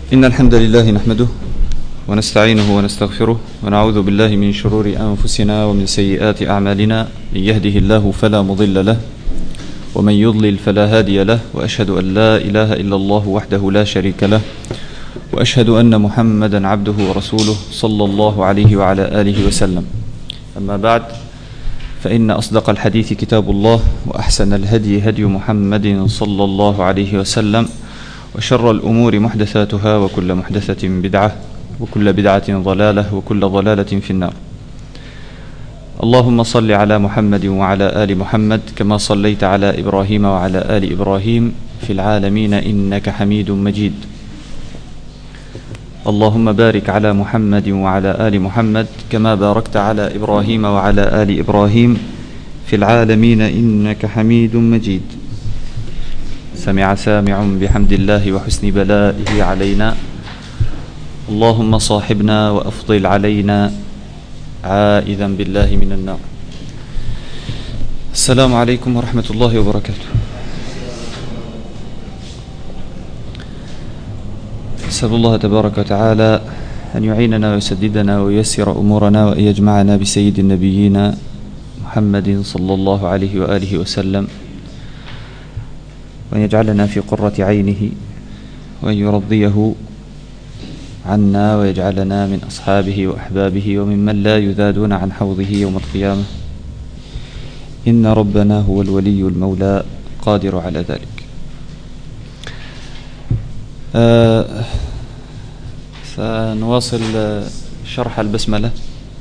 إن الحمد لله نحمده ونستعينه ونستغفره ونعوذ بالله من شرور أنفسنا ومن سيئات أعمالنا. من يهده الله فلا مضل له ومن يضلل فلا هادي له، وأشهد أن لا إله إلا الله وحده لا شريك له، وأشهد أن محمدا عبده ورسوله صلى الله عليه وعلى آله وسلم. أما بعد، فإن أصدق الحديث كتاب الله، وأحسن الهدي هدي محمد صلى الله عليه وسلم، وشر الأمور محدثاتها، وكل محدثة بدعة، وكل بدعة ضلالة، وكل ضلالة في النار. اللهم صل على محمد وعلى آل محمد كما صليت على إبراهيم وعلى آل إبراهيم في العالمين إنك حميد مجيد. اللهم بارك على محمد وعلى آل محمد كما باركت على إبراهيم وعلى آل إبراهيم في العالمين إنك حميد مجيد. سمع سامع بحمد الله وحسن بلائه علينا، اللهم صاحبنا وأفضل علينا عائذا بالله من النار. السلام عليكم ورحمة الله وبركاته. أسأل الله تبارك وتعالى أن يعيننا ويسددنا وييسر أمورنا، وأن يجمعنا بسيد النبيين محمد صلى الله عليه وآله وسلم، وأن يجعلنا في قرة عينه، وأن يرضيه عنا، ويجعلنا من أصحابه وأحبابه وممن لا يذادون عن حوضه يوم القيامة، إن ربنا هو الولي المولى قادر على ذلك. سنواصل شرح البسملة.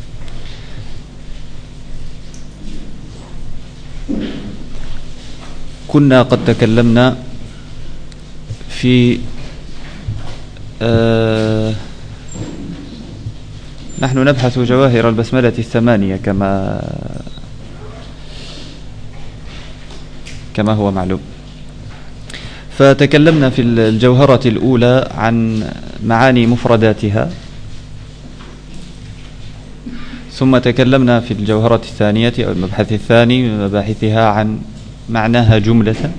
كنا قد تكلمنا في نحن نبحث جواهر البسملة الثمانية كما هو معلوم. فتكلمنا في الجوهرة الأولى عن معاني مفرداتها، ثم تكلمنا في الجوهرة الثانية أو المبحث الثاني من مباحثها عن معناها جملة،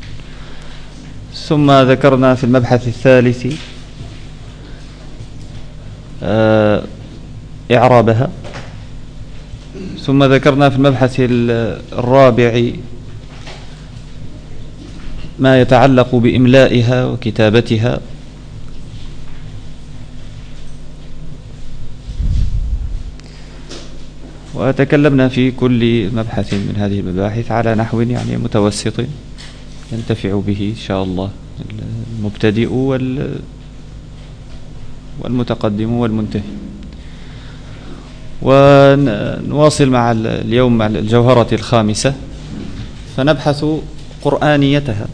ثم ذكرنا في المبحث الثالث إعرابها، ثم ذكرنا في المبحث الرابع ما يتعلق بإملائها وكتابتها، وتكلمنا في كل مبحث من هذه المباحث على نحو يعني متوسط ينتفع به إن شاء الله المبتدئ والمتقدم والمنتهي. ونواصل مع اليوم مع الجوهرة الخامسة، فنبحث قرآنيتها.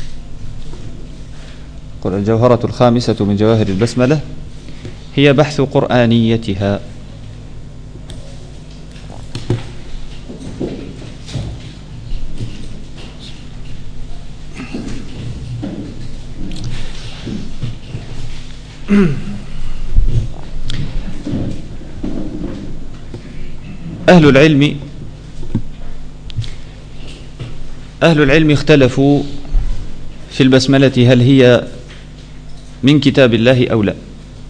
الجوهرة الخامسة من جواهر البسملة هي بحث قرآنيتها. أهل العلم اختلفوا في البسملة هل هي من كتاب الله أو لا.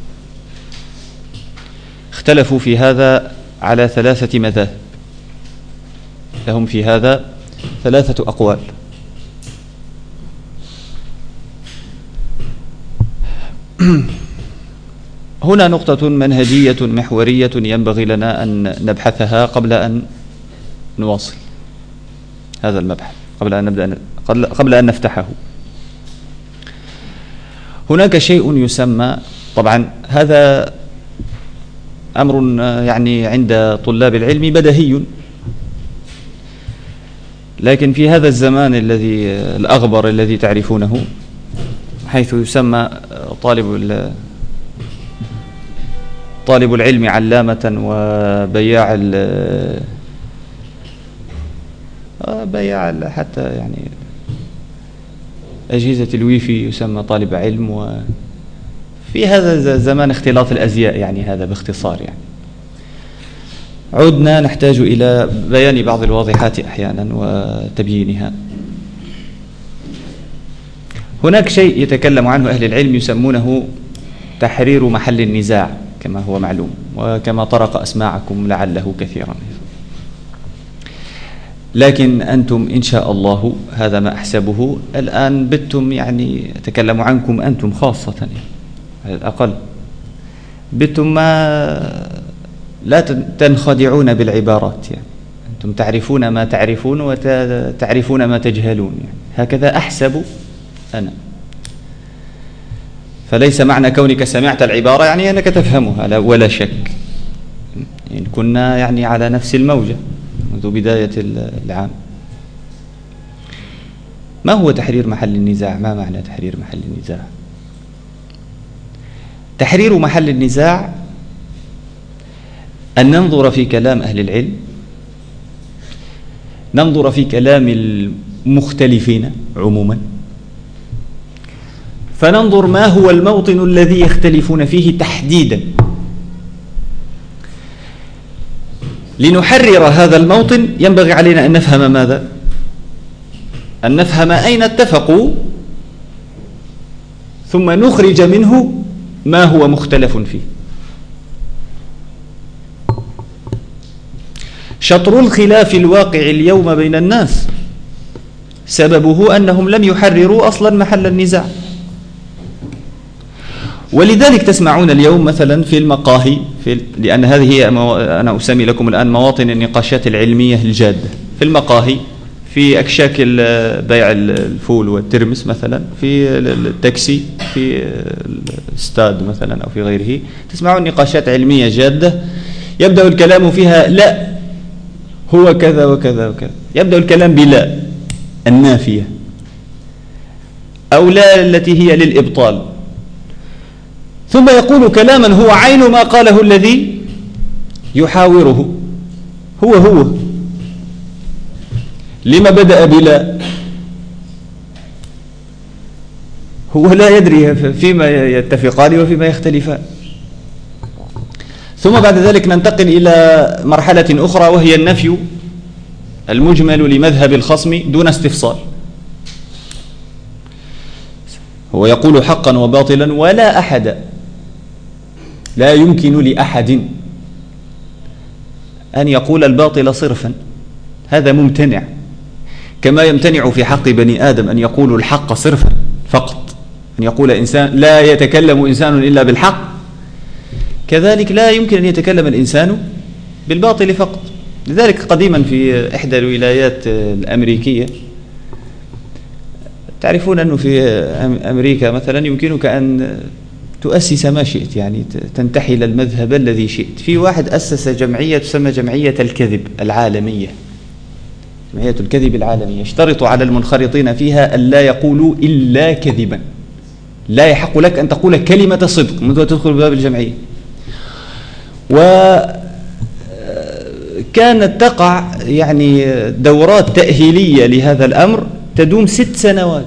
اختلفوا في هذا على 3 مذاهب، لهم في هذا 3 أقوال. هنا نقطة منهجية محورية ينبغي لنا أن نبحثها قبل أن نواصل هذا المبحث، قبل أن نفتحه. هناك شيء يسمى، طبعا هذا أمر يعني عند طلاب العلم بديهي، لكن في هذا الزمان الأغبر الذي تعرفونه، حيث يسمى طالب العلم علامة، وبياع حتى يعني أجهزة الويفي يسمى طالب علم. وفي هذا الزمان اختلاط الأزياء، يعني هذا باختصار. يعني عدنا نحتاج إلى بيان بعض الواضحات أحيانا وتبيينها. هناك شيء يتكلم عنه أهل العلم يسمونه تحرير محل النزاع كما هو معلوم، وكما طرق أسماعكم لعله كثيرا. لكن أنتم إن شاء الله، هذا ما أحسبه الآن، بدتم يعني أتكلم عنكم أنتم خاصة على الأقل، بدتم ما لا تنخدعون بالعبارات، يعني أنتم تعرفون ما تعرفون وتعرفون ما تجهلون، يعني هكذا أحسب أنا. فليس معنى كونك سمعت العبارة يعني أنك تفهمها، ولا شك، إن كنا يعني على نفس الموجة منذ بداية العام. ما هو تحرير محل النزاع؟ ما معنى تحرير محل النزاع؟ تحرير محل النزاع أن ننظر في كلام أهل العلم، ننظر في كلام المختلفين عموما، فننظر ما هو الموطن الذي يختلفون فيه تحديدا، لنحرر هذا الموطن ينبغي علينا أن نفهم ماذا؟ أن نفهم أين اتفقوا، ثم نخرج منه ما هو مختلف فيه. شطر الخلاف الواقع اليوم بين الناس سببه أنهم لم يحرروا أصلا محل النزاع، ولذلك تسمعون اليوم مثلا في المقاهي، لأن هذه هي أنا أسمي لكم الآن مواطن النقاشات العلمية الجادة، في المقاهي، في أكشاك بيع الفول والترمس مثلا، في التاكسي، في الاستاد مثلا أو في غيره، تسمعون نقاشات علمية جادة يبدأ الكلام فيها لا هو كذا وكذا وكذا، يبدأ الكلام بلا النافية أو لا التي هي للإبطال، ثم يقول كلاما هو عين ما قاله الذي يحاوره، هو لما بدأ بلا؟ هو لا يدري فيما يتفقان وفيما يختلفان. ثم بعد ذلك ننتقل إلى مرحلة أخرى، وهي النفي المجمل لمذهب الخصم دون استفصال. هو يقول حقا وباطلا، ولا أحد، لا يمكن لأحد أن يقول الباطل صرفا، هذا ممتنع، كما يمتنع في حق بني آدم أن يقولوا الحق صرفا فقط، أن يقول إنسان لا يتكلم إنسان إلا بالحق، كذلك لا يمكن أن يتكلم الإنسان بالباطل فقط. لذلك قديما في إحدى الولايات الأمريكية، تعرفون أنه في أمريكا مثلا يمكنك أن تؤسس ما شئت، يعني تنتحل المذهب الذي شئت. في واحد أسس جمعية تسمى جمعية الكذب العالمية، جمعية الكذب العالمية، يشترط على المنخرطين فيها أن لا يقولوا إلا كذبا، لا يحق لك أن تقول كلمة صدق منذ تدخل باب الجمعية. وكانت تقع يعني دورات تأهيلية لهذا الأمر تدوم 6 سنوات،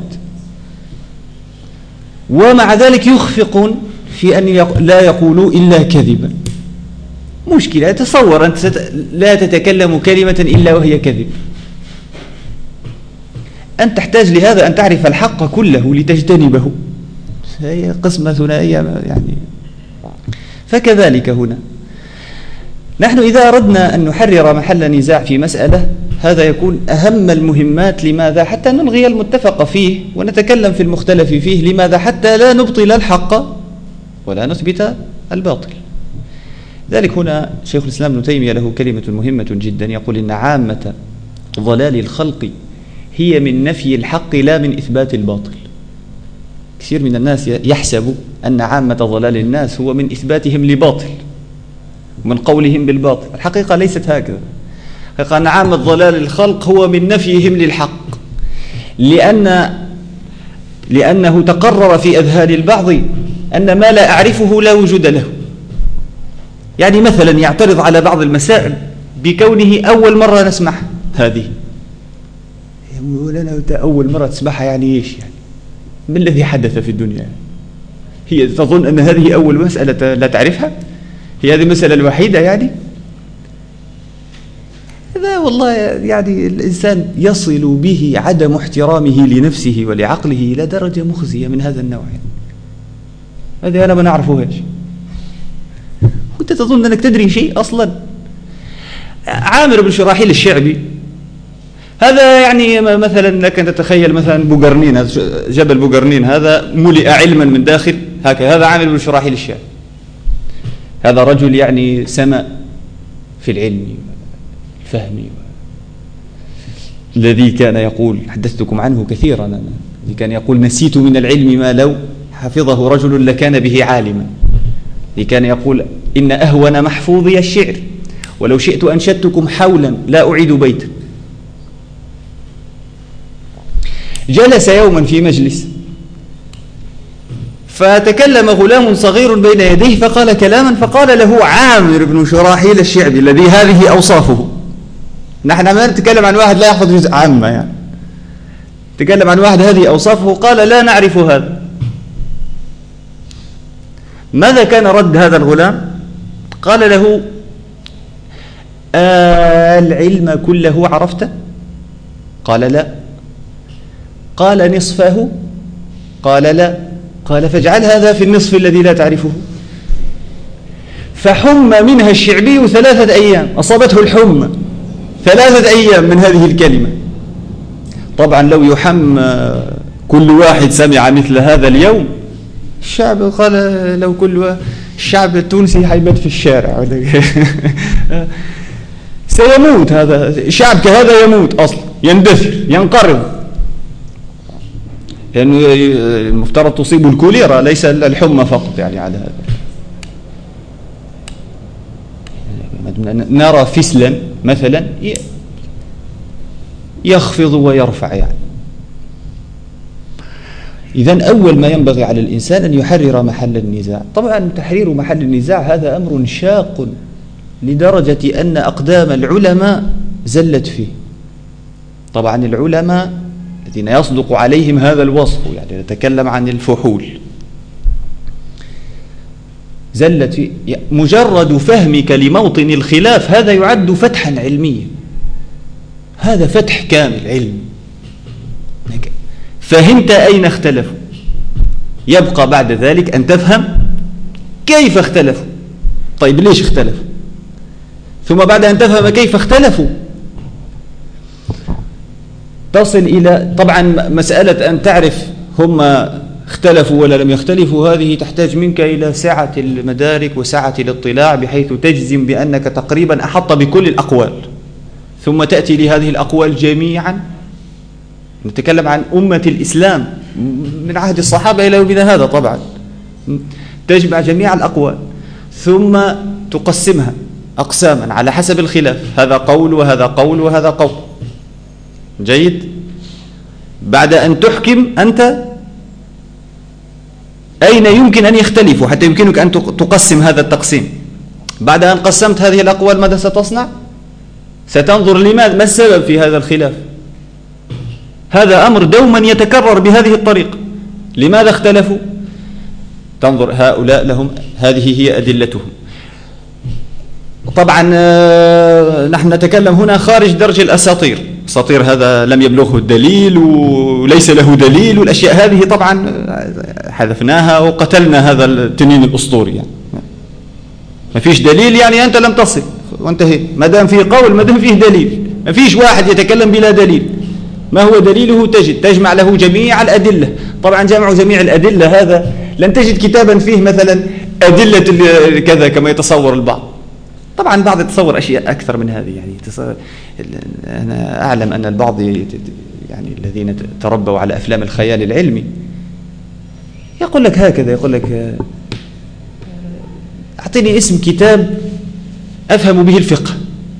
ومع ذلك يخفقون في أن لا يقولوا إلا كذبا. مشكلة، تصور أنت لا تتكلم كلمة إلا وهي كذب. أنت تحتاج لهذا أن تعرف الحق كله لتجتنبه، هي قسمة ثنائية يعني. فكذلك هنا نحن إذا أردنا أن نحرر محل نزاع في مسألة، هذا يكون أهم المهمات. لماذا؟ حتى نلغي المتفق فيه ونتكلم في المختلف فيه. لماذا؟ حتى لا نبطل الحق ولا نثبت الباطل. ذلك هنا شيخ الإسلام ابن تيمية له كلمة مهمة جدا، يقول إن عامة ضلال الخلق هي من نفي الحق لا من إثبات الباطل. كثير من الناس يحسب أن عامة ضلال الناس هو من إثباتهم لباطل ومن قولهم بالباطل. الحقيقة ليست هكذا. الحقيقة أن عامة ضلال الخلق هو من نفيهم للحق، لأنه تقرر في أذهان البعض أن ما لا أعرفه لا وجود له. يعني مثلا يعترض على بعض المسائل بكونه أول مرة نسمعها. هذه يقول أنا أول مرة تسمعها، يعني إيش يعني؟ ما الذي حدث في الدنيا؟ هي تظن أن هذه أول مسألة لا تعرفها؟ هي هذه المسألة الوحيدة يعني؟ هذا والله يعني الإنسان يصل به عدم احترامه لنفسه ولعقله إلى درجة مخزية من هذا النوع. هذه أنا ما نعرفوهاش، وأنت تظن أنك تدري شيء أصلا. عامر بن شراحيل الشعبي هذا يعني مثلا لك أن تتخيل مثلا بوقرنين، جبل بوقرنين هذا ملئ علما من داخل هكذا، هذا عامر بن شراحيل الشعبي. هذا رجل يعني سما في العلم الفهم، الذي كان يقول، حدثتكم عنه كثيرا أنا، الذي كان يقول نسيت من العلم ما لو حفظه رجل لكان به عالما، الذي كان يقول إن أهون محفوظي الشعر، ولو شئت أنشدتكم حولا لا أعيد بيتا. جلس يوما في مجلس فتكلم غلام صغير بين يديه فقال كلاما، فقال له عامر بن شراحيل الشعبي الذي هذه أوصافه، نحن ما نتكلم عن واحد لا يحفظ جزء عامة، يعني نتكلم عن واحد هذه أوصافه، قال لا نعرف هذا. ماذا كان رد هذا الغلام؟ قال له العلم كله عرفته؟ قال لا. قال نصفه؟ قال لا. قال فاجعل هذا في النصف الذي لا تعرفه. فحمى منها الشعبي 3 أيام، أصابته الحمى 3 أيام من هذه الكلمة. طبعا لو يحم كل واحد سمع مثل هذا اليوم، الشعب قال لو كل الشعب التونسي حيبات في الشارع سيموت هذا شعب كهذا، يموت أصلا، يندثر، ينقرض، لأنه المفترض تصيب الكوليرا ليس الحمى فقط. يعني على هذا نرى فسلا مثلا يخفض ويرفع. يعني إذن أول ما ينبغي على الإنسان أن يحرر محل النزاع. طبعا تحرير محل النزاع هذا أمر شاق لدرجة أن أقدام العلماء زلت فيه. طبعا العلماء الذين يصدق عليهم هذا الوصف، يعني نتكلم عن الفحول، زلت فيه. مجرد فهمك لموطن الخلاف هذا يعد فتحا علميا، هذا فتح كامل علم. فهمت أين اختلفوا، يبقى بعد ذلك أن تفهم كيف اختلفوا. طيب ليش اختلفوا؟ ثم بعد أن تفهم كيف اختلفوا تصل إلى، طبعا مسألة أن تعرف هم اختلفوا ولا لم يختلفوا هذه تحتاج منك إلى سعة المدارك وسعة الاطلاع، بحيث تجزم بأنك تقريبا أحط بكل الأقوال، ثم تأتي لهذه الأقوال جميعا. نتكلم عن أمة الإسلام من عهد الصحابة إلى يومنا هذا، طبعا تجمع جميع الأقوال ثم تقسمها أقساما على حسب الخلاف، هذا قول وهذا قول وهذا قول. جيد. بعد أن تحكم أنت أين يمكن أن يختلفوا حتى يمكنك أن تقسم هذا التقسيم. بعد أن قسمت هذه الأقوال ماذا ستصنع؟ ستنظر لماذا، ما السبب في هذا الخلاف. هذا أمر دوما يتكرر بهذه الطريقة. لماذا اختلفوا؟ تنظر هؤلاء لهم هذه هي أدلتهم. طبعا نحن نتكلم هنا خارج درج الأساطير. أساطير هذا لم يبلغه الدليل وليس له دليل، والأشياء هذه طبعا حذفناها وقتلنا هذا التنين الأسطوري. يعني ما فيش دليل، يعني أنت لم تصل وانتهي. ما دام فيه قول، ما دام فيه دليل. ما فيش واحد يتكلم بلا دليل. ما هو دليله؟ تجمع له جميع الأدلة. طبعا جمع جميع الأدلة هذا لن تجد كتابا فيه مثلا أدلة كذا كما يتصور البعض. طبعا البعض يتصور أشياء أكثر من هذه. يعني أنا أعلم أن البعض يعني الذين تربوا على أفلام الخيال العلمي يقول لك هكذا، يقول لك أعطيني اسم كتاب أفهم به الفقه.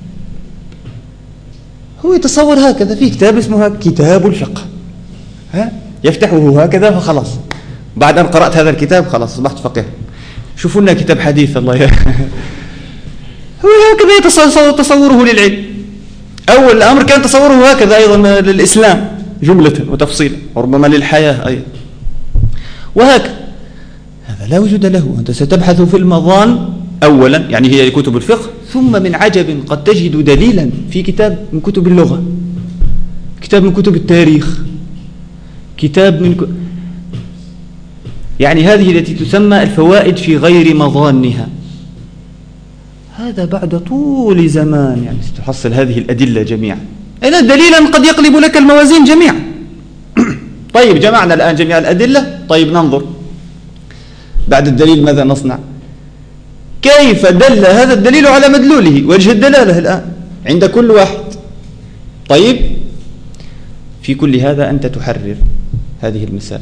هو يتصور هكذا، في كتاب اسمه كتاب الفقه، يفتحه هكذا فخلاص. بعد أن قرأت هذا الكتاب خلاص أصبحت فقيه. شوفوا لنا كتاب حديث الله هو هكذا تصوره للعلم. أول الأمر كان تصوره هكذا أيضا للإسلام جملة وتفصيلا، وربما للحياة أيضا، وهكذا. هذا لا وجود له. أنت ستبحث في المظان أولا، يعني هي كتب الفقه، ثم من عجب قد تجد دليلا في كتاب من كتب اللغة، كتاب من كتب التاريخ، كتاب من يعني هذه التي تسمى الفوائد في غير مظانها. هذا بعد طول زمان يعني ستحصل هذه الأدلة جميعا. إن دليلا قد يقلب لك الموازين جميعا. طيب جمعنا الآن جميع الأدلة. طيب ننظر بعد الدليل ماذا نصنع؟ كيف دل هذا الدليل على مدلوله؟ وجه الدلالة الآن عند كل واحد. طيب في كل هذا أنت تحرر هذه المسائل.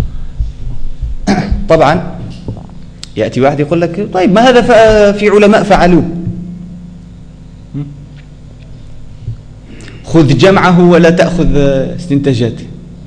طبعا يأتي واحد يقول لك طيب ما هذا في علماء فعلوه، خذ جمعه ولا تأخذ استنتاجاته.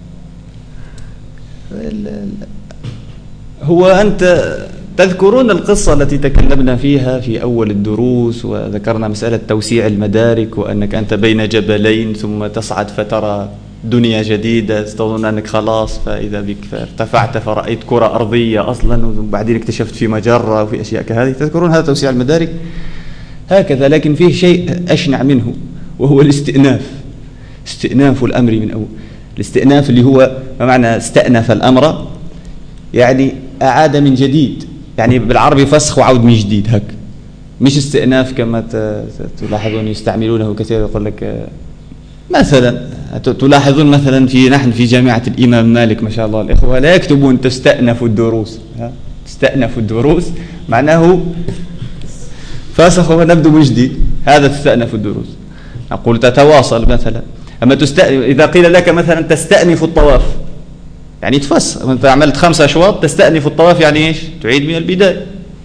هو أنت تذكرون القصة التي تكلمنا فيها في أول الدروس، وذكرنا مسألة توسيع المدارك، وأنك أنت بين جبلين ثم تصعد فترى دنيا جديدة، تظن أنك خلاص فإذا بك ارتفعت فرأيت كرة أرضية أصلا، وبعدين اكتشفت في مجرة وفي أشياء كهذه. تذكرون هذا توسيع المدارك؟ هكذا، لكن فيه شيء أشنع منه، وهو الاستئناف. استئناف الأمر من أول. الاستئناف اللي هو ما معنى استأنف الأمر؟ يعني أعاد من جديد، يعني بالعربي فسخ وعود من جديد. هك مش استئناف كما تلاحظون يستعملونه كثير. يقول لك مثلا، تلاحظون مثلا نحن في جامعة الإمام مالك ما شاء الله الإخوة لا يكتبون تستأنف الدروس. تستأنف الدروس معناه فسخ ونبدأ من جديد. هذا تستأنف الدروس. أقول تتواصل مثلا. أما إذا قيل لك مثلا تستأنف الطواف يعني تفسخ. أنت عملت 5 أشواط، تستأنف الطواف يعني إيش؟ تعيد من البداية.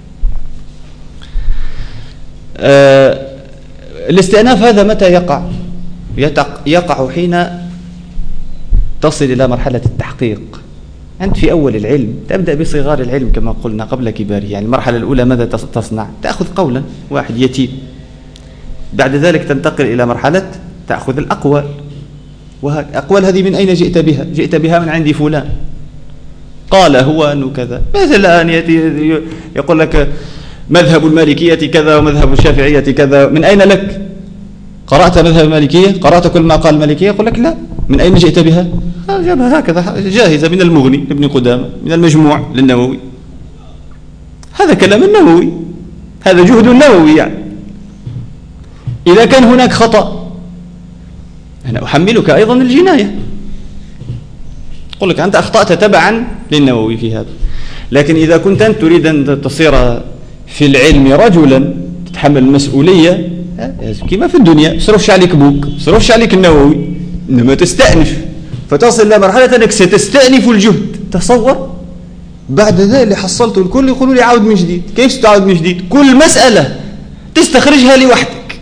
الاستئناف هذا متى يقع؟ يقع حين تصل إلى مرحلة التحقيق. أنت في أول العلم تبدأ بصغار العلم كما قلنا قبل كباره. يعني المرحلة الأولى ماذا تصنع؟ تأخذ قولا واحد يتيم، بعد ذلك تنتقل إلى مرحلة تأخذ الأقوال. والأقوال هذه من أين جئت بها؟ جئت بها من عند فلان قال هو أنه كذا. مثلا أن يأتي يقول لك مذهب المالكية كذا ومذهب الشافعية كذا. من أين لك؟ قرأت مذهب المالكية؟ قرأت كل ما قال المالكية؟ يقول لك لا. من أين جئت بها؟ جابها هكذا جاهزة من المغني لابن قدامة، من المجموع للنووي. هذا كلام النووي، هذا جهد النووي. يعني إذا كان هناك خطأ أنا أحملك أيضا الجناية. أقول لك أنت أخطأت تبعا للنووي في هذا. لكن إذا كنت أنت تريد أن تصير في العلم رجلا تتحمل المسؤولية كما في الدنيا، صرفش عليك بوك، صرفش عليك النووي، إنما تستأنف فتصل إلى مرحلة أنك ستستأنف الجهد. تصور بعد ذلك اللي حصلته الكل يقولوا لي عاود من جديد. كيف ستعود من جديد؟ كل مسألة تستخرجها لوحدك.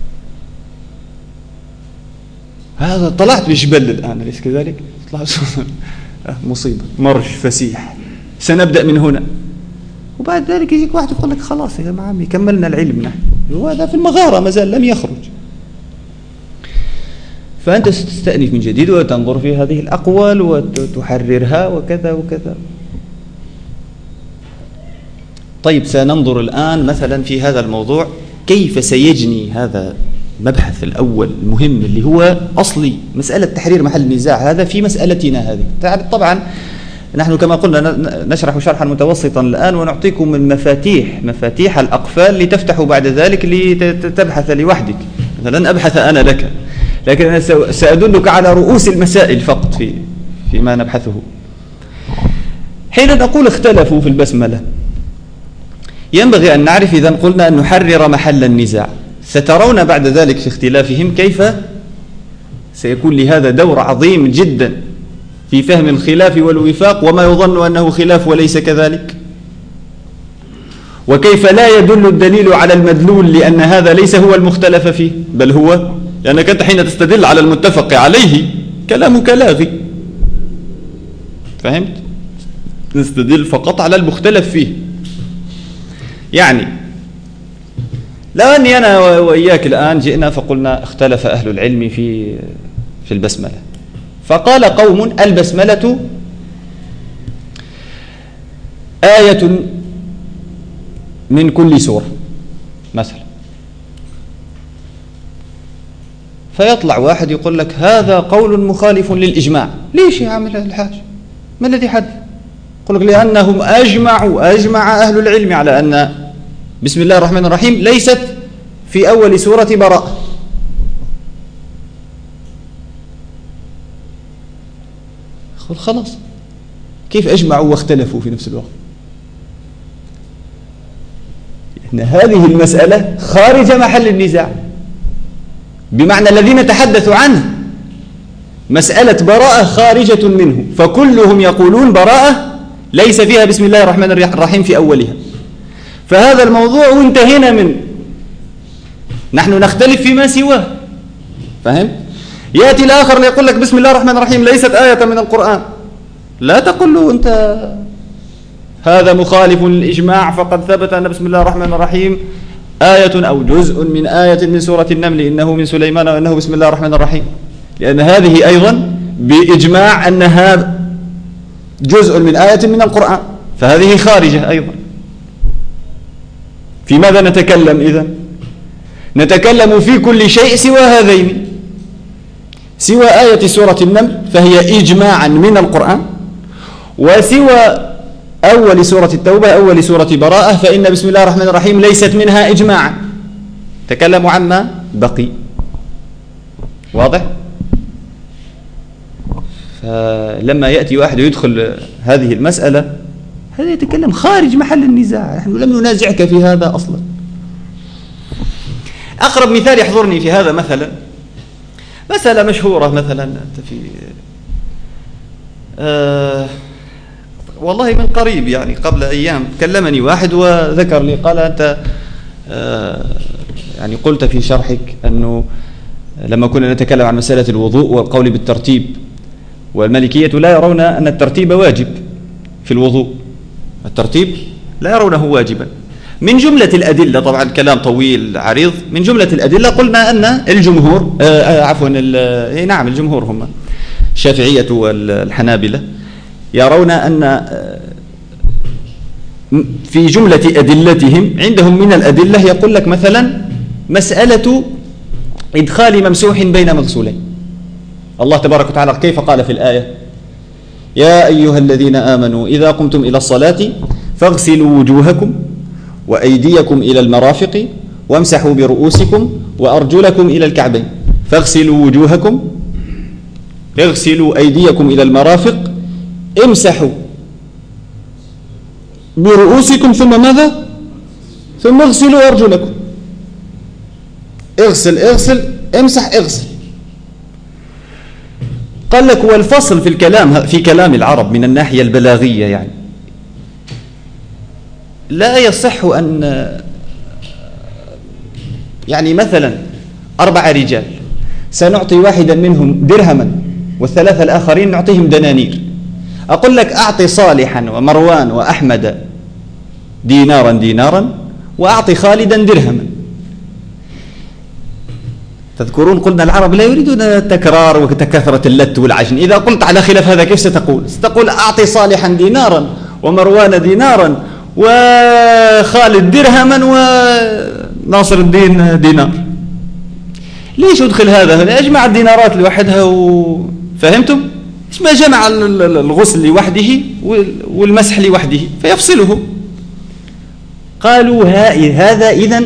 هذا طلعت بجبل الآن، أليس كذلك؟ طلعت مصيبة، مرج فسيح، سنبدأ من هنا. وبعد ذلك يجيك واحد يقول لك خلاص يا عمي كملنا العلم نحن، وهذا في المغارة ما زال لم يخرج. فأنت ستستأنف من جديد وتنظر في هذه الأقوال وتحررها وكذا وكذا. طيب سننظر الآن مثلا في هذا الموضوع كيف سيجني هذا المبحث الأول المهم اللي هو أصلي مسألة تحرير محل النزاع هذا في مسألتنا هذه. طبعا نحن كما قلنا نشرح شرحا متوسطا الآن ونعطيكم من مفاتيح الأقفال لتفتحوا بعد ذلك لتبحث لوحدك. لن أبحث أنا لك، لكن أنا سأدلك على رؤوس المسائل فقط فيما نبحثه. حين نقول اختلفوا في البسملة ينبغي أن نعرف إذا قلنا أن نحرر محل النزاع. سترون بعد ذلك في اختلافهم كيف سيكون لهذا دور عظيم جدا في فهم الخلاف والوفاق وما يظن أنه خلاف وليس كذلك، وكيف لا يدل الدليل على المدلول لأن هذا ليس هو المختلف فيه، بل هو لأنك أنت حين تستدل على المتفق عليه كلامك لاغي. فهمت؟ نستدل فقط على المختلف فيه. يعني لو أني أنا وإياك الآن جئنا فقلنا اختلف أهل العلم في البسملة، فقال قوم البسملة آية من كل سورة مثلا، فيطلع واحد يقول لك هذا قول مخالف للإجماع. ليش يا عم الحاج؟ ما الذي حدث؟ يقول لك لأنهم أجمع أهل العلم على أن بسم الله الرحمن الرحيم ليست في أول سورة براءة. خلاص، كيف أجمعوا واختلفوا في نفس الوقت؟ إن هذه المسألة خارج محل النزاع، بمعنى الذين نتحدث عنه مسألة براءة خارجة منه، فكلهم يقولون براءة ليس فيها بسم الله الرحمن الرحيم في أولها. فهذا الموضوع وانتهينا منه، نحن نختلف فيما سواه. فهم؟ يأتي الآخر ليقول لك بسم الله الرحمن الرحيم ليست آية من القرآن، لا تقل له أنت هذا مخالف للإجماع، فقد ثبت أن بسم الله الرحمن الرحيم آية أو جزء من آية من سورة النمل، إنه من سليمان وإنه بسم الله الرحمن الرحيم، لأن هذه أيضا بإجماع أنها جزء من آية من القرآن، فهذه خارجة أيضا. في ماذا نتكلم إذن؟ نتكلم في كل شيء سوى هذين، سوى آية سورة النمل فهي إجماعا من القرآن، وسوى أول سورة التوبة أول سورة براءة فإن بسم الله الرحمن الرحيم ليست منها إجماعا. تكلموا عما بقي. واضح؟ فلما يأتي واحد يدخل هذه المسألة هذا يتكلم خارج محل النزاع، نحن لم ننازعك في هذا أصلا. أقرب مثال يحضرني في هذا مثلا مسألة مشهورة، مثلا في والله من قريب يعني قبل أيام كلمني واحد وذكر لي قال أنت يعني قلت في شرحك أنه لما كنا نتكلم عن مسألة الوضوء والقول بالترتيب، والمالكية لا يرون أن الترتيب واجب في الوضوء، الترتيب لا يرونه واجبا. من جملة الأدلة، طبعا كلام طويل عريض، من جملة الأدلة قلنا أن الجمهور نعم الجمهور هم الشافعية والحنابلة يرون أن في جملة أدلتهم عندهم من الأدلة يقول لك مثلا مسألة إدخال ممسوح بين مغسولين. الله تبارك وتعالى كيف قال في الآية؟ يا أيها الذين آمنوا إذا قمتم إلى الصلاة فاغسلوا وجوهكم وأيديكم إلى المرافق وامسحوا برؤوسكم وأرجلكم إلى الكعبين. فاغسلوا وجوهكم، اغسلوا أيديكم إلى المرافق، امسحوا برؤوسكم، ثم ماذا؟ ثم اغسلوا أرجلكم. اغسل امسح اغسل. قال لك والفصل في الكلام في كلام العرب من الناحية البلاغية يعني لا يصح أن يعني مثلا 4 رجال سنعطي واحدا منهم درهما والثلاثة الآخرين نعطيهم دنانير. أقول لك أعطي صالحا ومروان وأحمد دينارا وأعطي خالدا درهما. تذكرون قلنا العرب لا يريدون التكرار وكثرة اللت والعجن. إذا قلت على خلاف هذا كيف ستقول؟ ستقول أعطي صالحا دينارا ومروان دينارا وخالد درهما وناصر الدين دينار. ليش أدخل هذا؟ أجمع الدينارات لوحدها فهمتم؟ ما جمع الغسل لوحده والمسح لوحده فيفصله. قالوا هذا إذن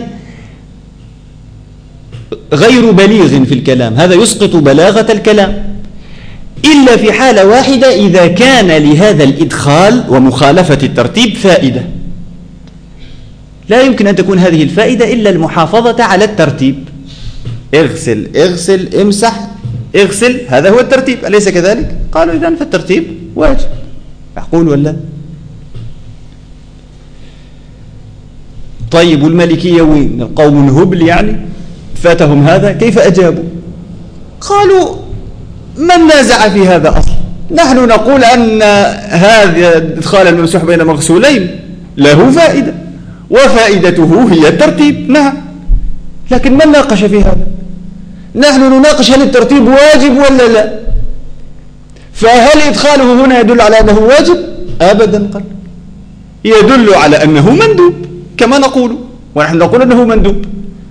غير بليغ في الكلام، هذا يسقط بلاغة الكلام إلا في حالة واحدة، إذا كان لهذا الإدخال ومخالفة الترتيب فائدة. لا يمكن أن تكون هذه الفائدة إلا المحافظة على الترتيب. اغسل امسح اغسل، هذا هو الترتيب، أليس كذلك؟ قالوا إذن فالترتيب واجب. معقول ولا؟ طيب والمالكية وين؟ القوم الهبل يعني فاتهم هذا، كيف أجابوا؟ قالوا من نازع في هذا أصلا؟ نحن نقول أن هذا إدخال الممسوح بين مغسولين له فائدة وفائدته هي الترتيب، نعم، لكن من ناقش في هذا؟ نحن نناقش هل الترتيب واجب ولا لا؟ فهل إدخاله هنا يدل على أنه واجب؟ أبدا، قال يدل على أنه مندوب كما نقول، ونحن نقول أنه مندوب.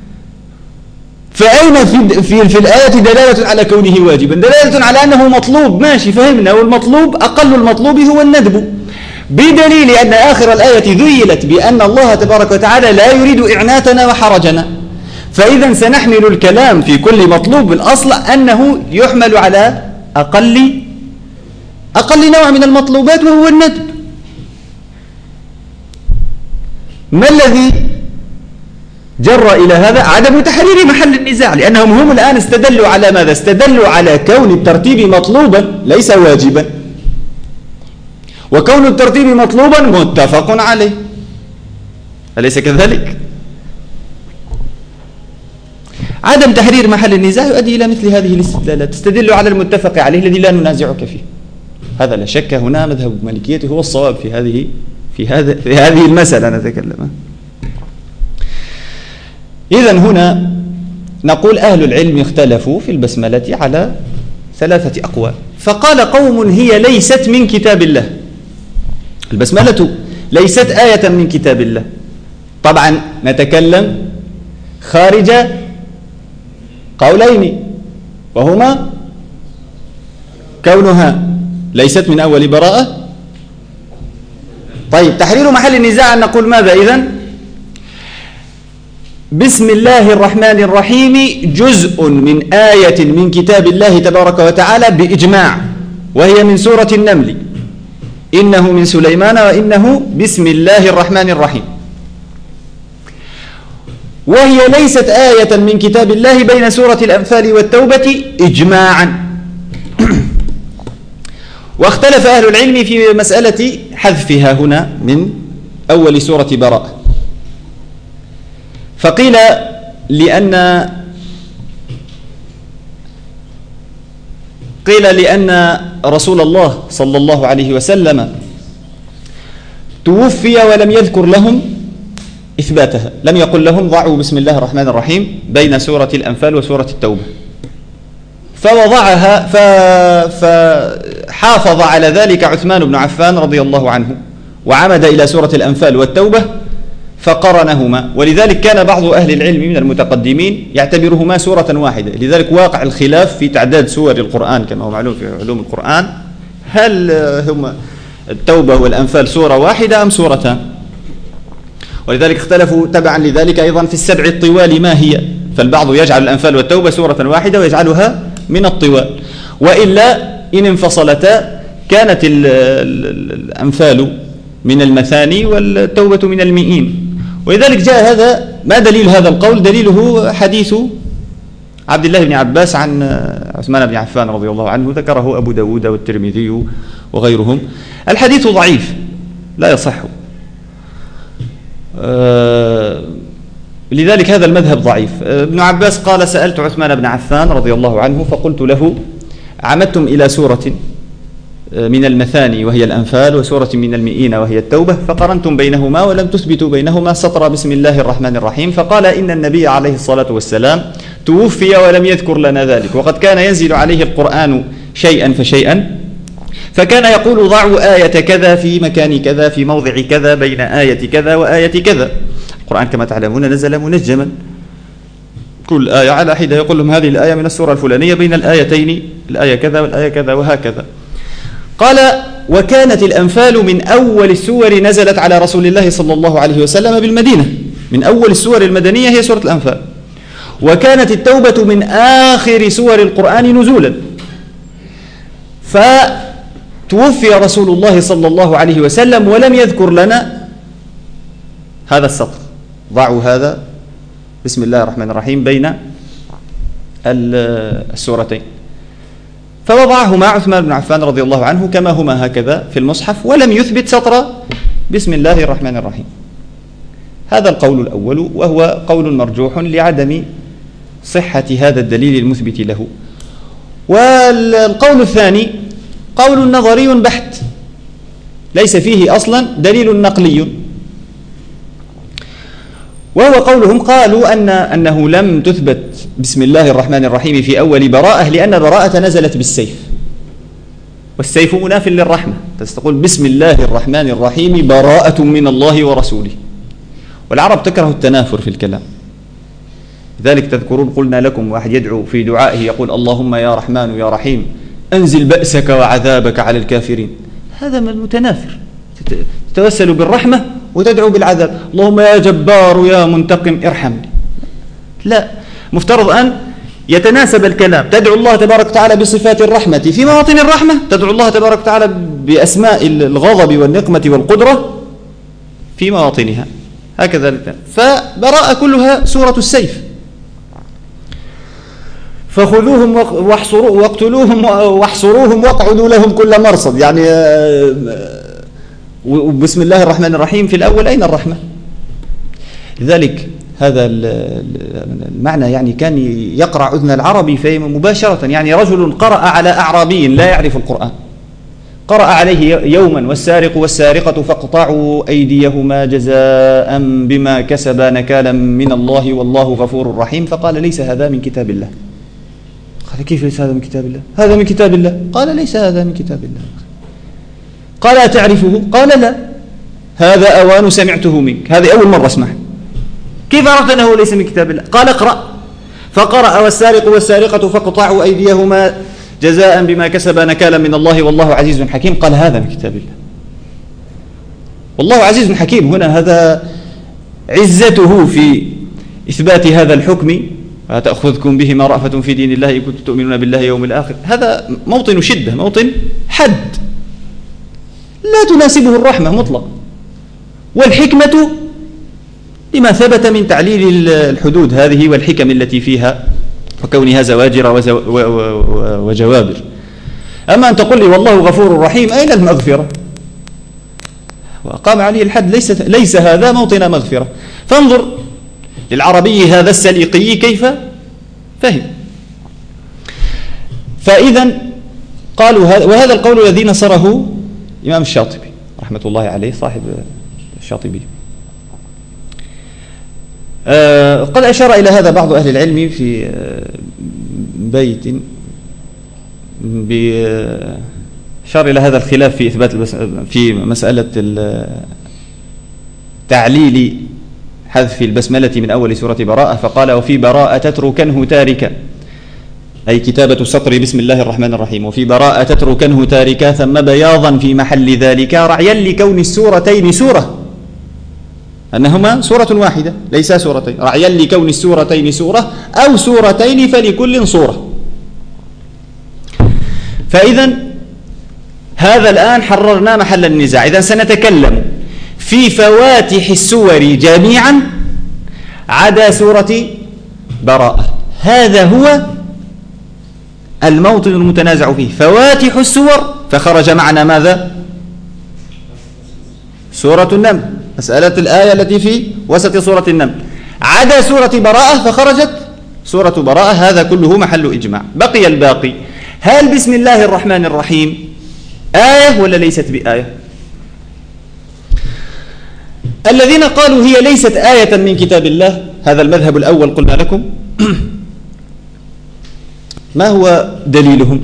فأين في الآية دلالة على كونه واجبا؟ دلالة على أنه مطلوب، ماشي فهمنا، والمطلوب أقل المطلوب هو الندب. بدليل أن آخر الآية ذيلت بأن الله تبارك وتعالى لا يريد إعناتنا وحرجنا. فإذا سنحمل الكلام في كل مطلوب بالأصل أنه يحمل على أقل نوع من المطلوبات وهو الندب. ما الذي جر إلى هذا؟ عدم تحرير محل النزاع، لأنهم هم الآن استدلوا على ماذا؟ استدلوا على كون الترتيب مطلوبا ليس واجبا، وكون الترتيب مطلوبا متفق عليه، أليس كذلك؟ عدم تحرير محل النزاع يؤدي إلى مثل هذه الاستدلالات. تستدل على المتفق عليه الذي لا ننازعك فيه. هذا لا شك هنا مذهب المالكية هو الصواب في هذه المسألة نتكلم. إذن هنا نقول أهل العلم اختلفوا في البسملة على 3 أقوال. فقال قوم هي ليست من كتاب الله، البسملة ليست آية من كتاب الله. طبعا نتكلم خارج قولين، وهما كونها ليست من أول براءة. طيب تحرير محل النزاع أن نقول ماذا إذن؟ بسم الله الرحمن الرحيم جزء من آية من كتاب الله تبارك وتعالى بإجماع، وهي من سورة النمل، إنه من سليمان وإنه بسم الله الرحمن الرحيم، وهي ليست آية من كتاب الله بين سورة الأنفال والتوبة إجماعا. واختلف أهل العلم في مسألة حذفها هنا من أول سورة براءة. فقيل لأن رسول الله صلى الله عليه وسلم توفي ولم يذكر لهم إثباتها، لم يقل لهم ضعوا بسم الله الرحمن الرحيم بين سورة الأنفال وسورة التوبة، فوضعها فحافظ على ذلك عثمان بن عفان رضي الله عنه، وعمد إلى سورة الأنفال والتوبة فقرنهما. ولذلك كان بعض أهل العلم من المتقدمين يعتبرهما سورة واحدة. لذلك واقع الخلاف في تعداد سور القرآن كما هو معلوم في علوم القرآن، هل هم التوبة والأنفال سورة واحدة أم سورتان؟ ولذلك اختلفوا تبعا لذلك أيضا في السبع الطوال ما هي، فالبعض يجعل الأنفال والتوبة سورة واحدة ويجعلها من الطوال، وإلا إن انفصلتا كانت الأنفال من المثاني والتوبة من المئين. ولذلك جاء هذا. ما دليل هذا القول؟ دليله حديث عبد الله بن عباس عن عثمان بن عفان رضي الله عنه، ذكره أبو داود والترمذي وغيرهم. الحديث ضعيف لا يصح، لذلك هذا المذهب ضعيف. ابن عباس قال سألت عثمان بن عفان رضي الله عنه فقلت له عمدتم إلى سورة من المثاني وهي الأنفال وسورة من المئين وهي التوبة، فقرنتم بينهما ولم تثبتوا بينهما سطر بسم الله الرحمن الرحيم. فقال إن النبي عليه الصلاة والسلام توفي ولم يذكر لنا ذلك، وقد كان ينزل عليه القرآن شيئا فشيئا، فكان يقول ضعوا آية كذا في مكان كذا في موضع كذا بين آية كذا وآية كذا. القرآن كما تعلمون نزل منجما، كل آية على حدة يقول لهم هذه الآية من السورة الفلانية بين الآيتين الآية كذا والآية كذا وهكذا. قال وكانت الأنفال من أول السور نزلت على رسول الله صلى الله عليه وسلم بالمدينة، من أول السور المدنية هي سورة الأنفال، وكانت التوبة من آخر سور القرآن نزولا. فتوفي رسول الله صلى الله عليه وسلم ولم يذكر لنا هذا السطر، ضعوا هذا بسم الله الرحمن الرحيم بين السورتين، فوضعهما عثمان بن عفان رضي الله عنه كما هما هكذا في المصحف، ولم يثبت سطر بسم الله الرحمن الرحيم. هذا القول الأول، وهو قول مرجوح لعدم صحة هذا الدليل المثبت له. والقول الثاني قول نظري بحت ليس فيه أصلا دليل نقلي، وهو قولهم قالوا أنه لم تثبت بسم الله الرحمن الرحيم في أول براءة لأن براءة نزلت بالسيف، والسيف مناف للرحمة، تقول بسم الله الرحمن الرحيم براءة من الله ورسوله. والعرب تكره التنافر في الكلام، لذلك تذكرون قلنا لكم واحد يدعو في دعائه يقول اللهم يا رحمن يا رحيم أنزل بأسك وعذابك على الكافرين، هذا من المتنافر، تتوسل بالرحمة وتدعو بالعذاب، اللهم يا جبار يا منتقم ارحمني. لا، مفترض أن يتناسب الكلام، تدعو الله تبارك وتعالى بصفات الرحمة في مواطن الرحمة، تدعو الله تبارك وتعالى بأسماء الغضب والنقمة والقدرة في مواطنها، هكذا. فبراءة كلها سورة السيف. فخذوهم واقتلوهم واحصروهم واقعدوا لهم كل مرصد، يعني وبسم الله الرحمن الرحيم في الأول، أين الرحمة؟ لذلك هذا المعنى يعني كان يقرع أذن العربي فهم مباشرة. يعني رجل قرأ على أعرابي لا يعرف القرآن، قرأ عليه يوما والسارق والسارقة فاقطعوا أيديهما جزاء بما كسبا نكالا من الله والله غفور رحيم، فقال ليس هذا من كتاب الله. قال كيف ليس هذا من كتاب الله؟ هذا من كتاب الله. قال ليس هذا من كتاب الله. قال أتعرفه؟ قال لا، هذا أوان سمعته منك، هذه أول مرة أسمعه. كيف عرفت أنه ليس من كتاب الله؟ قال اقرأ. فقرأ والسارق والسارقة فاقطعوا أيديهما جزاء بما كسبا نكالا من الله والله عزيز حكيم. قال هذا من كتاب الله، والله عزيز حكيم. هنا هذا عزته في إثبات هذا الحكم، لا تأخذكم بهما رأفة في دين الله إن كنتم تؤمنون بالله يوم الآخر. هذا موطن شدة، موطن حد لا تناسبه الرحمة مطلقا، والحكمة لما ثبت من تعليل الحدود هذه والحكم التي فيها وكونها زواجر وجوابر. أما أن تقول لي والله غفور رحيم، أين المغفرة؟ وقام عليه الحد، ليس هذا موطن مغفرة. فانظر للعربي هذا السليقي كيف فهم. فإذا قالوا وهذا القول الذي نصره إمام الشاطبي رحمة الله عليه صاحب الشاطبي. قد أشار إلى هذا بعض أهل العلم في بيت أشار إلى هذا الخلاف في إثبات في مسألة تعليل حذف البسملة من أول سورة براءة، فقال وفي براءة تتركنه تاركا، أي كتابة سطر بسم الله الرحمن الرحيم، وفي براءة تتركنه تاركا ثم بياضا في محل ذلك رعيا لكون السورتين سورة، أنهما سورة واحدة ليس سورتين، رعيا لكون السورتين سورة أو سورتين فلكل صورة. فإذا هذا الآن حررنا محل النزاع. إذا سنتكلم في فواتح السور جميعا عدا سورة براءة، هذا هو الموطن المتنازع فيه. فواتح السور فخرج معنا ماذا؟ سورة النمل، مسألة الآية التي في وسط سورة النمل، عدا سورة براءة فخرجت سورة براءة، هذا كله محل إجماع. بقي الباقي، هل بسم الله الرحمن الرحيم آية ولا ليست بآية؟ الذين قالوا هي ليست آية من كتاب الله، هذا المذهب الأول قلنا لكم. ما هو دليلهم؟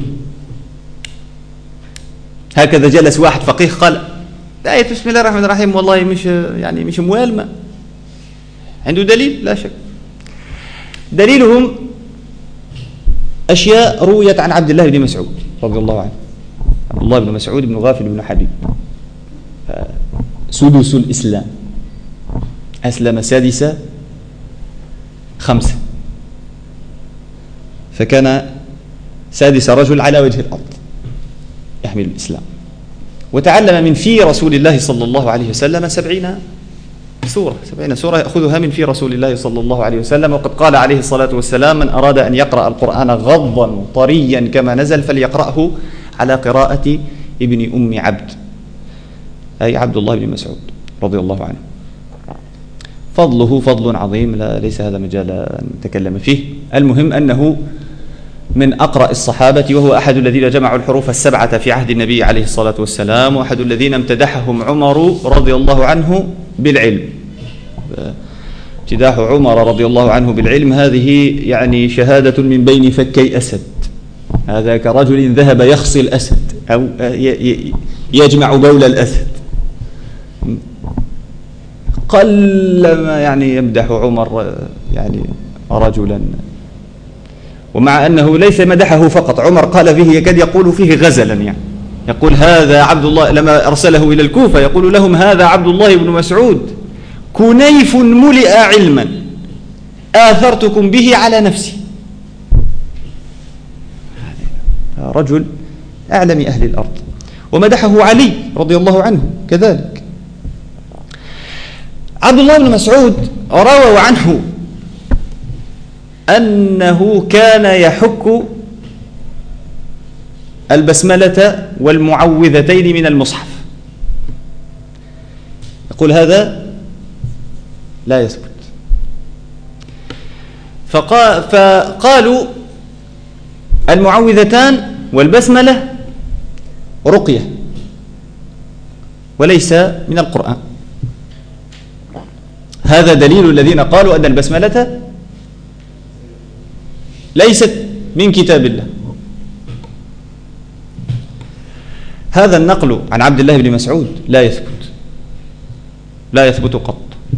هكذا جلس واحد فقيه قال آية بسم الله الرحمن الرحيم والله مش موالمة، عنده دليل؟ لا شك. دليلهم أشياء رويت عن عبد الله بن مسعود رضي الله عنه. عبد الله بن مسعود بن غافل بن حبيب سدس الإسلام، أسلم سادس خمسة، فكان سادس رجل على وجه الأرض يحمل الإسلام، وتعلم من في رسول الله صلى الله عليه وسلم 70 سورة يأخذها من في رسول الله صلى الله عليه وسلم. وقد قال عليه الصلاة والسلام من أراد أن يقرأ القرآن غضا طريا كما نزل فليقرأه على قراءة ابن أم عبد، أي عبد الله بن مسعود رضي الله عنه. فضله فضل عظيم، ليس هذا مجال أن نتكلم فيه. المهم أنه من أقرأ الصحابة، وهو أحد الذين جمعوا الحروف السبعة في عهد النبي عليه الصلاة والسلام، وأحد الذين امتدحهم عمر رضي الله عنه بالعلم. امتداح عمر رضي الله عنه بالعلم هذه يعني شهادة من بين فكي أسد، هذا كرجل ذهب يخصي الأسد أو يجمع بول الأسد. قلما يعني يمدح عمر يعني رجلا، ومع أنه ليس مدحه فقط، عمر قال فيه يكاد يقول فيه غزلا، يقول هذا عبد الله، لما أرسله إلى الكوفة يقول لهم هذا عبد الله بن مسعود كنيف ملئ علما آثرتكم به على نفسي. رجل أعلم أهل الأرض. ومدحه علي رضي الله عنه كذلك. عبد الله بن مسعود روى عنه أنه كان يحك البسملة والمعوذتين من المصحف. يقول هذا لا يثبت. فقالوا المعوذتان والبسملة رقية وليس من القرآن. هذا دليل الذين قالوا أن البسملة ليست من كتاب الله. هذا النقل عن عبد الله بن مسعود لا يثبت قط،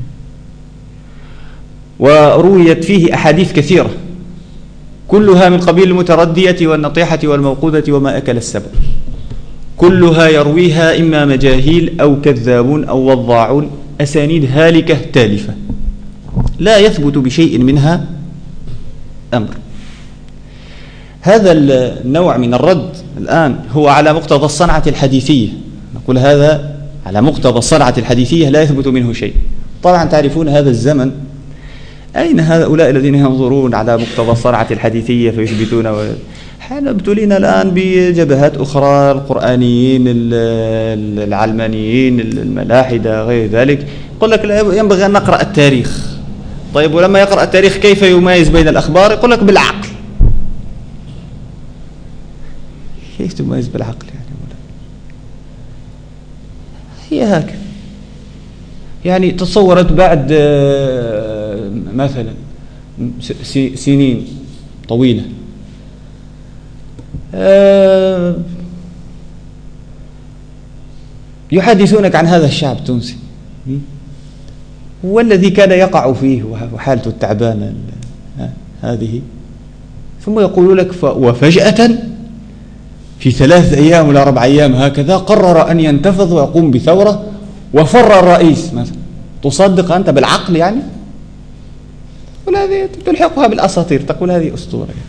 ورويت فيه أحاديث كثيرة كلها من قبيل المتردية والنطيحة والموقوذة وما أكل السبع، كلها يرويها إما مجاهيل أو كذابون أو وضاعون، أسانيد هالكة تالفة لا يثبت بشيء منها أمر. هذا النوع من الرد الآن هو على مقتضى الصنعة الحديثية. نقول هذا على مقتضى الصنعة الحديثية لا يثبت منه شيء. طبعا تعرفون هذا الزمن أين هؤلاء الذين ينظرون على مقتضى الصنعة الحديثية فيثبتون حين ابتلينا الآن بجبهات أخرى، القرآنيين العلمانيين الملاحدة غير ذلك، يقول لك ينبغي أن نقرأ التاريخ. طيب ولما يقرأ التاريخ كيف يميز بين الأخبار؟ يقول لك بالعقل. كيف تميز بالعقل يعني؟ هي هكذا يعني. تصورت بعد مثلا سنين طويلة يحدثونك عن هذا الشعب التونسي والذي كان يقع فيه وحالته التعبانة هذه، ثم يقول لك وفجأة في 3 أيام ولا 4 أيام هكذا قرر أن ينتفض ويقوم بثورة وفر الرئيس مثلا. تصدق أنت بالعقل يعني؟ ولا هذه تلحقها بالأساطير، تقول هذه أسطورة يعني.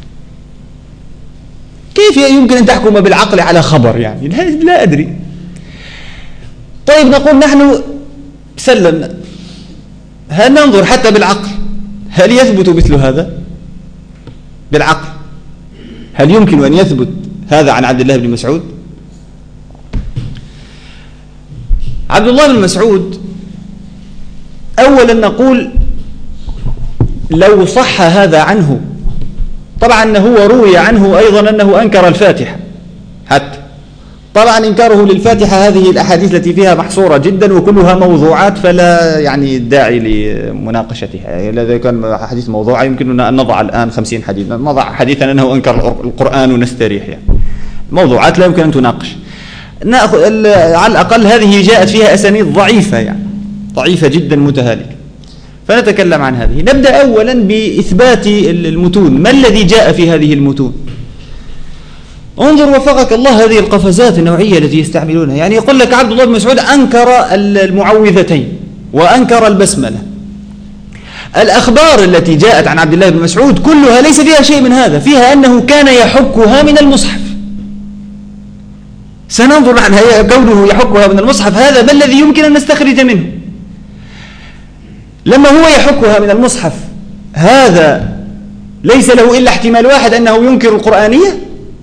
كيف يمكن أن تحكم بالعقل على خبر يعني؟ لا أدري. طيب نقول نحن سلمنا، هل ننظر حتى بالعقل هل يثبت مثل هذا بالعقل؟ هل يمكن أن يثبت هذا عن عبد الله بن مسعود؟ عبد الله بن مسعود أولا نقول لو صح هذا عنه، طبعا هو روي عنه أيضا أنه أنكر الفاتحة حتى. طبعا إنكاره للفاتحة هذه الأحاديث التي فيها محصورة جدا وكلها موضوعات، فلا يعني داعي لمناقشتها. إذا كان حديث موضوعة يمكننا أن نضع الآن 50 حديث، نضع حديثا أنه أنكر القرآن ونستريح يعني. موضوعات لا يمكن أن تناقش. نأخذ على الأقل هذه جاءت فيها أسانيد ضعيفة يعني، ضعيفة جدا متهالكة، فنتكلم عن هذه. نبدأ أولا بإثبات المتون. ما الذي جاء في هذه المتون؟ انظر وفقك الله هذه القفزات النوعية التي يستعملونها. يعني يقول لك عبد الله بن مسعود أنكر المعوذتين وأنكر البسملة. الأخبار التي جاءت عن عبد الله بن مسعود كلها ليس فيها شيء من هذا، فيها أنه كان يحكها من المصحف. سننظر عن كونه يحكها من المصحف، هذا ما الذي يمكن أن نستخرج منه؟ لما هو يحكها من المصحف هذا ليس له إلا احتمال واحد، أنه ينكر القرآنية.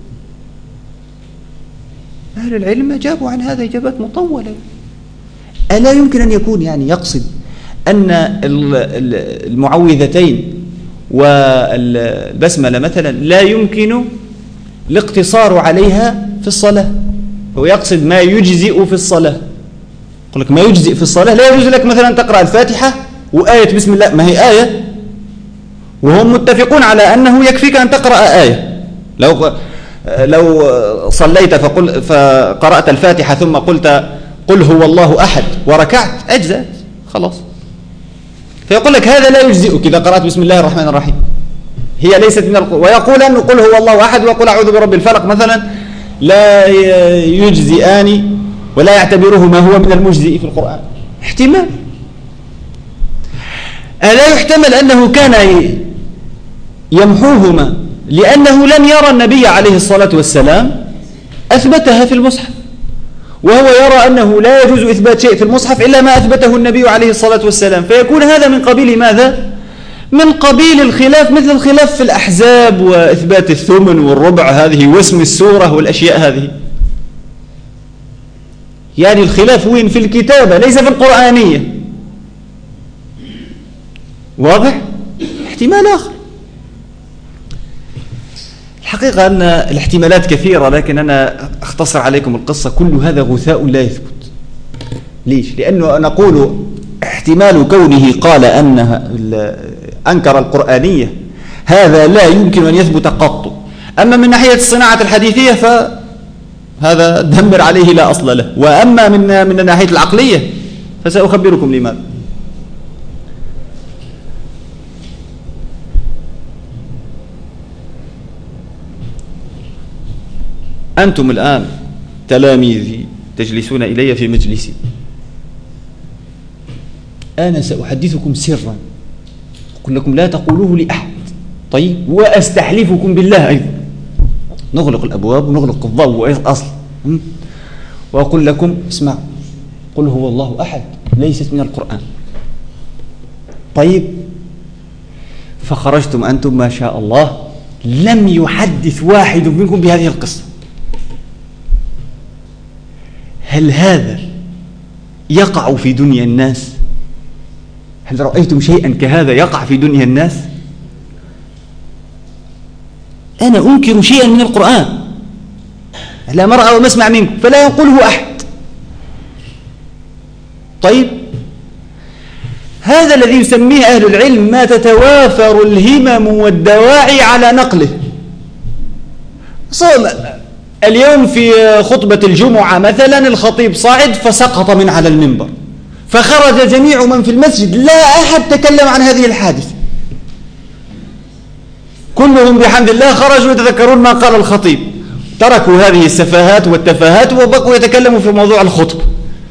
أهل العلم جابوا عن هذا إجابات مطولة. ألا يمكن أن يكون يعني يقصد أن المعوذتين والبسملة مثلا لا يمكن الاقتصار عليها في الصلاة؟ هو يقصد ما يجزئ في الصلاة. يقول لك ما يجزئ في الصلاة، لا يجوز لك مثلا تقرأ الفاتحة وآية بسم الله، ما هي آية، وهم متفقون على أنه يكفيك أن تقرأ آية. لو صليت فقرأت الفاتحة ثم قلت قل هو الله أحد وركعت أجزأت خلاص. فيقول لك هذا لا يجزئك إذا قرأت بسم الله الرحمن الرحيم، هي ليست من ويقول أنه قل هو الله أحد وقل أعوذ برب الفلق مثلا لا يجزئان ولا يعتبره ما هو من المجزئ في القرآن؟ احتمال. ألا يحتمل أنه كان يمحوهما لأنه لم يرى النبي عليه الصلاة والسلام أثبتها في المصحف، وهو يرى أنه لا يجوز إثبات شيء في المصحف إلا ما أثبته النبي عليه الصلاة والسلام، فيكون هذا من قبيل ماذا؟ من قبيل الخلاف، مثل الخلاف في الأحزاب وإثبات الثمن والربع هذه واسم السورة والأشياء هذه. يعني الخلاف وين؟ في الكتابة ليس في القرآنية. واضح؟ احتمال آخر. الحقيقة أن الاحتمالات كثيرة، لكن أنا أختصر عليكم القصة. كل هذا غثاء لا يثبت. ليش؟ لأنه نقول احتمال كونه قال أنها أنكر القرآنية هذا لا يمكن أن يثبت قط. أما من ناحية الصناعة الحديثية فهذا دمر عليه لا أصل له، وأما من الناحية العقلية فسأخبركم لماذا. أنتم الآن تلاميذي تجلسون إلي في مجلسي، أنا سأحدثكم سرا أقول لكم لا تقولوه لأحد، طيب؟ وأستحلفكم بالله أيضا، نغلق الأبواب ونغلق الضوء أصلا، وأقول لكم اسمع، قل هو الله أحد ليست من القرآن، طيب؟ فخرجتم أنتم ما شاء الله، لم يحدث واحد منكم بهذه القصة. هل هذا يقع في دنيا الناس؟ هل رأيتم شيئا كهذا يقع في دنيا الناس؟ أنا أنكر شيئا من القرآن لا مرأى ومسمع منكم فلا ينقله أحد، طيب؟ هذا الذي يسميه أهل العلم ما تتوافر الهمم والدواعي على نقله. اليوم في خطبة الجمعة مثلا الخطيب صعد فسقط من على المنبر، فخرج جميع من في المسجد، لا أحد تكلم عن هذه الحادثة، كلهم بحمد الله خرجوا يتذكرون ما قال الخطيب، تركوا هذه السفاهات والتفاهات وبقوا يتكلموا في موضوع الخطبة.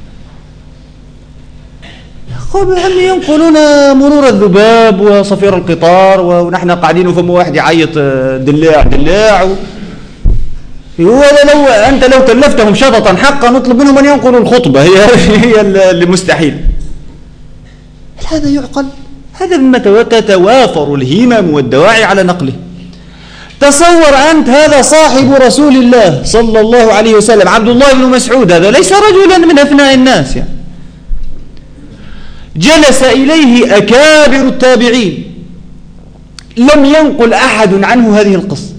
هم ينقلون مرور الذباب وصفير القطار ونحن قاعدين وفم واحد يعيط دلاع دلاع هو لو كلفتهم شططا حقا نطلب منهم أن ينقلوا الخطبة، هي اللي مستحيل. هل هذا يعقل؟ هذا مما تتوافر الهمم والدواعي على نقله. تصور أنت هذا صاحب رسول الله صلى الله عليه وسلم عبد الله بن مسعود، هذا ليس رجلا من أفناء الناس يعني. جلس إليه أكابر التابعين لم ينقل أحد عنه هذه القصة.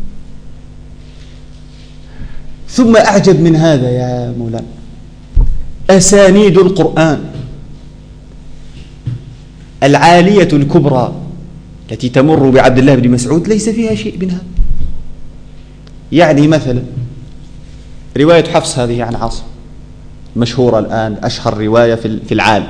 ثم أعجب من هذا يا مولانا، أسانيد القرآن العالية الكبرى التي تمر بعبد الله بن مسعود ليس فيها شيء من هذا. يعني مثلا رواية حفص هذه عن عاصم مشهورة الآن، أشهر رواية في العالم.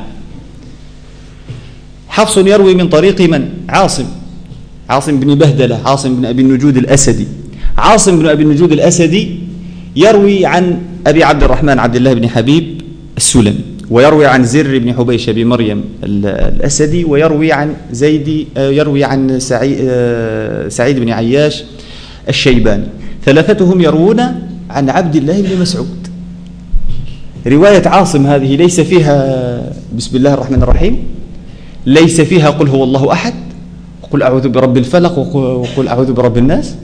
حفص يروي من طريق من؟ عاصم بن بهدلة، عاصم بن أبي النجود الأسدي. عاصم بن أبي النجود الأسدي يروي عن أبي عبد الرحمن عبد الله بن حبيب السلمي، ويروي عن زر بن حبيش بن مريم الأسدي، ويروي عن يروي عن سعيد بن عياش الشيباني. ثلاثتهم يروون عن عبد الله بن مسعود. رواية عاصم هذه ليس فيها بسم الله الرحمن الرحيم، ليس فيها قل هو الله أحد، وقل أعوذ برب الفلق، وقل أعوذ برب الناس.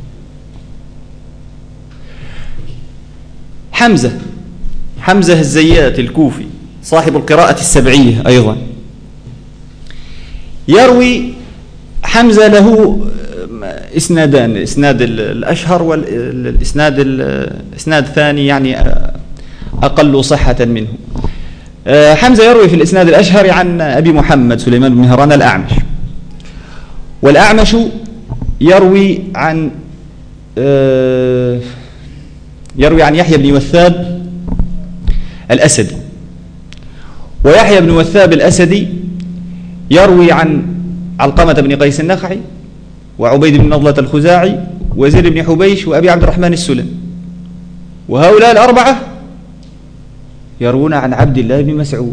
حمزة الزيات الكوفي صاحب القراءة السبعية أيضا يروي. حمزة له إسنادان، الإسناد الأشهر والإسناد الثاني يعني أقل صحة منه. حمزة يروي في الإسناد الأشهر عن أبي محمد سليمان بن مهران الأعمش، والأعمش يروي عن يحيى بن وثاب الأسدي، ويحيى بن وثاب الأسدي يروي عن علقمة بن قيس النخعي، وعبيد بن نضلة الخزاعي، وزير بن حبيش، وأبي عبد الرحمن السلمي. وهؤلاء الأربعة يروون عن عبد الله بن مسعود.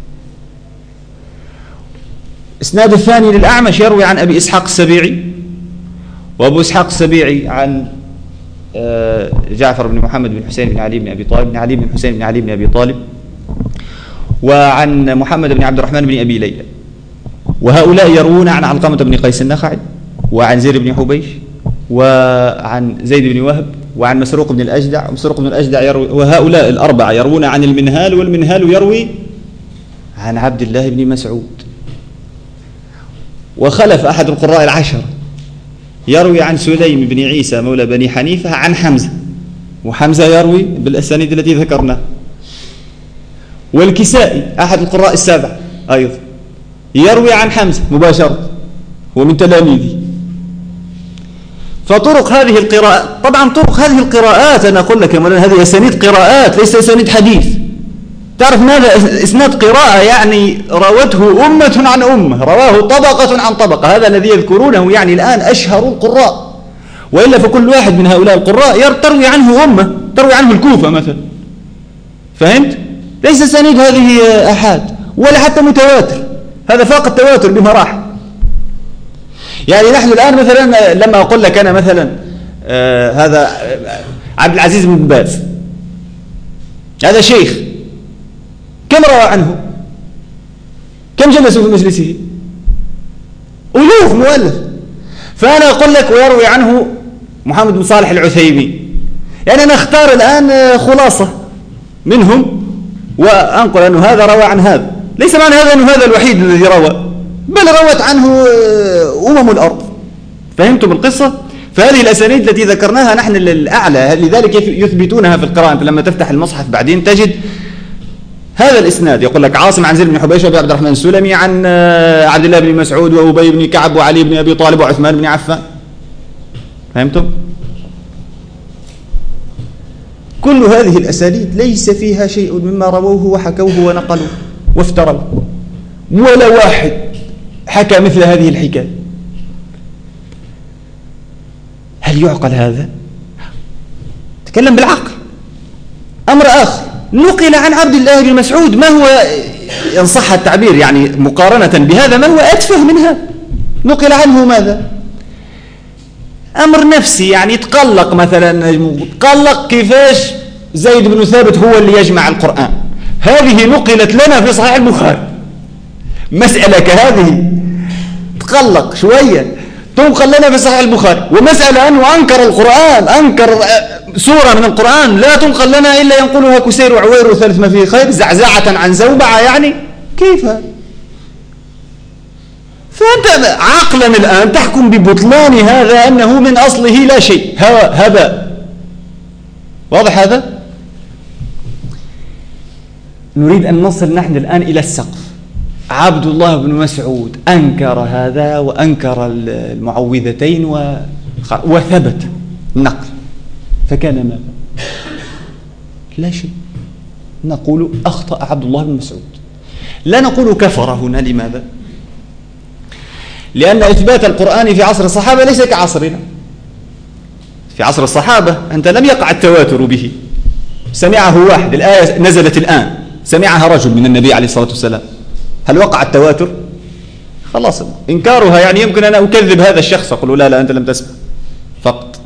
إسناد الثاني للأعمش يروي عن أبي إسحاق السبيعي، وأبو إسحاق السبيعي عن جعفر بن محمد بن حسين بن علي بن أبي طالب، بن علي بن حسين بن علي بن أبي طالب، وعن محمد بن عبد الرحمن بن أبي ليلى. وهؤلاء يروون عن علقمة بن قيس النخعي، وعن زيد بن حبيش، وعن زيد بن وهب، وعن مسروق بن الأجدع. ومسروق بن الأجدع يروي، وهؤلاء الأربعة يروون عن المنهال، والمنهال يروي عن عبد الله بن مسعود. وخلف أحد القراء العشر يروي عن سليم بن عيسى مولى بني حنيفة عن حمزة، وحمزة يروي بالأسانيد التي ذكرنا. والكسائي أحد القراء السابع أيضا يروي عن حمزة مباشرة، هو من تلاميذه. فطرق هذه القراءات، طبعا طرق هذه القراءات أنا أقول لك هذه أسانيد قراءات ليس أسانيد حديث. تعرف ماذا إسناد قراءة؟ يعني روته أمة عن أمة، رواه طبقة عن طبقة. هذا الذي يذكرونه يعني الآن أشهر القراء، وإلا فكل واحد من هؤلاء القراء تروي عنه أمة، تروي عنه الكوفة مثلا. فهمت؟ ليس سنيد هذه أحد ولا حتى متواتر، هذا فاق التواتر بمراحل. يعني نحن الآن مثلا لما أقول لك أنا مثلا هذا عبد العزيز بن باز، هذا شيخ، كم روى عنه؟ كم جلسوا في مجلسه؟ ألوف مؤلف. فأنا أقول لك ويروي عنه محمد بن صالح العثيمين. يعني أنا أختار الآن خلاصة منهم وأنقل أنه هذا روى عن هذا. ليس معنى هذا أنه هذا الوحيد الذي روى، بل روت عنه الأرض. فهمتم القصة؟ فهذه الأسانيد التي ذكرناها نحن الأعلى، لذلك يثبتونها في القراءة. أنت لما تفتح المصحف بعدين تجد هذا الإسناد، يقول لك عاصم عن زيد بن حبيش وأبي عبد الرحمن السلمي عن عبد الله بن مسعود وأبي بن كعب وعلي بن أبي طالب وعثمان بن عفان. فهمتم؟ كل هذه الأسانيد ليس فيها شيء مما رووه وحكوه ونقلوه وافتروا، ولا واحد حكى مثل هذه الحكاية. هل يعقل هذا؟ تكلم بالعقل. أمر آخر، نقل عن عبد الله بن مسعود ما هو، إن صح التعبير يعني مقارنة بهذا، ما هو أتفه من هذا. نقل عنه ماذا؟ أمر نفسي، يعني تقلق مثلا، تقلق كيفاش زيد بن ثابت هو اللي يجمع القرآن. هذه نقلت لنا في صحيح البخاري. مسألة كهذه تقلق شوية تنقل لنا في صحيح البخاري، ومسألة أنه أنكر القرآن، أنكر سورة من القرآن لا تنقل لنا إلا ينقلها كسير وعوير وثالث ما فيه خير، زعزعة عن زوبعة. يعني كيف؟ فأنت عقلا الآن تحكم ببطلان هذا أنه من أصله لا شيء، هباء. واضح هذا؟ نريد أن نصل نحن الآن إلى السقف. عبد الله بن مسعود أنكر هذا وأنكر المعوذتين وثبت النقل، فكان ماذا؟ لا شيء. نقول أخطأ عبد الله بن مسعود، لا نقول كفر هنا. لماذا؟ لأن إثبات القرآن في عصر الصحابة ليس كعصرنا. في عصر الصحابة أنت لم يقع التواتر به، سمعه واحد، الآية نزلت الآن سمعها رجل من النبي عليه الصلاة والسلام، هل وقع التواتر؟ خلاص إنكارها يعني يمكن أن أكذب هذا الشخص، أقول لا أنت لم تسمع فقط،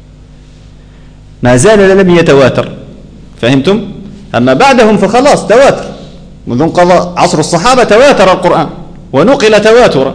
ما زال لم يتواتر. فهمتم؟ أما بعدهم فخلاص تواتر، منذ انقضى عصر الصحابة تواتر القرآن ونقل تواترا.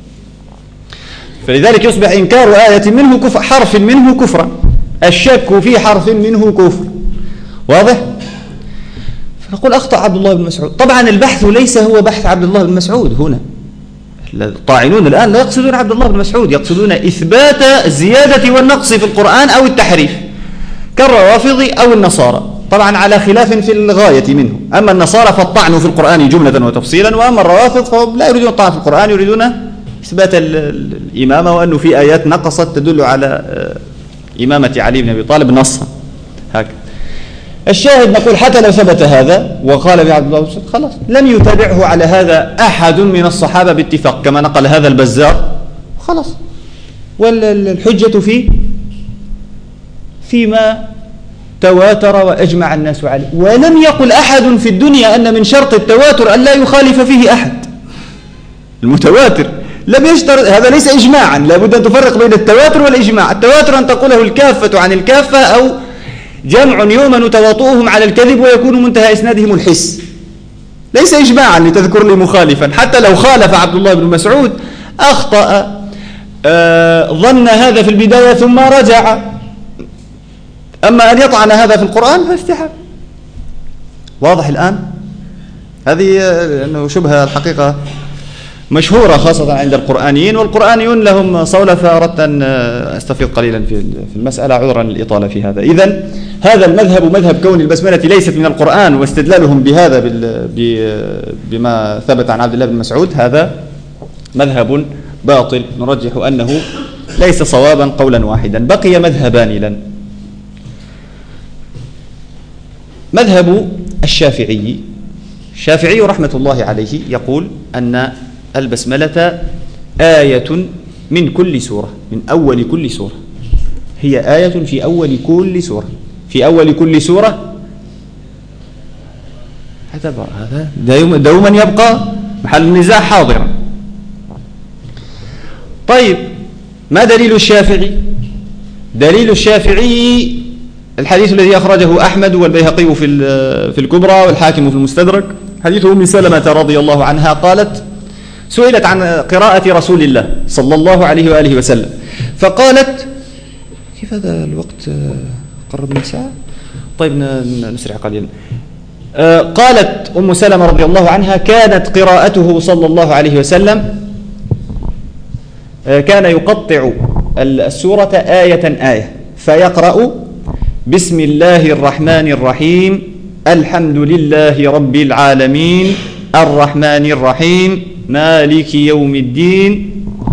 فلذلك يصبح إنكار آية منه كفر، حرف منه كفرا، الشك في حرف منه كفر. واضح؟ فنقول أخطأ عبد الله بن مسعود. طبعا البحث ليس هو بحث عبد الله بن مسعود هنا. الطاعنون الآن لا يقصدون عبد الله بن مسعود، يقصدون إثبات الزيادة والنقص في القرآن أو التحريف كالروافض أو النصارى، طبعا على خلاف في الغاية منه. أما النصارى فالطعن في القرآن جملة وتفصيلا، وأما الروافض فهم لا يريدون الطعن في القرآن، يريدون إثبات الإمامة، وأنه في آيات نقصت تدل على إمامة علي بن أبي طالب نصا. هكذا الشاهد نقول حتى لو ثبت هذا وقال بعبد الله بن مسعود خلاص لم يتابعه على هذا أحد من الصحابة باتفاق، كما نقل هذا البزار خلاص. والحجة فيما تواتر وأجمع الناس عليه، ولم يقل أحد في الدنيا أن من شرط التواتر أن لا يخالف فيه أحد. المتواتر لم يشترط، هذا ليس إجماعا، لابد أن تفرق بين التواتر والإجماع. التواتر أن تقوله الكافة عن الكافة، أو جمع يؤمن تواطؤهم على الكذب ويكون منتهى إسنادهم الحس، ليس إجماعا لتذكر لي مخالفا. حتى لو خالف عبد الله بن مسعود أخطأ، ظن هذا في البداية ثم رجع. أما أن يطعن هذا في القرآن فاستحب. واضح الآن؟ هذه أنه شبهة الحقيقة مشهورة خاصة عند القرآنيين، والقرآنيون لهم صولة، فأردت أن أستفيض قليلا في المسألة عذرا للإطالة في هذا. إذن هذا المذهب، مذهب كون البسملة ليست من القرآن، واستدلالهم بهذا بما ثبت عن عبد الله بن مسعود، هذا مذهب باطل نرجح أنه ليس صوابا قولا واحدا. بقي مذهبان لنا. مذهب الشافعي رحمة الله عليه يقول أن البسملة آية من كل سورة، من أول كل سورة، هي آية في أول كل سورة، في أول كل سورة. هذا دوما يبقى محل النزاع حاضرا. طيب، ما دليل الشافعي؟ دليل الشافعي الحديث الذي أخرجه أحمد والبيهقي في الكبرى والحاكم في المستدرك، حديث أم سلمة رضي الله عنها قالت: سئلت عن قراءة رسول الله صلى الله عليه وآله وسلم، فقالت: كيف هذا الوقت قرب من ساعة؟ طيب نسرع قليلا. قالت أم سلمة رضي الله عنها: كانت قراءته صلى الله عليه وسلم كان يقطع السورة آية فيقرأ: بسم الله الرحمن الرحيم، الحمد لله رب العالمين، الرحمن الرحيم، مالك يوم الدين.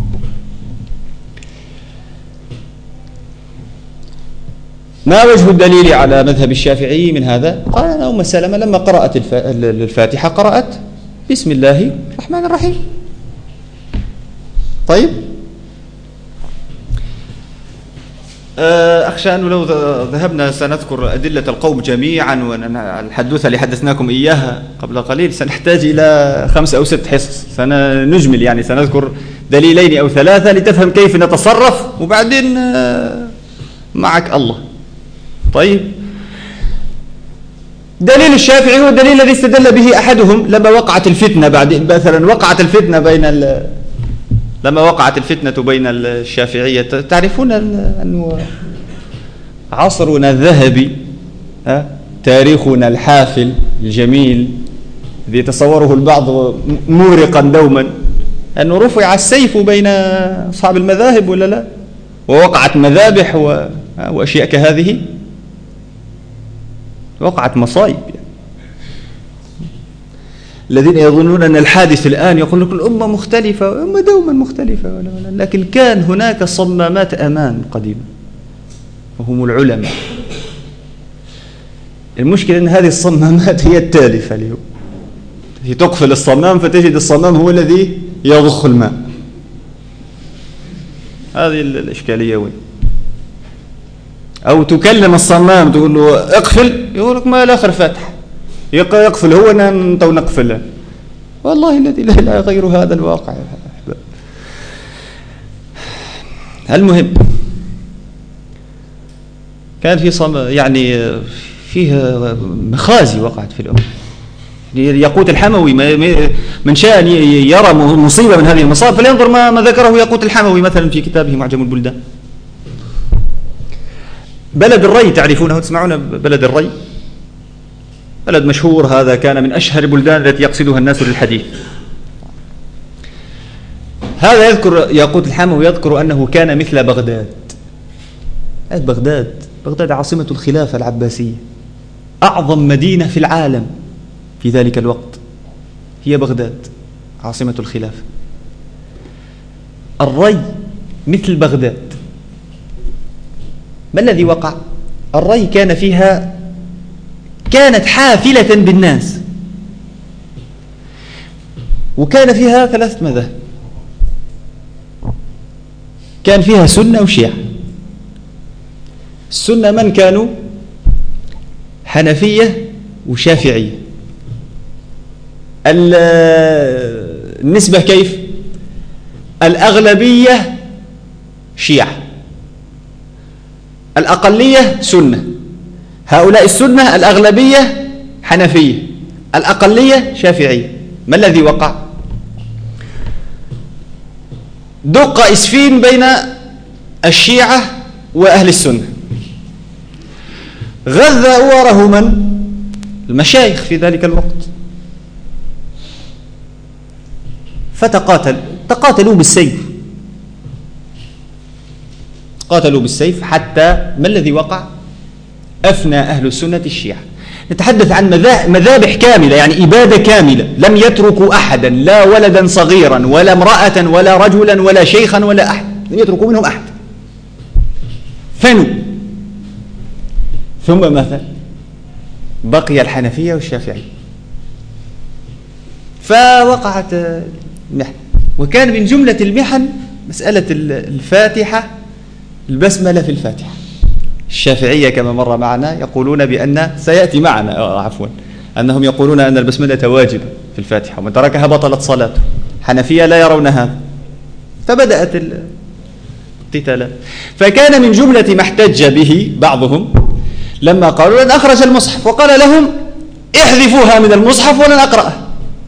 ما وجه الدليل على مذهب الشافعي من هذا؟ قال: أن أم سلمة لما قرأت الفاتحة قرأت بسم الله الرحمن الرحيم. طيب، أخشى أنه لو ذهبنا سنذكر أدلة القوم جميعا، والحدوثة اللي حدثناكم إياها قبل قليل سنحتاج إلى 5 أو 6 حصص. سنجمل، يعني سنذكر دليلين أو 3 لتفهم كيف نتصرف، وبعدين معك الله. طيب، دليل الشافعي هو الدليل الذي استدل به أحدهم لما وقعت الفتنة. بعد مثلا وقعت الفتنة لما وقعت الفتنة بين الشافعية، تعرفون أنه عصرنا الذهبي، تاريخنا الحافل الجميل الذي يتصوره البعض مورقا دوما، أنه رفع السيف بين أصحاب المذاهب ولا لا، ووقعت مذابح وأشياء كهذه، وقعت مصائب. الذين يظنون أن الحادث الآن يقول لك الأمة مختلفة، الأمة دوما مختلفة، لكن كان هناك صمامات أمان قديمة وهم العلماء. المشكلة أن هذه الصمامات هي التالفة اليوم، هي تقفل الصمام فتجد الصمام هو الذي يضخ الماء. هذه الإشكالية وين؟ أو تكلم الصمام تقول له اقفل، يقول لك ما الآخر فاتح، يقفل هو نقفل. والله الذي لا إله غير هذا الواقع. المهم، كان في يعني فيه مخازي وقعت في الأمة. ياقوت الحموي من شاء يرى مصيبة من هذه المصائب فلينظر ما ذكره ياقوت الحموي مثلا في كتابه معجم البلدان. بلد الري، تعرفونه، تسمعون بلد الري؟ بلد مشهور، هذا كان من أشهر البلدان التي يقصدها الناس للحديث. هذا يذكر ياقوت الحموي، يذكر أنه كان مثل بغداد. بغداد عاصمة الخلافة العباسية، أعظم مدينة في العالم في ذلك الوقت هي بغداد عاصمة الخلافة. الري مثل بغداد. ما الذي وقع؟ الري كانت حافلة بالناس، وكان فيها 3 مذاهب، كان فيها سنة وشيعة. السنة من كانوا حنفية وشافعية. النسبة كيف؟ الأغلبية شيعة، الأقلية سنة. هؤلاء السنة الأغلبية حنفية، الأقلية شافعية. ما الذي وقع؟ دق إسفين بين الشيعة وأهل السنة. غذى أواره من؟ المشايخ في ذلك الوقت. تقاتلوا بالسيف، قاتلوا بالسيف حتى ما الذي وقع؟ أفنى أهل السنة الشيعة. نتحدث عن مذابح كاملة، يعني إبادة كاملة، لم يتركوا أحدا، لا ولدا صغيرا ولا امرأة ولا رجلا ولا شيخا ولا أحد، لم يتركوا منهم أحد، فنوا. ثم ماذا؟ بقي الحنفية والشافعية، فوقعت محن. وكان من جملة المحن مسألة الفاتحة، البسملة في الفاتحة. الشافعية كما مر معنا يقولون بأن سيأتي معنا عفوا أنهم يقولون أن البسملة واجبة في الفاتحة، ومن تركها بطلت صلاته. حنفية لا يرون هذا، فبدأت القتالات. فكان من جملة ما احتج به بعضهم لما قالوا لن أخرج المصحف، وقال لهم احذفوها من المصحف ولن أقرأها.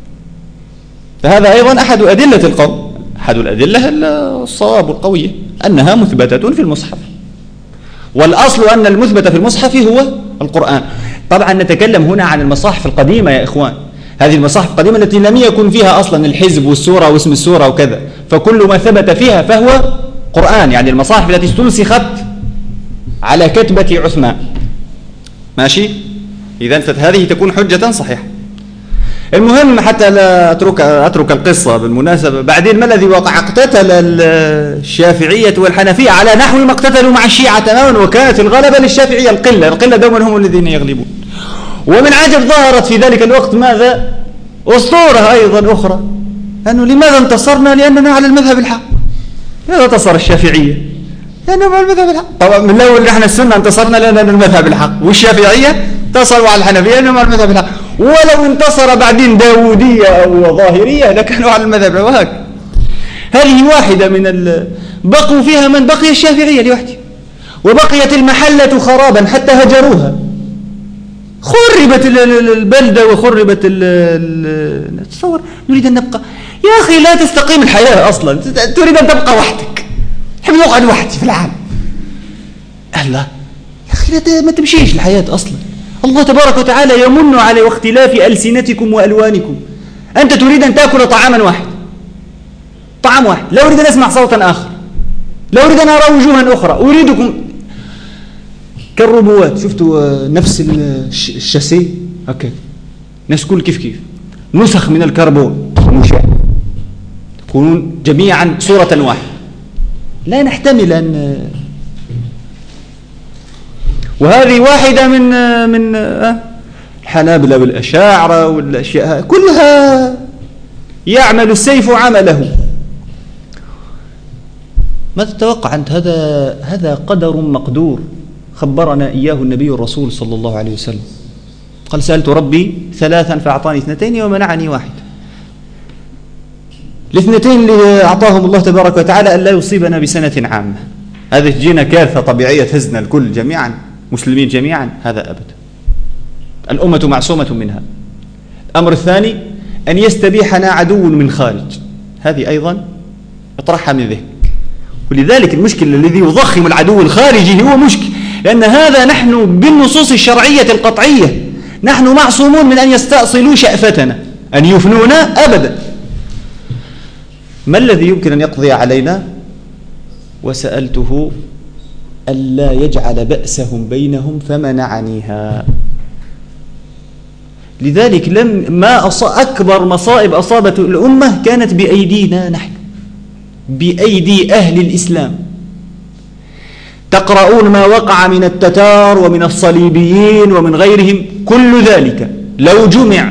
فهذا أيضا أحد أدلة القول، أحد الأدلة الصواب القوية أنها مثبتة في المصحف، والأصل أن المثبت في المصحف هو القرآن. طبعا نتكلم هنا عن المصاحف القديمة يا إخوان، هذه المصاحف القديمة التي لم يكن فيها أصلا الحزب والسورة واسم السورة وكذا، فكل ما ثبت فيها فهو قرآن، يعني المصاحف التي استنسخت على كتبة عثمان. ماشي؟ إذن فهذه تكون حجة صحيحة. المهم حتى لا أترك القصة بالمناسبة، بعدين ما الذي وقع؟ اقتتل الشافعية والحنفية على نحو ما اقتتلوا مع الشيعة تماما، وكانت الغلبة للشافعية، القلة دوما هم الذين يغلبون. ومن عجب ظهرت في ذلك الوقت ماذا؟ أسطورة أيضا أخرى، أنه لماذا انتصرنا؟ لأننا على المذهب الحق. لماذا انتصر الشافعية؟ لأنهم على المذهب الحق. طبعا من الأول نحن السنة انتصرنا لأننا المذهب الحق، والشافعية انتصروا على الحنفية لأنهم على المذهب الحق. ولو انتصر بعدين داودية أو ظاهرية لكانوا على المذهب، وهكذا. هذه واحدة من بقوا فيها من بقي الشافعية لوحده، وبقيت المحلة خرابا حتى هجروها، خربت البلدة وخربت تصور نريد أن نبقى. يا أخي لا تستقيم الحياة أصلا، تريد أن تبقى وحدك، حب أقعد وحدي في العالم. الله يا أخي ما تمشيش الحياة أصلا. الله تبارك وتعالى يمن على واختلاف ألسنتكم وألوانكم. أنت تريد أن تأكل طعاما واحد، طعام واحد، لا أريد أن أسمع صوتا آخر، لا أريد أن أرى وجوها أخرى، أريدكم كالربوات. شفتوا نفس الشاسيه هكذا، ناس كل كيف نسخ من الكربون مشع، تكونون جميعا صورة واحدة. لا نحتمل أن وهذه واحدة من الحنابلة والأشاعرة والأشياء كلها يعمل السيف عمله. ماذا تتوقع أنت؟ هذا قدر مقدور خبرنا إياه النبي الرسول صلى الله عليه وسلم. قال سألت ربي ثلاثا فأعطاني اثنتين ومنعني واحد. الاثنتين اللي أعطاهم الله تبارك وتعالى أن لا يصيبنا بسنة عامة، هذه تجينا كارثة طبيعية تهزنا الكل جميعا، مسلمين جميعا، هذا أبدا، الأمة معصومة منها. الأمر الثاني أن يستبيحنا عدو من خارج، هذه أيضا اطرحها من ذهنك. ولذلك المشكل الذي يضخم العدو الخارجي هو مشكل، لأن هذا نحن بالنصوص الشرعية القطعية نحن معصومون من أن يستأصلوا شأفتنا، أن يفنونا أبدا. ما الذي يمكن أن يقضي علينا؟ وسألته ألا يجعل بأسهم بينهم فمنعنيها. لذلك أكبر مصائب أصابت الأمة كانت بأيدينا نحن، بأيدي أهل الإسلام. تقرؤون ما وقع من التتار ومن الصليبيين ومن غيرهم، كل ذلك لو جمع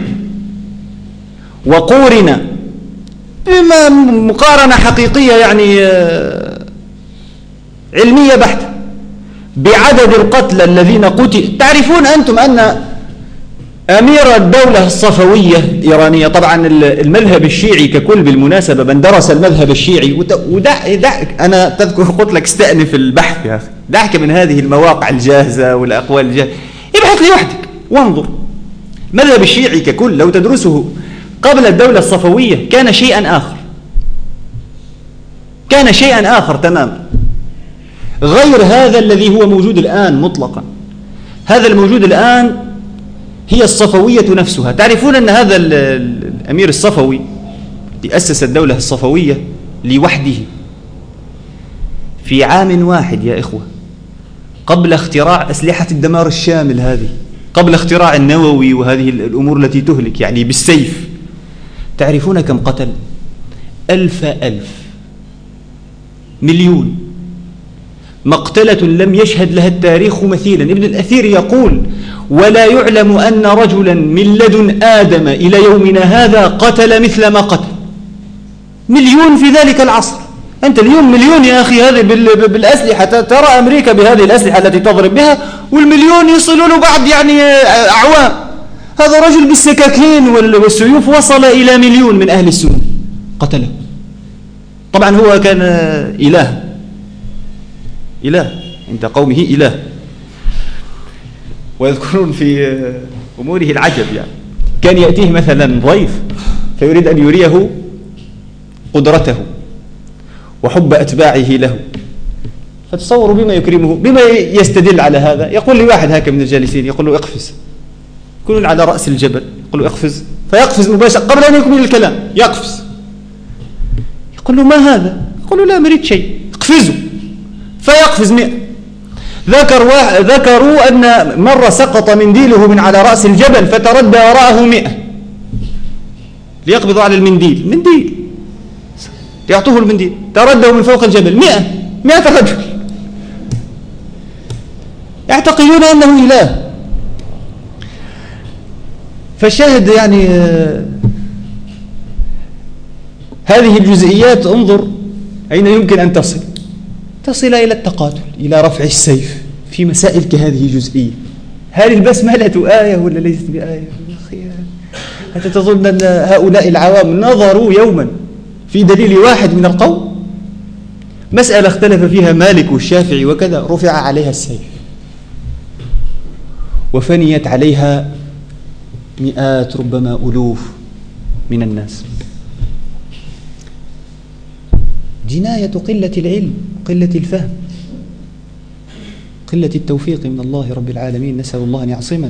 وقورن بما مقارنة حقيقية يعني علمية بحتة، بعدد القتلى الذين قتل. تعرفون أنتم أن أمير الدولة الصفوية الإيرانية، طبعا المذهب الشيعي ككل بالمناسبة، من درس المذهب الشيعي أنا تذكر قلت لك استأنف البحث يا أخي، دعك من هذه المواقع الجاهزة والأقوال الجاهزة، ابحث لوحدك وانظر. المذهب الشيعي ككل لو تدرسه قبل الدولة الصفوية كان شيئا آخر، كان شيئا آخر تماما، غير هذا الذي هو موجود الآن مطلقا. هذا الموجود الآن هي الصفوية نفسها. تعرفون أن هذا الأمير الصفوي أسس الدولة الصفوية لوحده في عام واحد يا إخوة، قبل اختراع أسلحة الدمار الشامل هذه، قبل اختراع النووي وهذه الأمور التي تهلك يعني بالسيف. تعرفون كم قتل؟ 1000 مليون، مقتلة لم يشهد لها التاريخ مثيلا. ابن الأثير يقول: ولا يعلم أن رجلا من لدن آدم إلى يومنا هذا قتل مثل ما قتل. مليون في ذلك العصر. أنت اليوم مليون يا أخي هذه بالأسلحة، ترى أمريكا بهذه الأسلحة التي تضرب بها، والمليون يصلوا له بعد يعني أعوام. هذا رجل بالسكاكين والسيوف وصل إلى مليون من أهل السنة قتله. طبعا هو كان إله عند قومه إله، ويذكرون في أموره العجب. يعني كان يأتيه مثلا ضيف فيريد أن يريه قدرته وحب أتباعه له، فتصوروا بما يكرمه، بما يستدل على هذا. يقول لي واحد هكذا من الجالسين، يقول له اقفز، يكون على رأس الجبل، يقول له اقفز، فيقفز مباشرة قبل أن يكمل الكلام يقفز. يقول له ما هذا؟ يقول له لا مريد شيء، اقفزوا، فيقفز 100. ذكروا أن مرة سقط منديله من على رأس الجبل فتردى وراءه 100 ليقبضوا على المنديل، منديل يعطوه المنديل، تردوا من فوق الجبل 100 رجل يعتقدون أنه إله. فالشاهد يعني هذه الجزئيات انظر أين يمكن أن تصل إلى التقاتل، إلى رفع السيف في مسائل كهذه جزئية. هل البسملة آية ولا ليست بآية؟ أنت تظن أن هؤلاء العوام نظروا يوما في دليل واحد من القول؟ مسألة اختلف فيها مالك والشافعي وكذا، رفع عليها السيف وفنيت عليها مئات ربما ألوف من الناس. جناية قلة العلم، قلة الفهم، قلة التوفيق من الله رب العالمين، نسأل الله أن يعصمنا.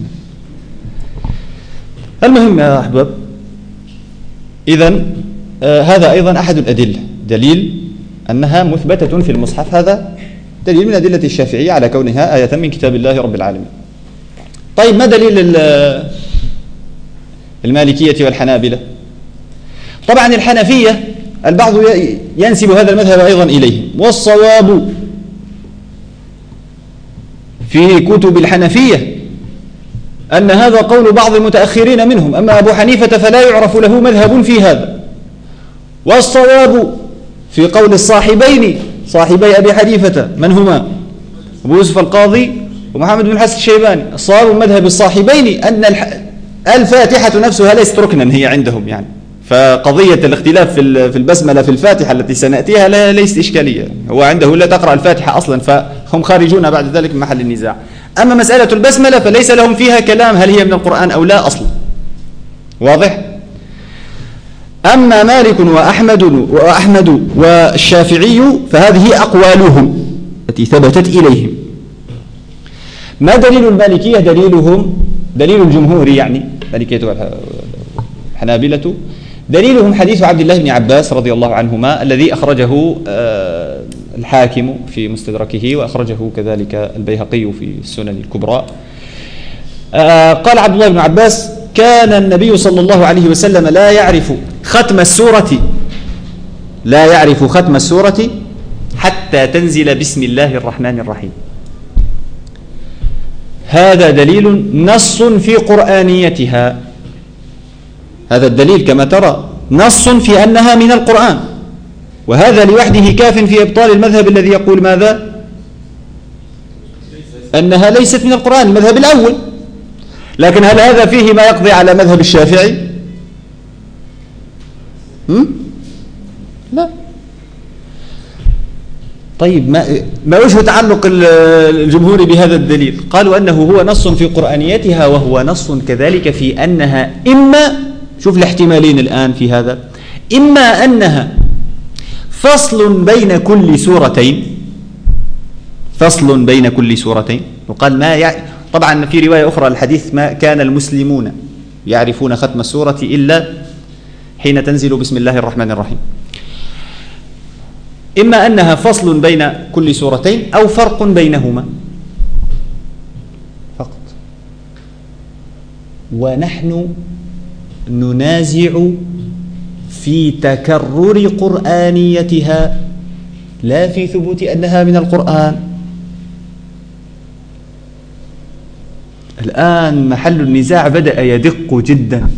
المهم يا أحباب، إذن هذا أيضا أحد الأدلة، دليل أنها مثبتة في المصحف، هذا دليل من أدلة الشافعية على كونها آية من كتاب الله رب العالمين. طيب ما دليل المالكية والحنابلة؟ طبعا الحنفية البعض ينسب هذا المذهب أيضا إليهم، والصواب في كتب الحنفية أن هذا قول بعض المتأخرين منهم، أما أبو حنيفة فلا يعرف له مذهب في هذا. والصواب في قول الصاحبين، صاحبي أبي حنيفة، من هما؟ أبو يوسف القاضي ومحمد بن حسن الشيباني. الصواب مذهب الصاحبين أن الفاتحة نفسها ليست ركنا هي عندهم، يعني فقضية الاختلاف في البسملة في الفاتحة التي سنأتيها ليست إشكالية، هو عنده لا تقرأ الفاتحة أصلا، فهم خارجون بعد ذلك من محل النزاع. أما مسألة البسملة فليس لهم فيها كلام هل هي من القرآن أو لا أصلا، واضح؟ أما مالك وأحمد والشافعي فهذه أقوالهم التي ثبتت إليهم. ما دليل المالكية؟ دليل الجمهور، يعني مالكية والحنابلة، دليلهم حديث عبد الله بن عباس رضي الله عنهما الذي أخرجه الحاكم في مستدركه، وأخرجه كذلك البيهقي في السنن الكبرى. قال عبد الله بن عباس: كان النبي صلى الله عليه وسلم لا يعرف ختم السورة حتى تنزل بسم الله الرحمن الرحيم. هذا دليل نص في قرآنيتها، هذا الدليل كما ترى نص في أنها من القرآن، وهذا لوحده كاف في إبطال المذهب الذي يقول ماذا؟ أنها ليست من القرآن، المذهب الأول. لكن هل هذا فيه ما يقضي على مذهب الشافعي؟ لا. طيب ما وجه تعلق الجمهور بهذا الدليل؟ قالوا أنه هو نص في قرآنيتها، وهو نص كذلك في أنها إما، شوف الاحتمالين الآن في هذا، إما أنها فصل بين كل سورتين، فصل بين كل سورتين، وقال طبعا في رواية أخرى الحديث ما كان المسلمون يعرفون ختم السورة إلا حين تنزل بسم الله الرحمن الرحيم. إما أنها فصل بين كل سورتين أو فرق بينهما فقط. ونحن ننازع في تكرر قرآنيتها لا في ثبوت أنها من القرآن. الآن محل النزاع بدأ يدق جدا.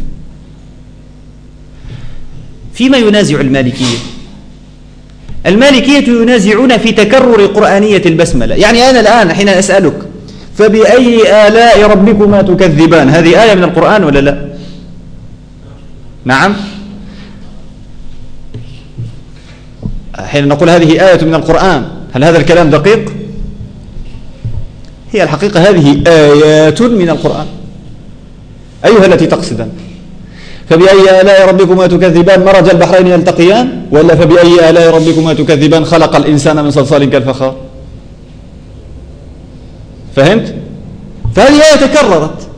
فيما ينازع المالكية، المالكية ينازعون في تكرر قرآنية البسملة. يعني أنا الآن حين أسألك فبأي آلاء ربكما تكذبان، هذه آية من القرآن ولا لا؟ نعم. حين نقول هذه آية من القرآن، هل هذا الكلام دقيق؟ هي الحقيقة هذه آيات من القرآن. أيها التي تقصدان؟ فبأي آلاء ربكما تكذبان مرج البحرين يلتقيان، ولا فبأي آلاء ربكما تكذبان خلق الإنسان من صلصال كالفخار؟ فهمت؟ فهذه آية تكررت.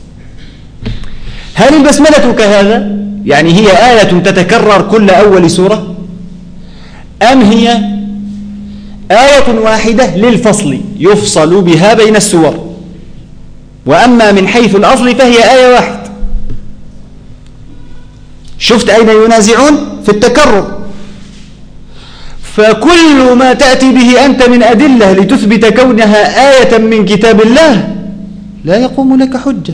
هل البسملة كهذا؟ يعني هي آية تتكرر كل أول سورة، أم هي آية واحدة للفصل يفصل بها بين السور؟ وأما من حيث الأصل فهي آية واحدة. شفت أين ينازعون؟ في التكرر. فكل ما تأتي به أنت من أدلة لتثبت كونها آية من كتاب الله لا يقوم لك حجة.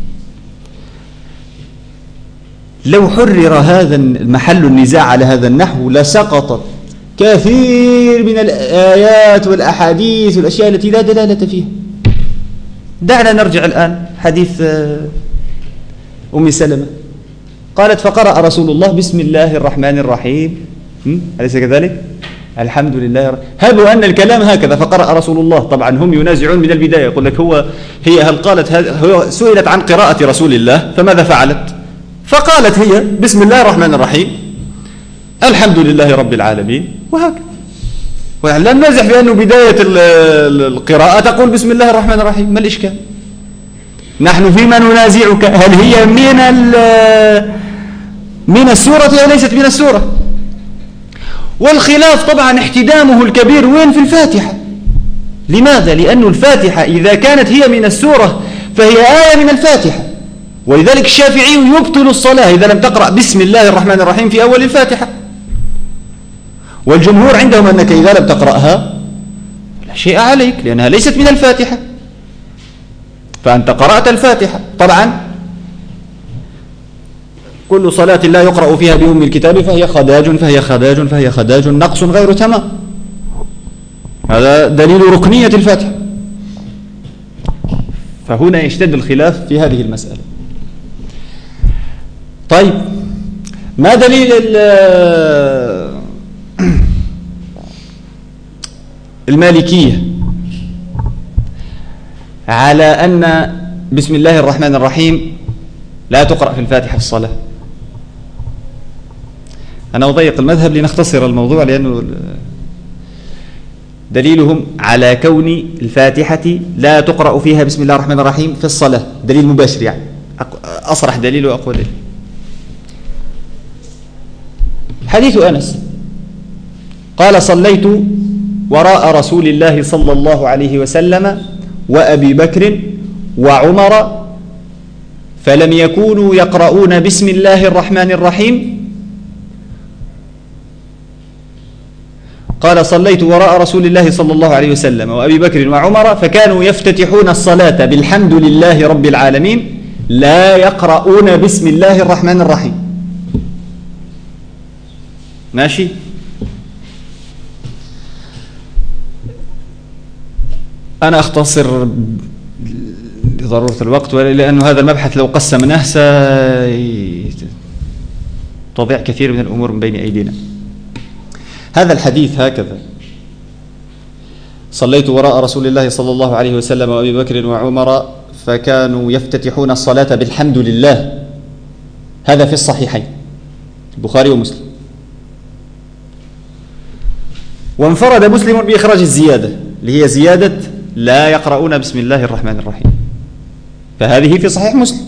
لو حرر هذا المحل النزاع على هذا النحو لسقطت كثير من الآيات والأحاديث والأشياء التي لا دلالة فيها. دعنا نرجع الآن حديث أم سلمة، قالت فقرأ رسول الله بسم الله الرحمن الرحيم، أليس كذلك؟ الحمد لله. هبوا أن الكلام هكذا فقرأ رسول الله. طبعا هم ينازعون من البداية، يقول لك هي هل قالت هو سئلت عن قراءة رسول الله فماذا فعلت؟ فقالت هي بسم الله الرحمن الرحيم الحمد لله رب العالمين، وهكذا. لا ننازع في أنه بداية القراءة تقول بسم الله الرحمن الرحيم، ما الإشكال؟ نحن فيما ننازعك هل هي من السورة أو ليست من السورة؟ والخلاف طبعا احتدامه الكبير وين؟ في الفاتحة. لماذا؟ لأن الفاتحة إذا كانت هي من السورة فهي آية من الفاتحة، ولذلك الشافعي يبطل الصلاة إذا لم تقرأ بسم الله الرحمن الرحيم في أول الفاتحة. والجمهور عندهم أنك إذا لم تقرأها لا شيء عليك لأنها ليست من الفاتحة، فأنت قرأت الفاتحة. طبعا كل صلاة لا يقرأ فيها بأم الكتاب فهي خداج فهي خداج فهي خداج، نقص غير تمام. هذا دليل ركنية الفاتحة. فهنا يشتد الخلاف في هذه المسألة. طيب ما دليل المالكية على أن بسم الله الرحمن الرحيم لا تقرأ في الفاتحة الصلاة؟ أنا أضيق المذهب لنختصر الموضوع، لأنه دليلهم على كون الفاتحة لا تقرأ فيها بسم الله الرحمن الرحيم في الصلاة دليل مباشر، يعني أصرح دليل وأقوى دليل حديث أنس قال صليت وراء رسول الله صلى الله عليه وسلم وأبي بكر وعمر فلم يكونوا يقرؤون بسم الله الرحمن الرحيم. قال صليت وراء رسول الله صلى الله عليه وسلم وأبي بكر وعمر فكانوا يفتتحون الصلاة بالحمد لله رب العالمين لا يقرؤون بسم الله الرحمن الرحيم. ماشي؟ أنا أختصر لضرورة الوقت، ولأن هذا المبحث لو قسمناه تضيع كثير من الأمور من بين أيدينا. هذا الحديث هكذا: صليت وراء رسول الله صلى الله عليه وسلم وأبي بكر وعمر فكانوا يفتتحون الصلاة بالحمد لله. هذا في الصحيحين البخاري ومسلم. وانفرد مسلم بإخراج الزيادة اللي هي زيادة لا يقرؤون بسم الله الرحمن الرحيم، فهذه في صحيح مسلم.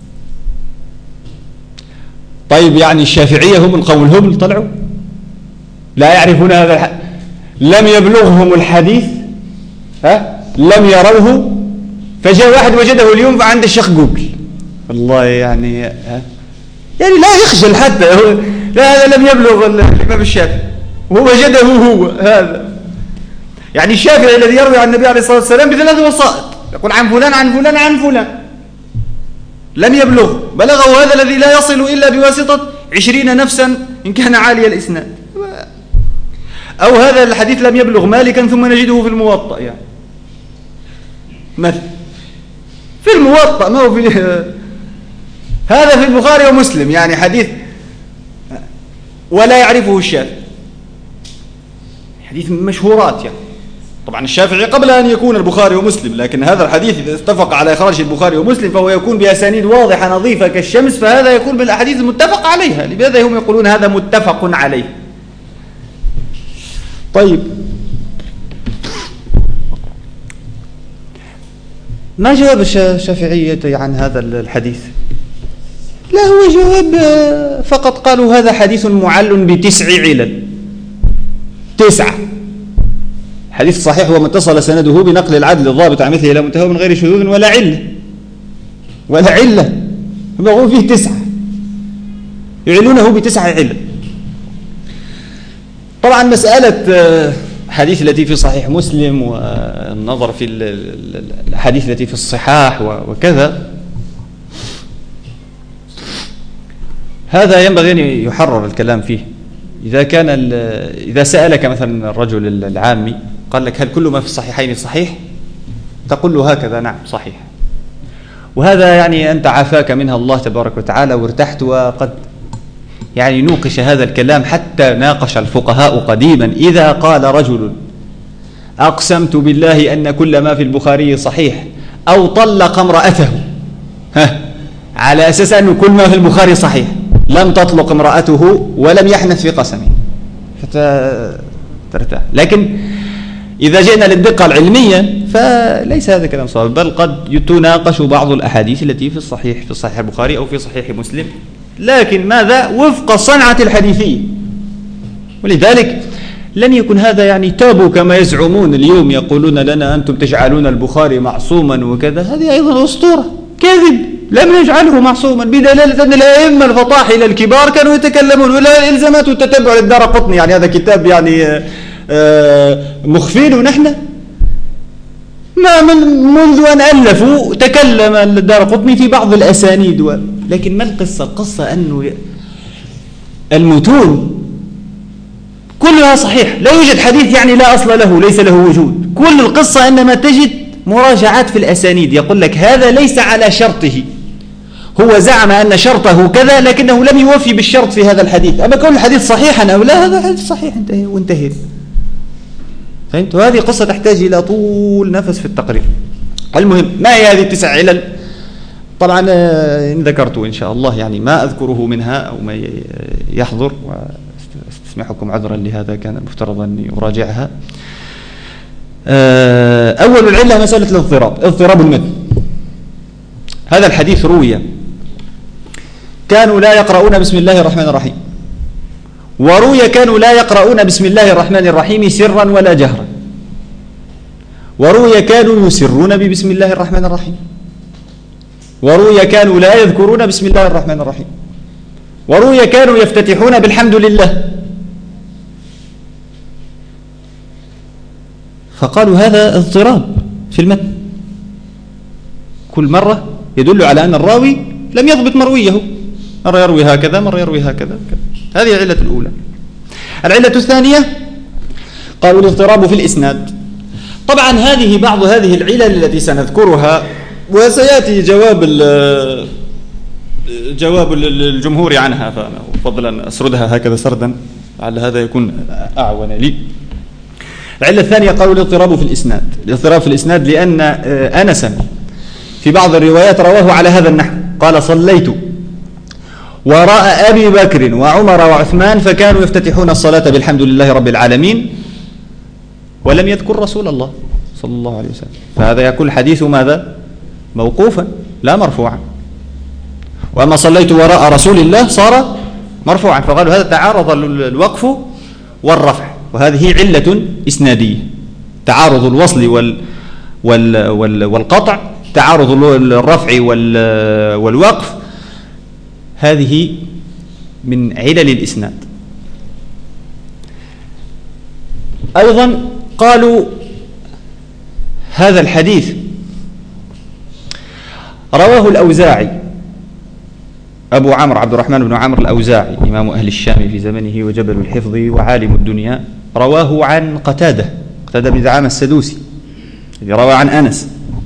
طيب يعني الشافعية هم القوم الهبل طلعوا لا يعرفون هذا لم يبلغهم الحديث، لم يروه، فجاء واحد وجده اليوم فعند الشيخ جوجل. والله يعني لا يخجل حتى لا هذا لم يبلغ الإمام الشافعي ووجده هو هذا. يعني الشافعي الذي يروي عن النبي عليه الصلاة والسلام بثلاث وسائط، يقول عن فلان عن فلان عن فلان، لم يبلغ، بلغه هذا الذي لا يصل إلا بواسطة 20 نفسا إن كان عالي الإسناد. أو هذا الحديث لم يبلغ مالكا ثم نجده في الموطأ، يعني مثل في الموطأ، ما هو في هذا في البخاري ومسلم، يعني حديث ولا يعرفه الشافعي، حديث مشهورات. يعني طبعا الشافعي قبل أن يكون البخاري ومسلم، لكن هذا الحديث إذا اتفق على إخراج البخاري ومسلم فهو يكون بأسانيد واضحة نظيفة كالشمس، فهذا يكون بالأحاديث المتفق عليها. لماذا هم يقولون هذا متفق عليه؟ طيب ما جواب الشافعية عن هذا الحديث؟ لا هو جواب فقط قالوا هذا حديث معل ب9 علل. 9 حديث صحيح ومتصل سنده بنقل العدل الضابط عن مثله إلى منتهى من غير شذوذ ولا علة هم يقولون فيه 9 يعلونه ب9 علل. طبعا مسألة الحديث التي في صحيح مسلم والنظر في الحديث التي في الصحاح وكذا، هذا ينبغي أن يحرر الكلام فيه. إذا سألك مثلا الرجل العامي قال لك هل كل ما في الصحيحين صحيح؟ تقول له هكذا نعم صحيح، وهذا يعني أنت عافاك منها الله تبارك وتعالى وارتحت. وقد يعني نوقش هذا الكلام حتى ناقش الفقهاء قديما. إذا قال رجل أقسمت بالله أن كل ما في البخاري صحيح، أو طلق امرأته على أساس أن كل ما في البخاري صحيح، لم تطلق امرأته ولم يحنث في قسمه فترتاح. لكن إذا جئنا للدقة العلمية فليس هذا كلام صحيح، بل قد تناقش بعض الأحاديث التي في صحيح البخاري أو في صحيح مسلم، لكن ماذا؟ وفق الصنعة الحديثية. ولذلك لم يكن هذا يعني تابو كما يزعمون اليوم، يقولون لنا أنتم تجعلون البخاري معصوما وكذا. هذه أيضا أسطورة كاذب، لم نجعله معصوما، بدلالة أن الأئمة الفطاحلة الكبار كانوا يتكلمون ولا إلزامات والتتبع للدارقطني. يعني هذا كتاب يعني مخفين، ونحن ما منذ أن ألفوا تكلم الدارقطني في بعض الأسانيد لكن ما القصة؟ القصة أنه المتون كلها صحيح، لا يوجد حديث يعني لا أصل له، ليس له وجود. كل القصة إنما تجد مراجعات في الأسانيد، يقول لك هذا ليس على شرطه، هو زعم أن شرطه كذا لكنه لم يوفي بالشرط في هذا الحديث. أما كون الحديث صحيحا أو لا، هذا حديث صحيح وانتهى. فهمت؟ وهذه قصة تحتاج إلى طول نفس في التقرير. المهم، ما هي هذه 9 علل؟ طبعا إن ذكرت إن شاء الله يعني ما أذكره منها أو ما يحضر، واستسمحكم عذرا لهذا، كان المفترض أن أراجعها. أول العلة مسألة اضطراب المتن. هذا الحديث روي كانوا لا يقرؤون بسم الله الرحمن الرحيم، وروي كانوا لا يقرؤون بسم الله الرحمن الرحيم سرا ولا جهرا، وروي كانوا يسرون ببسم الله الرحمن الرحيم، وروي كانوا لا يذكرون بسم الله الرحمن الرحيم، وروي كانوا يفتتحون بالحمد لله. فقالوا هذا اضطراب في المتن، كل مرة يدل على أن الراوي لم يضبط مرويه، مرة يروي هكذا مرة يروي هكذا. هذه العلة الأولى. العلة الثانية قالوا الاضطراب في الإسناد. طبعا هذه بعض هذه العلل التي سنذكرها، وسيأتي جواب الجمهور عنها، فأنا أفضل أن أسردها هكذا سردا لعل هذا يكون أعون لي. العلة الثانية قالوا الاضطراب في الإسناد. الاضطراب في الإسناد لأن أنسا في بعض الروايات رواه على هذا النحو، قال: صليت وراء أبي بكر وعمر وعثمان فكانوا يفتتحون الصلاة بالحمد لله رب العالمين، ولم يذكر رسول الله صلى الله عليه وسلم، فهذا يكون الحديث ماذا؟ موقوفا لا مرفوعا. وأما صليت وراء رسول الله صار مرفوعا، فقالوا هذا تعارض الوقف والرفع، وهذه علة إسنادية، تعارض الوصل والقطع، تعارض الرفع والوقف، هذه من علل الإسناد. أيضا قالوا هذا الحديث رواه الأوزاعي، أبو عمرو عبد الرحمن بن عمرو الأوزاعي إمام أهل الشام في زمنه وجبل الحفظ وعالم الدنيا، رواه عن قتادة بن دعامة السدوسي الذي روى عن أنس،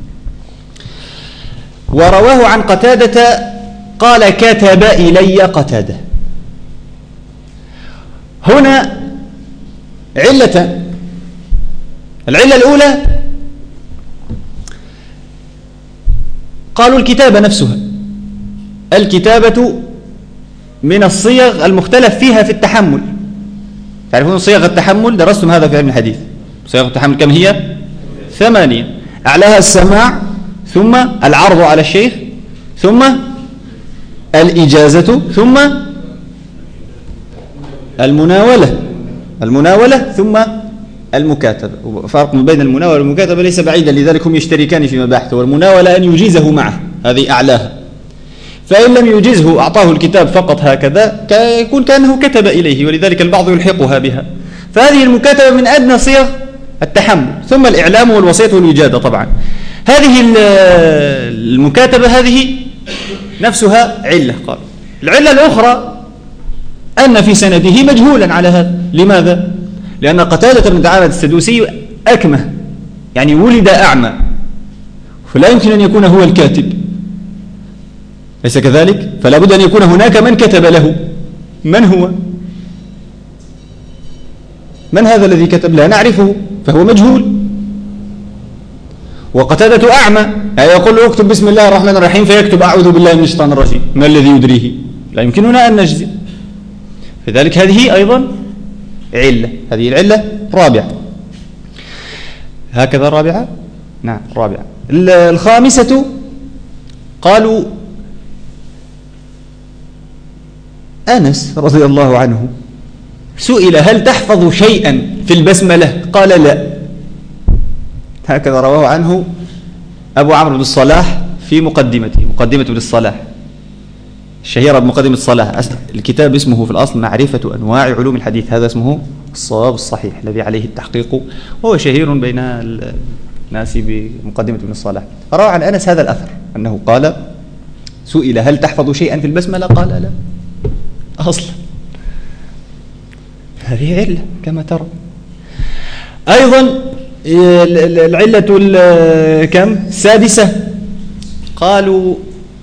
ورواه عن قتادة قال: كتب إلي قتادة. هنا علتان: العلة الأولى قالوا الكتابة نفسها، الكتابة من الصيغ المختلف فيها في التحمل. تعرفون صيغ التحمل؟ درستم هذا في علم الحديث. صيغ التحمل كم هي؟ 8، أعلاها السماع، ثم العرض على الشيخ، ثم الإجازة، ثم المناولة، ثم المكاتبة. فرق بين المناولة والمكاتبة ليس بعيدا، لذلك هم يشتركان في مباحث. والمناولة أن يجيزه معه، هذه أعلاها، فإن لم يجزه أعطاه الكتاب فقط هكذا يكون كأنه كتب إليه، ولذلك البعض يلحقها بها. فهذه المكاتبة من أدنى صيغ التحمل، ثم الإعلام والوصية والوجادة. طبعا هذه المكاتبة هذه نفسها علة. قال العلة الأخرى أن في سنده مجهولا على هذا. لماذا؟ لأن قتادة بن دعامة السدوسي أكمه، يعني ولد أعمى، فلا يمكن أن يكون هو الكاتب، ليس كذلك؟ فلا بد أن يكون هناك من كتب له. من هو؟ من هذا الذي كتب؟ لا نعرفه، فهو مجهول. وقتادة أعمى، يعني يقول له اكتب بسم الله الرحمن الرحيم فيكتب أعوذ بالله من الشيطان الرجيم، ما الذي يدريه؟ لا يمكننا أن نجزم. لذلك هذه أيضا علة. هذه العلة رابعة. هكذا رابعة؟ نعم رابعة. الخامسة قالوا أنس رضي الله عنه سئل: هل تحفظ شيئا في البسملة؟ قال: لا. هكذا رواه عنه أبو عمرو بن الصلاح في مقدمة ابن الصلاح الشهيرة بمقدمة الصلاح. الكتاب اسمه في الأصل معرفة أنواع علوم الحديث، هذا اسمه الصواب الصحيح الذي عليه التحقيق، وهو شهير بين الناس بمقدمة ابن الصلاح. روى عن أنس هذا الأثر أنه قال: سئل: هل تحفظ شيئا في البسملة؟ قال: لا. أصلا هذه علة كما ترى. أيضا العلة كم؟ السادسة قالوا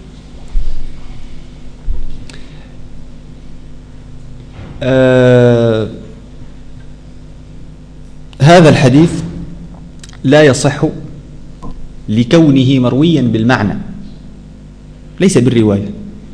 هذا الحديث لا يصح لكونه مرويا بالمعنى ليس بالرواية.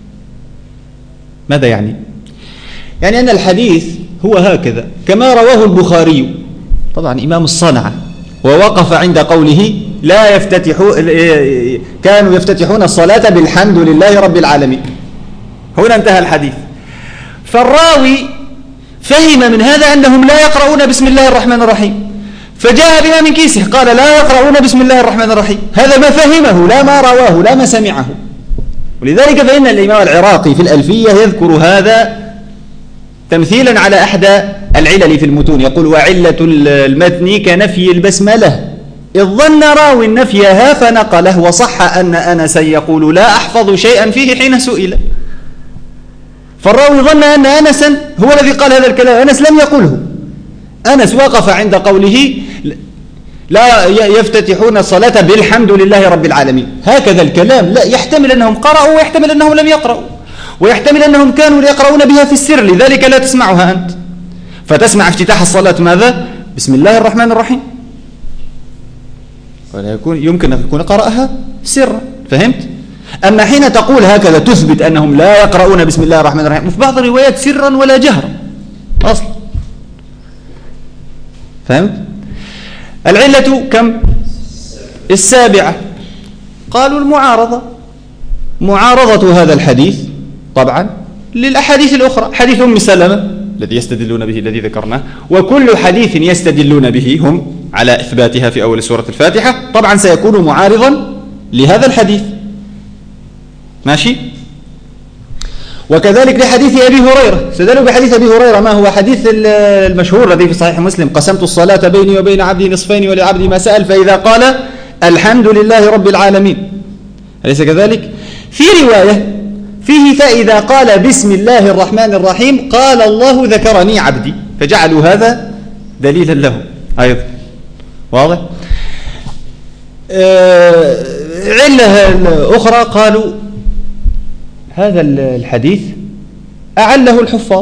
ماذا يعني؟ يعني أن الحديث هو هكذا كما رواه البخاري، طبعا إمام الصنعة، ووقف عند قوله لا كانوا يفتتحون الصلاة بالحمد لله رب العالمين، هنا انتهى الحديث. فالراوي فهم من هذا أنهم لا يقرؤون بسم الله الرحمن الرحيم، فجاء بما من كيسه قال لا يقرؤون بسم الله الرحمن الرحيم. هذا ما فهمه لا ما رواه لا ما سمعه. ولذلك فإن الإمام العراقي في الألفية يذكر هذا تمثيلا على أحدى العلل في المتون، يقول: وعلة المتن كنفي البسملة إذ ظن راو نفيها فنقله، وصح أن أنسا يقول لا أحفظ شيئا فيه حين سئل. فالراوي ظن أن أنسا هو الذي قال هذا الكلام، أنس لم يقله. أنس وقف عند قوله لا يفتتحون الصلاة بالحمد لله رب العالمين، هكذا الكلام. لا، يحتمل أنهم قرأوا ويحتمل أنهم لم يقرأوا، ويحتمل أنهم كانوا يقرؤون بها في السر، لذلك لا تسمعها أنت، فتسمع افتتاح الصلاة ماذا؟ بسم الله الرحمن الرحيم، ولا يمكن أن يكون قرأها سرا. فهمت؟ أما حين تقول هكذا تثبت أنهم لا يقرؤون بسم الله الرحمن الرحيم، وفي بعض الروايات سرا ولا جهرا أصلا. فهمت؟ العلة كم؟ السابعة. قالوا المعارضة، معارضة هذا الحديث طبعا للأحاديث الأخرى، حديث أم سلمة الذي يستدلون به الذي ذكرناه، وكل حديث يستدلون به هم على إثباتها في أول سورة الفاتحة طبعا سيكون معارضا لهذا الحديث. ماشي؟ وكذلك لحديث أبي هريرة، استدلوا بحديث أبي هريرة. ما هو حديث المشهور الذي في صحيح مسلم: قسمت الصلاة بيني وبين عبدي نصفين ولعبدي ما سأل، فإذا قال الحمد لله رب العالمين، أليس كذلك؟ في رواية فيه: فإذا قال بسم الله الرحمن الرحيم قال الله ذكرني عبدي، فجعلوا هذا دليلا له أيضا. واضح؟ علة الأخرى قالوا هذا الحديث أعله الحفاظ،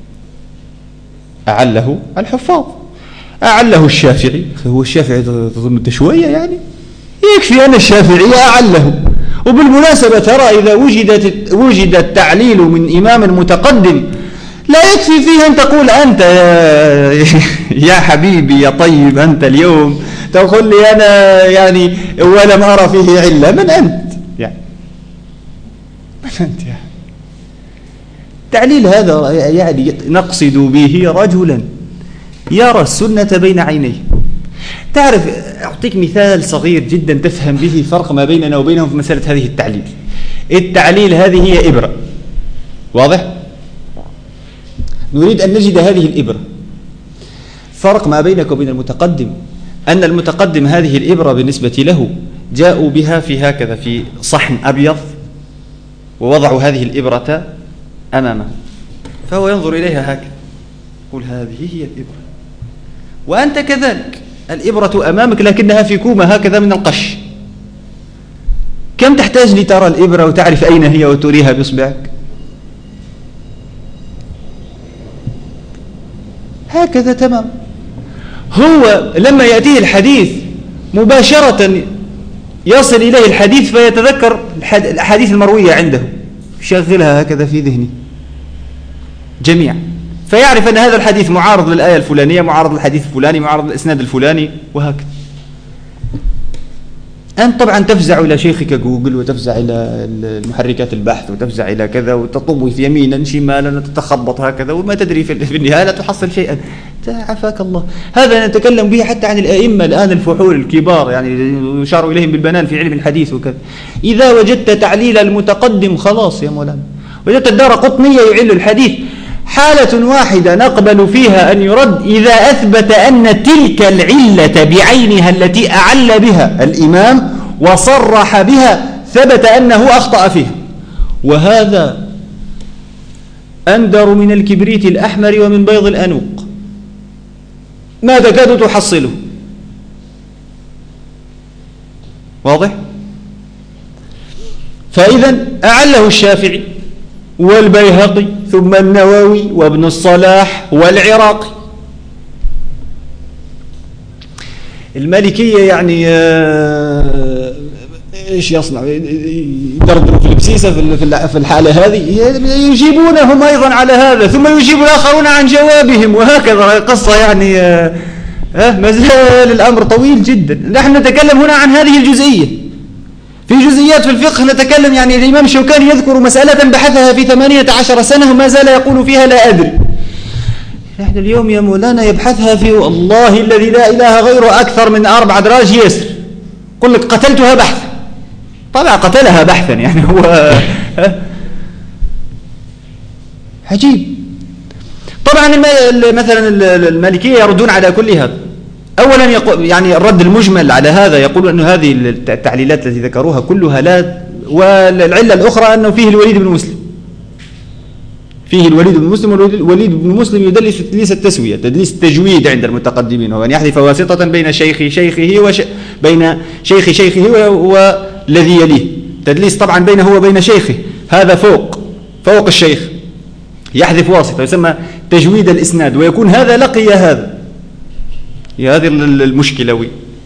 أعله الحفاظ، أعله الشافعي. هو الشافعي تظن شوية يعني؟ يكفي أن الشافعي أعله. وبالمناسبة ترى إذا وجد التعليل من إمام متقدم لا يكفي فيه أن تقول أنت يا حبيبي يا طيب أنت اليوم تقول لي أنا يعني ولم أرى فيه علة. من أنت يعني؟ من أنت يعني؟ تعليل هذا يعني نقصد به رجلا يرى السنة بين عينيه. تعرف، أعطيك مثال صغير جدا تفهم به فرق ما بيننا وبينهم في مسألة هذه التعليل. التعليل هذه هي إبرة، واضح؟ نريد أن نجد هذه الإبرة. فرق ما بينك وبين المتقدم أن المتقدم هذه الإبرة بالنسبة له جاءوا بها في هكذا في صحن أبيض ووضعوا هذه الإبرة أمامه، فهو ينظر إليها هكذا يقول هذه هي الإبرة. وأنت كذلك، الإبرة أمامك لكنها في كومة هكذا من القش. كم تحتاج لترى الإبرة وتعرف أين هي وتريها بإصبعك؟ هكذا تمام. هو لما يأتيه الحديث مباشرة يصل إليه الحديث فيتذكر الأحاديث المروية عنده، يشغلها هكذا في ذهنه جميعا، فيعرف أن هذا الحديث معارض للآية الفلانية، معارض للحديث الفلاني، معارض للإسناد الفلاني، وهكذا. أنت طبعا تفزع إلى شيخك جوجل، وتفزع إلى المحركات البحث، وتفزع إلى كذا، وتطوي في يمينا شمالا، وتتخبط هكذا، وما تدري في النهاية لا تحصل شيئا. عافاك الله. هذا نتكلم به حتى عن الأئمة الآن الفحول الكبار، يعني يشار إليهم بالبنان في علم الحديث وكذا. إذا وجدت تعليل المتقدم خلاص يا مولانا. وجدت الدارقطني يعل الحديث، حالة واحدة نقبل فيها أن يرد إذا أثبت أن تلك العلة بعينها التي أعل بها الإمام وصرح بها ثبت أنه أخطأ فيها، وهذا أندر من الكبريت الأحمر ومن بيض الأنوق، ما تكاد تحصله. واضح؟ فإذا أعله الشافعي والبيهقي ثم النووي وابن الصلاح والعراقي. المالكية يعني إيش يصنع؟ يدردروا في البسيسة في الحالة هذه، يجيبونهم أيضا على هذا، ثم يجيب الآخرون عن جوابهم، وهكذا قصة يعني ما زال الأمر طويل جدا. نحن نتكلم هنا عن هذه الجزئية. في جزئيات في الفقه نتكلم، يعني الإمام الشوكاني يذكر مسألة بحثها في 18 سنة وما زال يقول فيها لا أدري. نحن اليوم يا مولانا يبحثها في الله الذي لا إله غيره أكثر من 4 أدراج يسر. قل لك قتلتها بحثا، طبعا قتلها بحثا، يعني هو عجيب. طبعا مثلا المالكية يردون على كل هذا. أولا يعني الرد المجمل على هذا يقول أن هذه التعليلات التي ذكروها كلها لا، والعلة الأخرى أنه فيه الوليد بن مسلم، فيه الوليد بن مسلم، والوليد بن مسلم يدلس تدليس التسوية، تدليس التجويد عند المتقدمين، وأن يحذف واسطة بين بين شيخ شيخه والذي يليه، تدليس طبعا بينه وبين شيخه، هذا فوق الشيخ، يحذف واسطة، يسمى تجويد الإسناد، ويكون هذا لقي هذا، هذه المشكلة.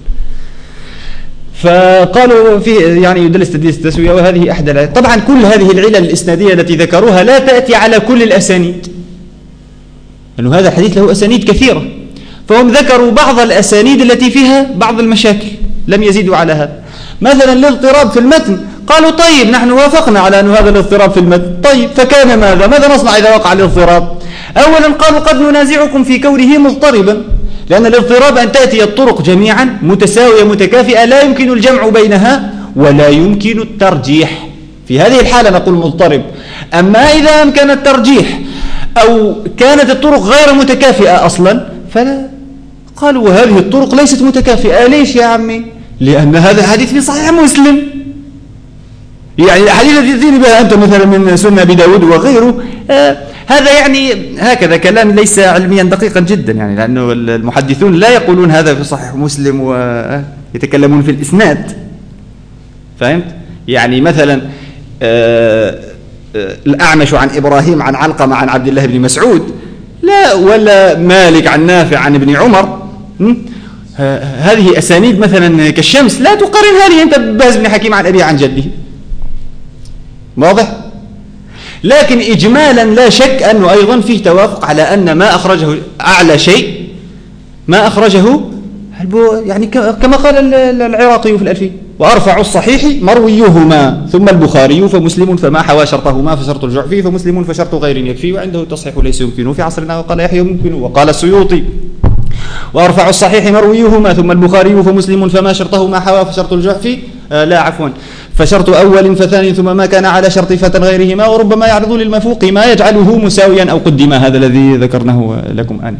فقالوا فيه يعني يدلس تدليس التسوية، وهذه أحد العلل. طبعا كل هذه العلل الإسنادية التي ذكروها لا تأتي على كل الأسانيد، لأنه هذا الحديث له أسانيد كثيرة، فهم ذكروا بعض الأسانيد التي فيها بعض المشاكل، لم يزيدوا على هذا. مثلا الاضطراب في المتن، قالوا طيب نحن وافقنا على أن هذا الاضطراب في المتن، طيب فكان ماذا نصنع إذا وقع الاضطراب؟ أولا قالوا قد ننازعكم في كونه مضطربا، لأن الاضطراب أن تأتي الطرق جميعا متساوية متكافئة لا يمكن الجمع بينها ولا يمكن الترجيح، في هذه الحالة نقول مضطرب. أما إذا أمكن الترجيح أو كانت الطرق غير متكافئة أصلا فلا، قالوا وهذه الطرق ليست متكافئة. ليش يا عمي؟ لأن هذا الحديث في صحيح مسلم، يعني الحديث الذي تأتي بها أنت مثلا من سنة أبي داود وغيره، هذا يعني هكذا كلام ليس علميا دقيقا جدا، يعني لأنه المحدثون لا يقولون هذا في صحيح مسلم ويتكلمون في الإسناد، فهمت؟ يعني مثلا الأعمش عن إبراهيم عن علقمة عن عبد الله بن مسعود، لا، ولا مالك عن نافع عن ابن عمر، هذه أسانيد مثلا كالشمس، لا تقارن هذه أنت بباز بن حكيم عن أبيه عن جده، واضح؟ لكن إجمالا لا شك أنه أيضا فيه توافق على أن ما أخرجه أعلى شيء ما أخرجه يعني كما قال العراقي في الألفية، وأرفع الصحيح مرويهما ثم البخاري فمسلم فما حوى شرطهما فشرط الجعفي فمسلم فشرط غير يكفي، وعنده التصحيح ليس يمكنه في عصرنا، وقال يحيى ممكن، وقال السيوطي وأرفع الصحيح مرويهما ثم البخاري فمسلم فما شرطهما حوى فشرط الجعفي فشرط أول فثاني ثم ما كان على شرط فتى غيرهما، وربما يعرض للمفوق ما يجعله مساويا أو قدما، هذا الذي ذكرناه لكم آنف.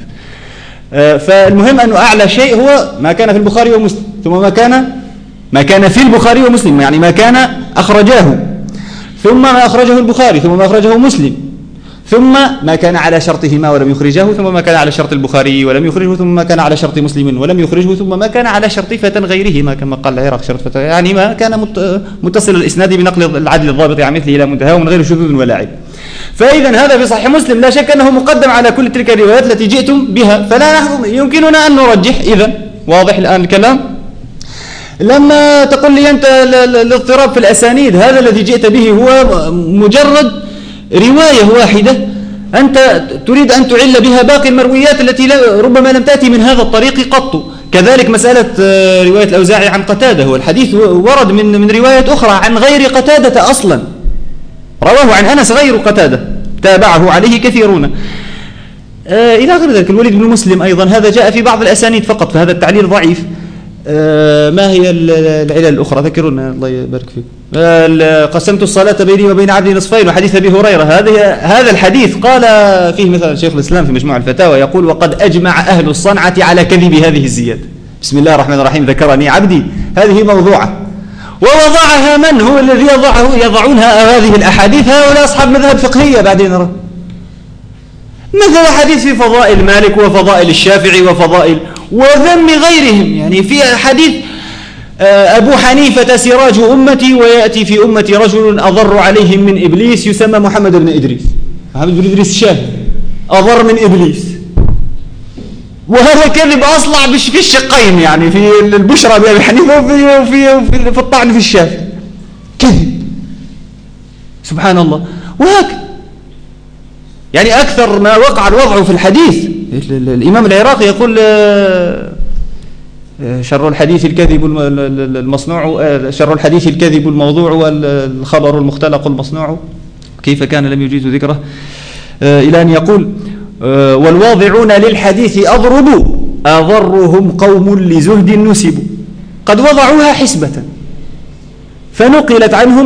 فالمهم أنه أعلى شيء هو ما كان في البخاري ومسلم، ثم ما كان في البخاري ومسلم، يعني ما كان أخرجاه، ثم ما أخرجه البخاري، ثم ما أخرجه مسلم، ثم ما كان على شرطهما ولم يخرجه، ثم ما كان على شرط البخاري ولم يخرجه، ثم ما كان على شرط مسلم ولم يخرجه، ثم ما كان على شرط فتى غيرهما كما قال العراق شرط فتى، يعني ما كان متصل الإسناد بنقل العدل الضابط عن مثله إلى منتهى ومن غير شذوذ ولا عيب. فإذا هذا في صحيح مسلم لا شك أنه مقدم على كل تلك الروايات التي جئتم بها، فلا يمكننا أن نرجح. إذن واضح الآن الكلام؟ لما تقول لي أنت الاضطراب في الأسانيد، هذا الذي جئت به هو مجرد رواية واحدة أنت تريد أن تعل بها باقي المرويات التي ربما لم تأتي من هذا الطريق قط. كذلك مسألة رواية الأوزاعي عن قتادة، هو الحديث ورد من رواية أخرى عن غير قتادة أصلا، رواه عن أنس غير قتادة، تابعه عليه كثيرون إلى غير ذلك. الوليد بن مسلم أيضا هذا جاء في بعض الأسانيد فقط، فهذا التعليل ضعيف. ما هي العلل الأخرى؟ ذكرونا الله يبارك فيك. قسمت الصلاة بيني وبين عبدي نصفين، وحديث أبي هريرة، هذا الحديث قال فيه مثلا شيخ الإسلام في مجموع الفتاوى، يقول وقد أجمع أهل الصنعة على كذب هذه الزيادة، بسم الله الرحمن الرحيم ذكرني عبدي، هذه موضوعة، ووضعها من هو الذي يضعونها هذه الأحاديث؟ هؤلاء أصحاب مذهب فقهية. بعدين نرى مثل حديث في فضائل مالك وفضائل الشافعي وفضائل وذم غيرهم، يعني في حديث أبو حنيفة سراج أمتي، ويأتي في أمتي رجل أضر عليهم من إبليس يسمى محمد بن إدريس، محمد بن إدريس الشافعي أضر من إبليس، وهذا كذب أصلع في الشقين، يعني في البشرى بأبي حنيفة وفي الطعن في الشافعي، كذب سبحان الله. وهكذا يعني أكثر ما وقع الوضع في الحديث، الإمام العراقي يقول شر الحديث الكذب المصنوع، شر الحديث الكذب الموضوع والخبر المختلق المصنوع، كيف كان لم يجيز ذكره، إلى أن يقول والواضعون للحديث أضرهم قوم لزهد نسبوا، قد وضعوها حسبة فنقلت عنهم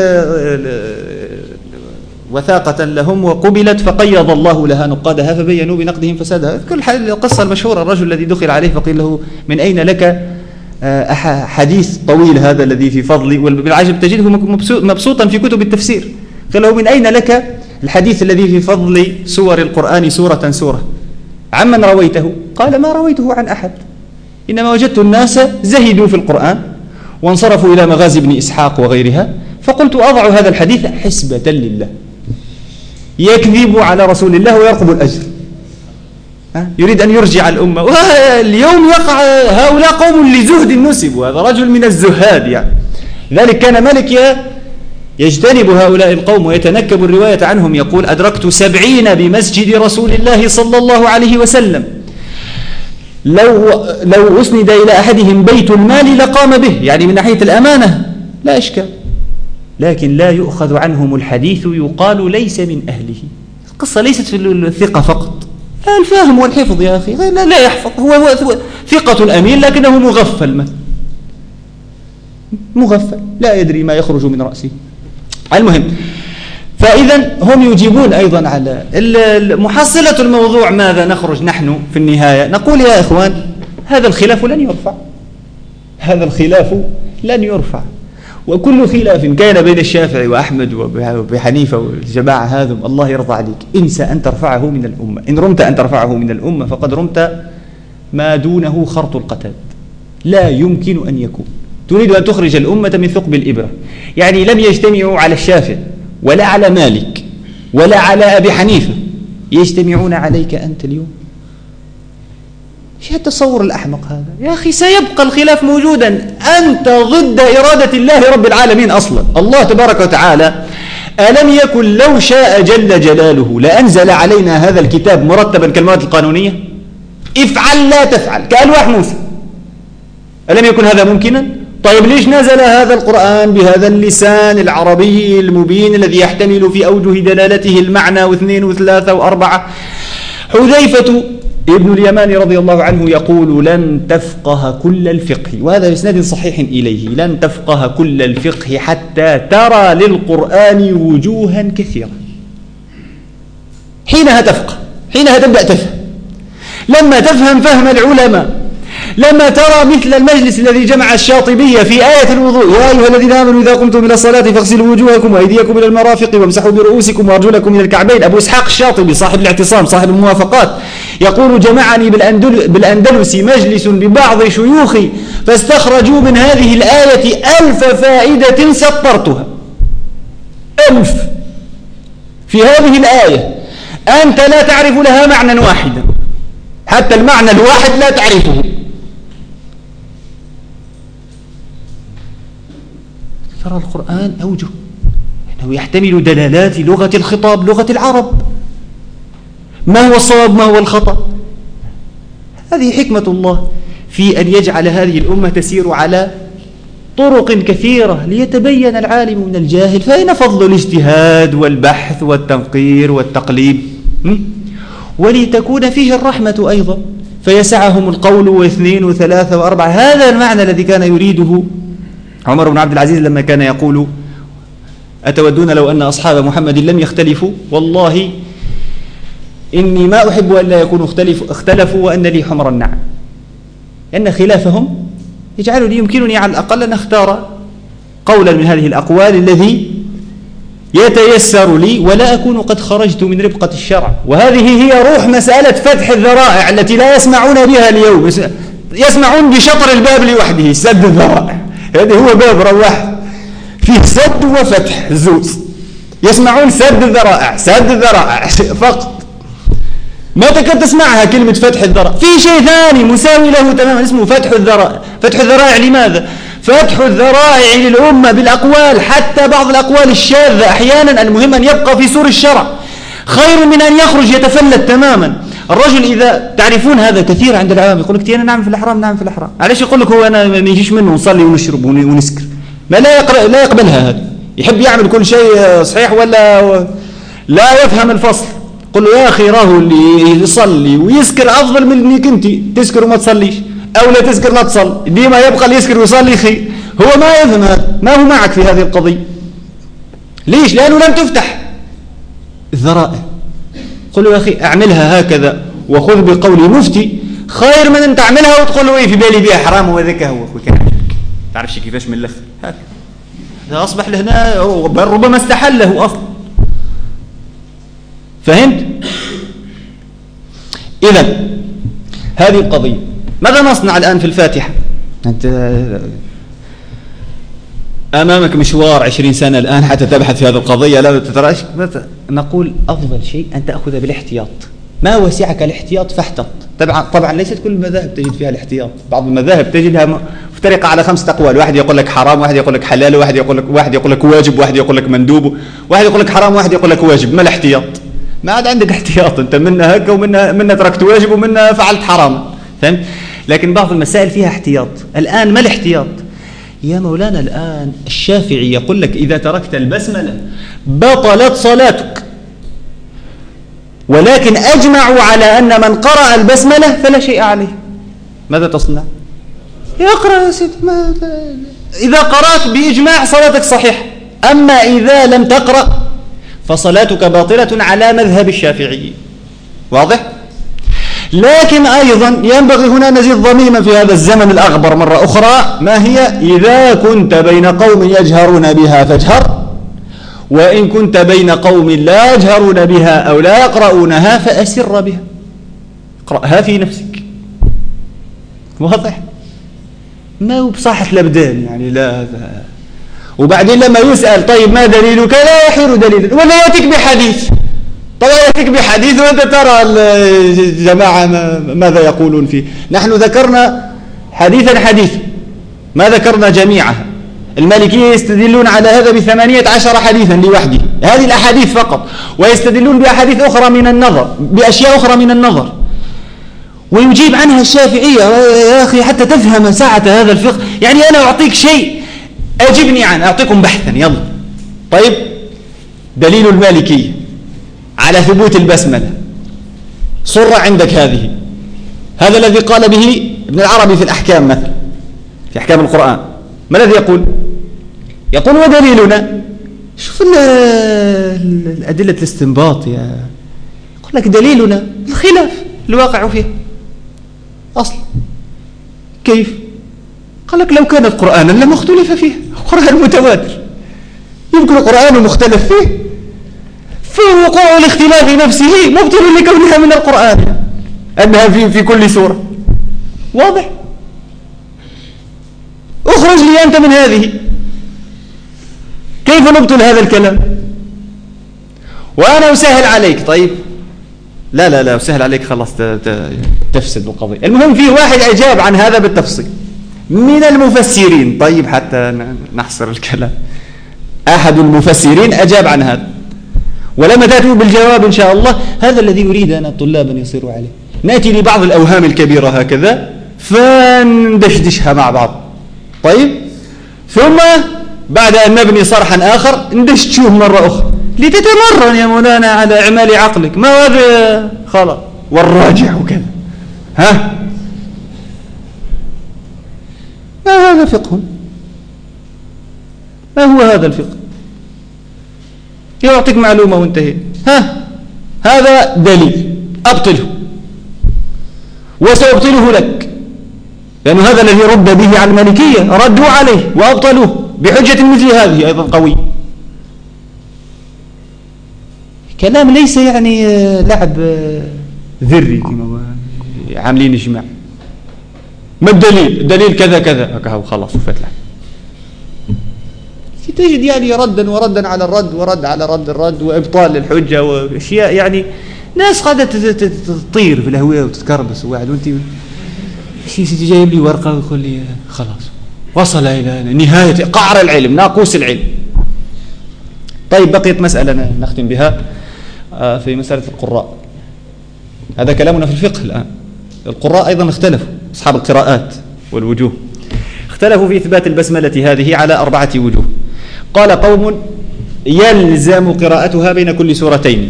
وثاقة لهم وقبلت فقيض الله لها نقادها فبينوا بنقدهم فسادها. كل القصة المشهورة، الرجل الذي دخل عليه فقيل له من أين لك حديث طويل هذا الذي في فضل، والعجب تجده مبسوطا في كتب التفسير، قال له من أين لك الحديث الذي في فضل سور القرآن سورة سورة عمن رويته؟ قال ما رويته عن أحد، إنما وجدت الناس زهدوا في القرآن وانصرفوا إلى مغازي بن إسحاق وغيرها، فقلت أضع هذا الحديث حسبة لله، يكذب على رسول الله ويرقب الأجر، يريد أن يرجع الأمة. واليوم يقع هؤلاء قوم لزهد نسب، وهذا رجل من الزهاد يعني. لذلك كان مالك يجتنب هؤلاء القوم ويتنكب الرواية عنهم، يقول أدركت 70 بمسجد رسول الله صلى الله عليه وسلم، لو أسند إلى أحدهم بيت المال لقام به، يعني من ناحية الأمانة لا إشكال، لكن لا يؤخذ عنهم الحديث، يقال ليس من أهله. القصة ليست في الثقة فقط، الفهم والحفظ يا أخي، لا يحفظ، هو ثقة أمين لكنه مغفل، مغفل لا يدري ما يخرج من رأسه. المهم، فإذا هم يجيبون أيضا على محصلة الموضوع. ماذا نخرج نحن في النهاية؟ نقول يا إخوان هذا الخلاف لن يرفع، هذا الخلاف لن يرفع، وكل خلاف كان بين الشافعي وأحمد وبحنيفة والجماعة هذا الله يرضى عليك، انسى أن ترفعه من الأمة. إن رمت أن ترفعه من الأمة فقد رمت ما دونه خرط القتاد، لا يمكن أن يكون. تريد أن تخرج الأمة من ثقب الإبرة، يعني لم يجتمعوا على الشافعي ولا على مالك ولا على أبي حنيفة، يجتمعون عليك أنت اليوم. ايش التصور الأحمق هذا يا أخي؟ سيبقى الخلاف موجودا، أنت ضد إرادة الله رب العالمين أصلا. الله تبارك وتعالى ألم يكن لو شاء جل جلاله لأنزل علينا هذا الكتاب مرتبا كالمواد القانونية، افعل لا تفعل كألواح موسى، ألم يكن هذا ممكنا؟ طيب ليش نزل هذا القرآن بهذا اللسان العربي المبين الذي يحتمل في أوجه دلالته المعنى واثنين وثلاثة وأربعة؟ حذيفة ابن اليمان رضي الله عنه يقول لن تفقه كل الفقه، وهذا بإسناد صحيح إليه، لن تفقه كل الفقه حتى ترى للقرآن وجوها كثيرة. حينها تفقه، حينها تبدأ تفهم، لما تفهم فهم العلماء، لما ترى مثل المجلس الذي جمع الشاطبية في آية الوضوء، يا أيها الذين آمنوا إذا قمتم إلى الصلاة فاغسلوا وجوهكم وأيديكم إلى المرافق وامسحوا برؤوسكم وأرجلكم إلى الكعبين. أبو إسحاق الشاطبي صاحب الاعتصام صاحب الموافقات يقول جمعني بالأندلس مجلس ببعض شيوخي فاستخرجوا من هذه الآية 1000 فائدة سطرتها. 1000 في هذه الآية أنت لا تعرف لها معنى واحدا، حتى المعنى الواحد لا تعرفه. ترى القرآن أوجه أنه يحتمل دلالات لغة الخطاب، لغة العرب، ما هو الصواب ما هو الخطأ. هذه حكمة الله في أن يجعل هذه الأمة تسير على طرق كثيرة ليتبين العالم من الجاهل. فأين فضل الاجتهاد والبحث والتنقير والتقليب؟ ولتكون فيه الرحمة أيضا، فيسعهم القول واثنين وثلاثة وأربعة. هذا المعنى الذي كان يريده عمر بن عبد العزيز لما كان يقول أتودون لو أن أصحاب محمد لم يختلفوا؟ والله إني ما أحب أن لا يكونوا اختلفوا وأن لي حمر النعم، لأن خلافهم يجعلني يمكنني على الأقل أن أختار قولا من هذه الأقوال الذي يتيسر لي ولا أكون قد خرجت من ربقة الشرع. وهذه هي روح مسألة فتح الذرائع التي لا يسمعون بها اليوم، يسمعون بشطر الباب لوحده، سد الذرائع. هذا هو باب رواح فيه سد وفتح الزوز، يسمعون سد الذرائع، سد الذرائع فقط، ما تكاد تسمعها كلمة فتح الذرائع. في شيء ثاني مساوي له تماما اسمه فتح الذرائع. فتح الذرائع لماذا؟ فتح الذرائع للأمة بالأقوال، حتى بعض الأقوال الشاذة أحيانا، المهم أن يبقى في سور الشرع، خير من أن يخرج يتفلت تماما. الرجل إذا تعرفون هذا كثير عند العوام يقول لك أنا نعم في الحرام، نعم في الحرام. علاش يقول لك هو أنا ما يجيش منه نصلي ونشرب ونسكر؟ ما لا يقبلها هذا، يحب يعمل كل شيء صحيح ولا لا يفهم الفصل. قل له يا أخي راهو اللي يصلي ويسكر أفضل من أنك أنت تسكر وما تصليش، أو لا تسكر لا تصل، ديما يبقى اللي يسكر ويصلي خير. هو ما يفهم هذا، ما هو معك في هذه القضية. ليش؟ لأنه لم تفتح الذرائع. قل له يا أخي أعملها هكذا وخذ بقول مفتي خير من أن تعملها وتقول له إيه في بالي بها حرام وذاك هو أخوك تعرفش كيفاش من الأخر. هذا أصبح لهنا بل ربما استحله أصلا. فهمت؟ إذن هذه القضية. ماذا نصنع الآن في الفاتحة؟ أنت أمامك مشوار 20 سنة الآن حتى تبحث في هذه القضية، لا تتراش. نقول أفضل شيء أن تأخذ بالاحتياط، ما وسعك الاحتياط فاحتط. طبعا ليست كل المذاهب تجد فيها الاحتياط، بعض المذاهب تجدها مفترقة على 5 أقوال، واحد يقول لك حرام، واحد يقول لك حلال، واحد يقول لك واجب، واحد يقول لك مندوب، واحد يقول لك حرام، واحد يقول لك واجب. ما الاحتياط؟ ما عاد عندك احتياط، أنت منها هكا ومنها تركت واجب ومنها فعلت حرام. فهمت؟ لكن بعض المسائل فيها احتياط. الآن ما الاحتياط؟ يا مولانا الآن الشافعي يقول لك إذا تركت البسملة بطلت صلاتك، ولكن أجمعوا على أن من قرأ البسملة فلا شيء عليه. ماذا تصنع؟ يقرأ يا سيدي. إذا قرأت بإجماع صلاتك صحيحة، أما إذا لم تقرأ فصلاتك باطلة على مذهب الشافعي. واضح؟ لكن أيضا ينبغي هنا نزيد ضميما في هذا الزمن الأغبر مرة أخرى، ما هي؟ إذا كنت بين قوم يجهرون بها فاجهر، وإن كنت بين قوم لا يجهرون بها أو لا يقرؤونها فأسر بها، اقرأها في نفسك. واضح؟ ما هو بصحة الأبدان يعني. لا وبعدين لما يسأل طيب ما دليلك لا يحير دليلا، ولا يأتيك بحديث. طبعا يأتيك بحديث وأنت ترى الجماعة ماذا يقولون فيه. نحن ذكرنا حديثا ما ذكرنا جميعها. المالكية يستدلون على هذا ب18 حديثا لوحده، هذه الأحاديث فقط، ويستدلون بأحاديث أخرى من النظر، بأشياء أخرى من النظر، ويجيب عنها الشافعية. يا أخي حتى تفهم ساعة هذا الفقه. يعني أنا أعطيك شيء أجبني عنه، أعطيكم بحثا يلا. طيب دليل المالكية على ثبوت البسملة صر عندك هذا الذي قال به ابن العربي في الأحكام مثلا، في أحكام القرآن. ما الذي يقول ودليلنا. شوف الأدلة الاستنباط يا. يقول لك دليلنا الخلاف الواقع فيه أصل. كيف؟ قال لك لو كانت قرآنا لما اختلف فيه، قرآن متواتر يمكن القرآن مختلف فيه، فوقوع الاختلاف نفسه مبطل لكونها من القرآن، أنها في كل سورة. واضح؟ اخرج لي أنت من هذه. كيف نبطل هذا الكلام؟ وأنا أسهل عليك. طيب لا أسهل عليك، خلاص تفسد القضية. المهم في واحد أجاب عن هذا بالتفصيل من المفسرين. طيب حتى نحصر الكلام، أحد المفسرين أجاب عن هذا، ولما تأتوا بالجواب إن شاء الله هذا الذي يريد أن الطلاب يصيروا عليه. نأتي لبعض الأوهام الكبيرة هكذا فندشدشها مع بعض. طيب ثم بعد أن نبني صرحا آخر ندشتشوه مرة أخرى لتتمرن يا مولانا على إعمال عقلك. ما هذا خلاص والراجع وكذا. ما هذا فقه؟ ما هو هذا الفقه؟ يعطيك معلومة وانتهي. هذا دليل أبطله وسأبطله لك، لأن هذا الذي رد به على المالكية ردوا عليه وأبطلوه بحجة مثل هذه أيضا قوي. كلام ليس يعني لعب ذري كما عاملين اجماع. ما الدليل؟ الدليل كذا كذا وخلاص وفتح. تجد يعني ردا وردا على الرد ورد على رد الرد وإبطال للحجة وأشياء، يعني ناس قاعدة تطير في الهواء وتتكربس وواحد وانت شيء جايب لي ورقة ويقول لي خلاص وصل إلى نهاية قعر العلم، ناقوس العلم. طيب بقيت مسألة نختم بها في مسألة القراء. هذا كلامنا في الفقه الآن. القراء أيضا اختلفوا، أصحاب القراءات والوجوه اختلفوا في إثبات البسملة هذه على 4 وجوه. قال قوم يلزم قراءتها بين كل سورتين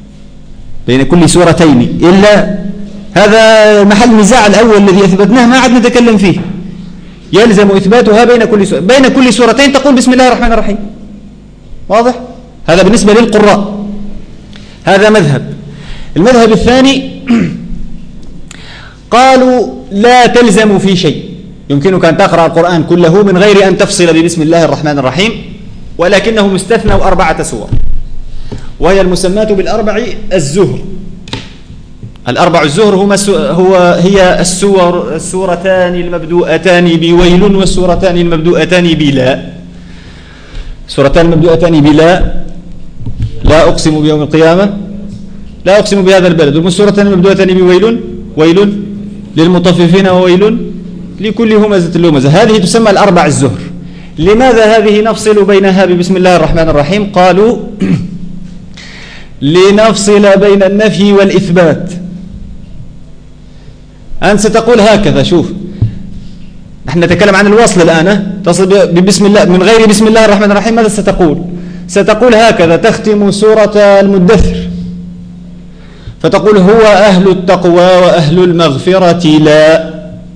إلا هذا محل النزاع الأول الذي أثبتناه ما عاد نتكلم فيه. يلزم إثباتها بين كل سورتين تقول بسم الله الرحمن الرحيم. واضح؟ هذا بالنسبة للقراء، هذا مذهب. المذهب الثاني قالوا لا تلزم في شيء، يمكنك أن تقرأ القرآن كله من غير أن تفصل ببسم الله الرحمن الرحيم، ولكنهم استثنوا 4 سور. وهي المسماة بالأربع الزهر. الأربع الزهر هي السورتان المبدوءتان بويل والسورتان المبدوءتان بلا. السورتان المبدوءتان بلا، لا أقسم بيوم القيامة، لا أقسم بهذا البلد، والسورتان المبدوءتان بويل، ويل للمطففين وويل لكل همزة لمزة. هذه تسمى الأربع الزهر. لماذا هذه نفصل بينها ببسم الله الرحمن الرحيم؟ قالوا لنفصل بين النفي والإثبات. أنت ستقول هكذا، شوف نحن نتكلم عن الوصل الآن، تصل ببسم الله من غير بسم الله الرحمن الرحيم. ماذا ستقول؟ ستقول هكذا: تختم سورة المدثر فتقول: هو أهل التقوى وأهل المغفرة لا،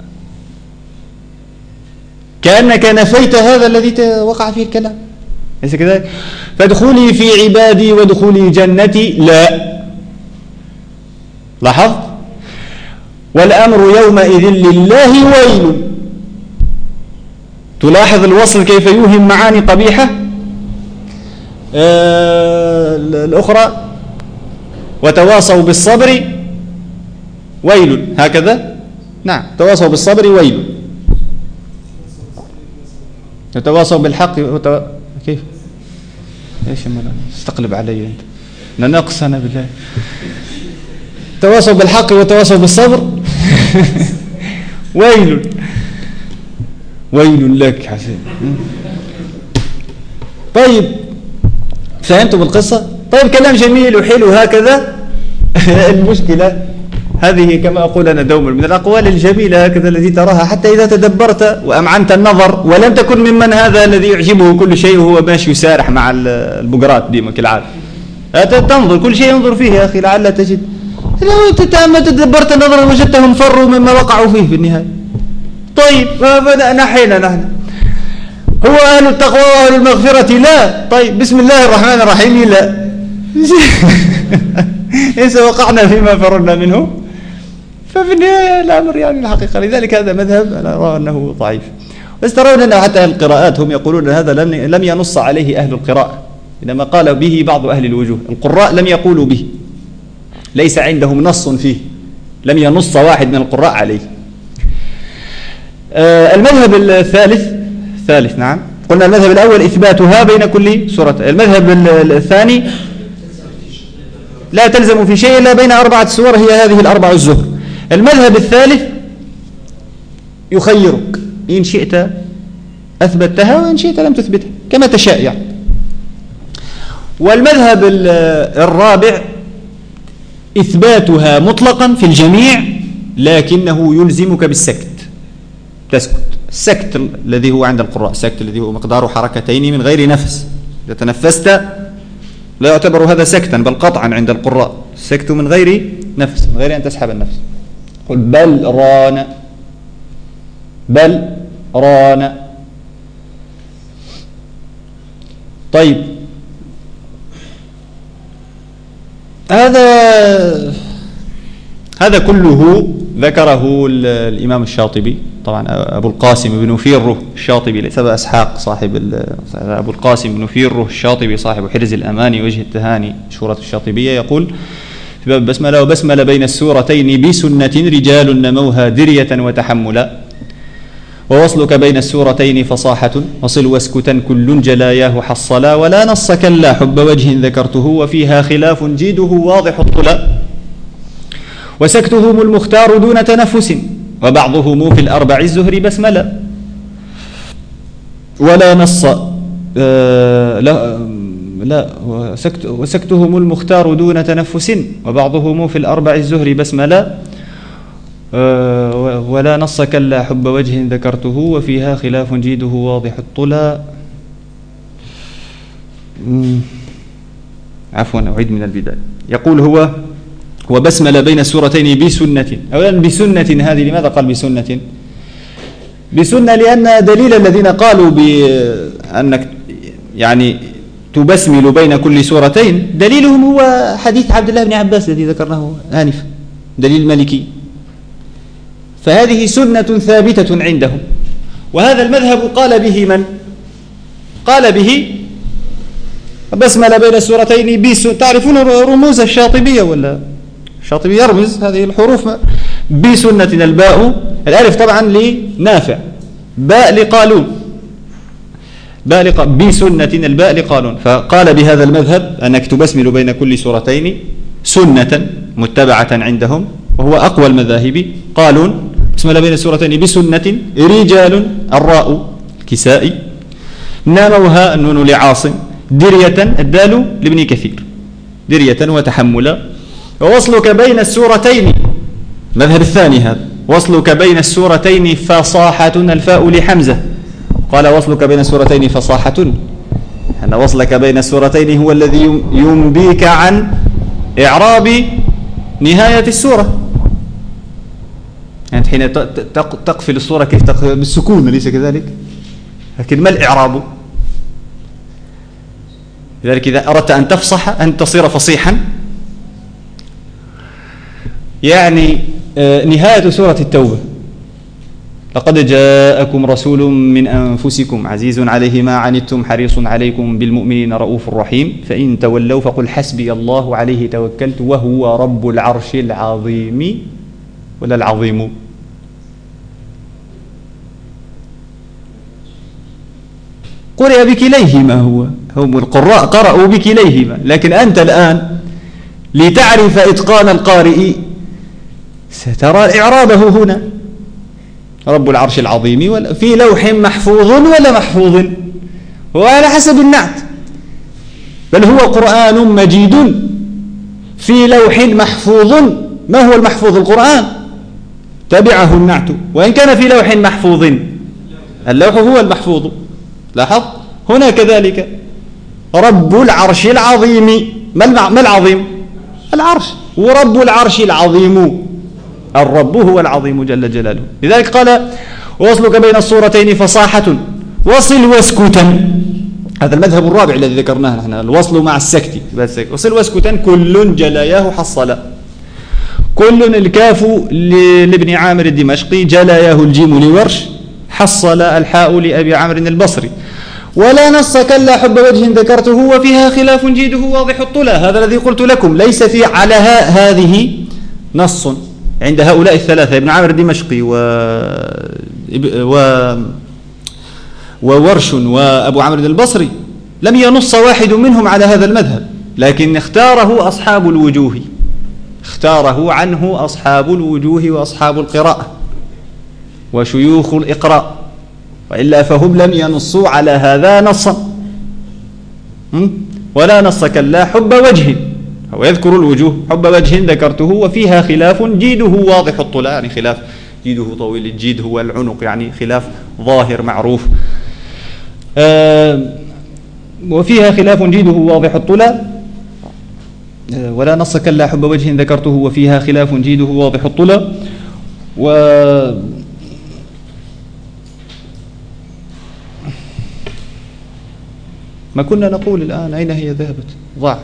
كأنك نفيت هذا الذي وقع فيه الكلام، ليس كذلك؟ فادخلي في عبادي وادخلي جنتي لا. لاحظت؟ والأمر يومئذ لله ويل. تلاحظ الوصل كيف يوهم معاني قبيحة. الأخرى: وتواصوا بالصبر ويل، هكذا. نعم، تواصوا بالصبر ويل، يتواصوا بالحق كيف؟ ايش استقلب علي انت؟ ننقص انا بالله. تواصوا بالحق وتواصوا بالصبر ويل، ويل لك حسين. طيب فهمتم القصة؟ طيب كلام جميل وحلو هكذا. المشكلة هذه كما أقول أنا دوما من الأقوال الجميلة هكذا التي تراها حتى إذا تدبرت وأمعنت النظر، ولم تكن ممن هذا الذي يعجبه كل شيء وهو ماشي يسارح مع البقرات ديما كالعادة. تنظر كل شيء ينظر فيه يا أخي لعل تجد. لو تدبرت النظر وجدتهم فروا مما وقعوا فيه في النهاية. طيب نحينا نحن هو أهل التقوى وأهل المغفرة لا. طيب بسم الله الرحمن الرحيم لا. إذا وقعنا فيما فررنا منه ففي النهاية الأمر يعني الحقيقة. لذلك هذا مذهب أنا أرى أنه ضعيف. بس ترون أنه حتى أهل القراءات هم يقولون هذا لم ينص عليه أهل القراءة، إنما قال به بعض أهل الوجوه. القراء لم يقولوا به، ليس عندهم نص فيه، لم ينص واحد من القراء عليه. المذهب الثالث نعم قلنا المذهب الأول إثباتها بين كل سورة. المذهب الثاني لا تلزم في شيء إلا بين 4 سور، هي هذه الأربع الزهر. المذهب الثالث يخيرك، إن شئت أثبتها وإن شئت لم تثبتها كما تشاء يعني. والمذهب الرابع إثباتها مطلقا في الجميع، لكنه يلزمك بالسكت، تسكت. السكت الذي هو عند القراء، السكت الذي هو مقدار حركتين من غير نفس، إذا تنفست لا يعتبر هذا سكتا بل قطعا عند القراء. السكت من غير نفس، من غير أن تسحب النفس. قل بل ران، بل ران. طيب هذا كله ذكره الإمام الشاطبي، طبعا أبو القاسم بن فيره الشاطبي، ليس أبا إسحاق صاحب أبو القاسم بن فيره الشاطبي صاحب حرز الأماني وجه التهاني شورة الشاطبية، يقول في باب البسملة: وبسمل بين السورتين بسنة رجال نموها درية وتحملا، ووصلك بين السورتين فصاحة، وصل واسكتا كل جلاياه حصلا، ولا نص كلا حب وجه ذكرته، وفيها خلاف جيده واضح الطلا، وسكتهم المختار دون تنفس، وبعضهم في الأربع الزهر بسملا، ولا نص وسكتهم المختار دون تنفس، وبعضهم في الأربع الزهر بسملا، ولا نص كلا حب وجه ذكرته، وفيها خلاف جيده واضح الطلا. عفوا أعيد من البداية. يقول هو وبسمل بين السورتين بسنة. أولا بسنة هذه لماذا قال بسنة؟ بسنة لأن دليل الذين قالوا بأنك يعني تبسمل بين كل سورتين دليلهم هو حديث عبد الله بن عباس الذي ذكرناه آنفا، دليل مالكي. فهذه سنة ثابتة عندهم، وهذا المذهب قال به من؟ قال به بسملة بين السورتين تعرفون رموز الشاطبية ولا؟ الشاطبي يرمز هذه الحروف بسنة الباء، الألف طبعا لنافع، باء لقالون، بسنة الباء لقالون. فقال بهذا المذهب أنك تبسمل بين كل سورتين سنة متبعة عندهم، وهو أقوى المذاهب. قالون بسمل بين السورتين بسنة، رجال الراء الكسائي، ناموها النون لعاصم، درية الدال لابن كثير، درية وتحملا. ووصلك بين السورتين مذهب الثاني هذا، وصلك بين السورتين فصاحة الفاء لحمزة، قال وصلك بين السورتين فصاحة، أن وصلك بين السورتين هو الذي ينبيك عن إعراب نهاية السورة. يعني حين تقفل السورة كيف تقفل بالسكون أليس كذلك؟ لكن ما الإعراب؟ لذلك إذا أردت أن تفصح أن تصير فصيحا، يعني نهاية سورة التوبة، لقد جاءكم رسول من أنفسكم عزيز عليه ما عنتم حريص عليكم بالمؤمنين رؤوف رحيم، فإن تولوا فقل حسبي الله عليه توكلت وهو رب العرش العظيم، ولا العظيم؟ قرئ بكليهما، هم القراء قرأوا بكليهما، لكن أنت الآن لتعرف إتقان القارئ سترى إعرابه هنا، رب العرش العظيم في لوح محفوظ ولا محفوظ، وعلى حسب النعت، بل هو قرآن مجيد في لوح محفوظ. ما هو المحفوظ؟ القرآن، تبعه النعت، وإن كان في لوح محفوظ اللوح هو المحفوظ. لاحظ هنا كذلك رب العرش العظيم، ما العظيم؟ العرش، ورب العرش العظيم، الرب هو العظيم جل جلاله. لذلك قال وصلك بين الصورتين فصاحة، وصل واسكتا، هذا المذهب الرابع الذي ذكرناه نحن، الوصل مع السكت، وصل واسكتا كل جلاياه حصلا، كل الكاف لابن عامر الدمشقي، جلاياه الجيم لورش، حصل الحاء لأبي عمرو البصري. ولا نص كلا حب وجه ذكرته وفيها خلاف جيده واضح الطلا، هذا الذي قلت لكم ليس في على هذه نص عند هؤلاء الثلاثة، ابن عامر الدمشقي وورش وأبو عمرو البصري، لم ينص واحد منهم على هذا المذهب، لكن اختاره أصحاب الوجوه، اختاره عنه أصحاب الوجوه وأصحاب القراءة وشيوخ الإقراء، وإلا فهم لم ينصوا على هذا نصا. ولا نص كلا حب وجه، هو يذكر الوجوه، حب وجه ذكرته وفيها خلاف جيده واضح الطلاء، يعني خلاف جيده طويل، الجيد هو العنق، يعني خلاف ظاهر معروف. وفيها خلاف جيده واضح الطلاء، ولا نص كلا حب وجه ذكرته وفيها خلاف جيده واضح الطلاء. ما كنا نقول الآن، أين هي ذهبت؟ ضاع.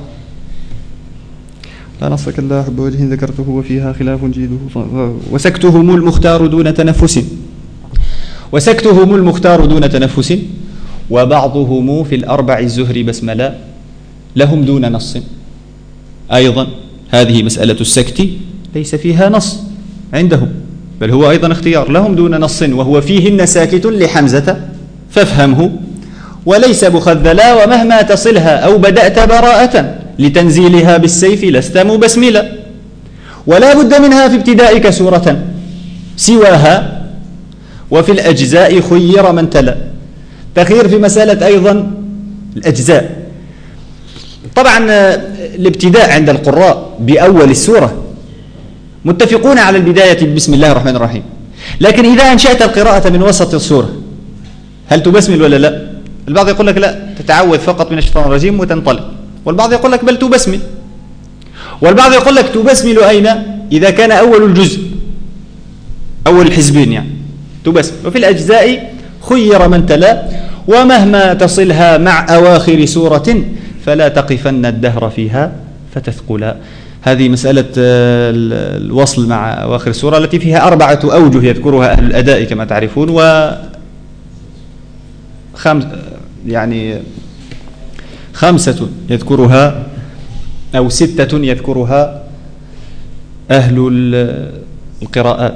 لا نص كلا حب وجه ذكرته وفيها خلاف جيده، وسكتهم المختار دون تنفس، وسكتهم المختار دون تنفس، وبعضهم في الأربع الزهر بسملا لهم دون نص. أيضا هذه مسألة السكت ليس فيها نص عندهم، بل هو أيضا اختيار، لهم دون نص، وهو فيهن ساكت لحمزة فافهمه، وليس بخذلا ومهما تصلها أو بدأت براءة لتنزيلها بالسيف لست مبسملا، ولا بد منها في ابتدائك سورة سواها، وفي الأجزاء خير من تلا. تخير في مسألة أيضا الأجزاء. طبعا الابتداء عند القراء بأول السورة متفقون على البداية بسم الله الرحمن الرحيم، لكن إذا أنشأت القراءة من وسط السورة هل تبسمل ولا لا؟ البعض يقول لك لا، تتعوذ فقط من الشيطان الرجيم وتنطلق، والبعض يقول لك بل تبسمل، والبعض يقول لك تبسمل أين؟ إذا كان أول الجزء، أول الحزبين يعني تبسمل. وفي الأجزاء خير من تلا، ومهما تصلها مع أواخر سورة فلا تقفن الدهر فيها فتثقلا. هذه مسألة الوصل مع أواخر السورة التي فيها 4 أوجه يذكرها أهل الأداء كما تعرفون، يعني 5 يذكرها أو 6 يذكرها أهل القراءات،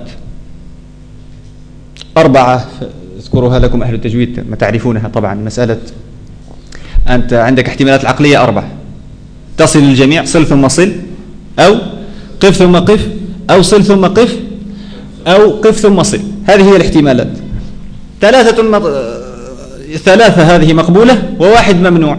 4 يذكرها لكم أهل التجويد، ما تعرفونها طبعا. مسألة أنت عندك احتمالات العقلية 4، تصل الجميع، صل ثم صل، أو قف ثم قف، أو صل ثم قف، أو قف ثم صل. هذه هي الاحتمالات. 3 هذه مقبولة وواحد ممنوع.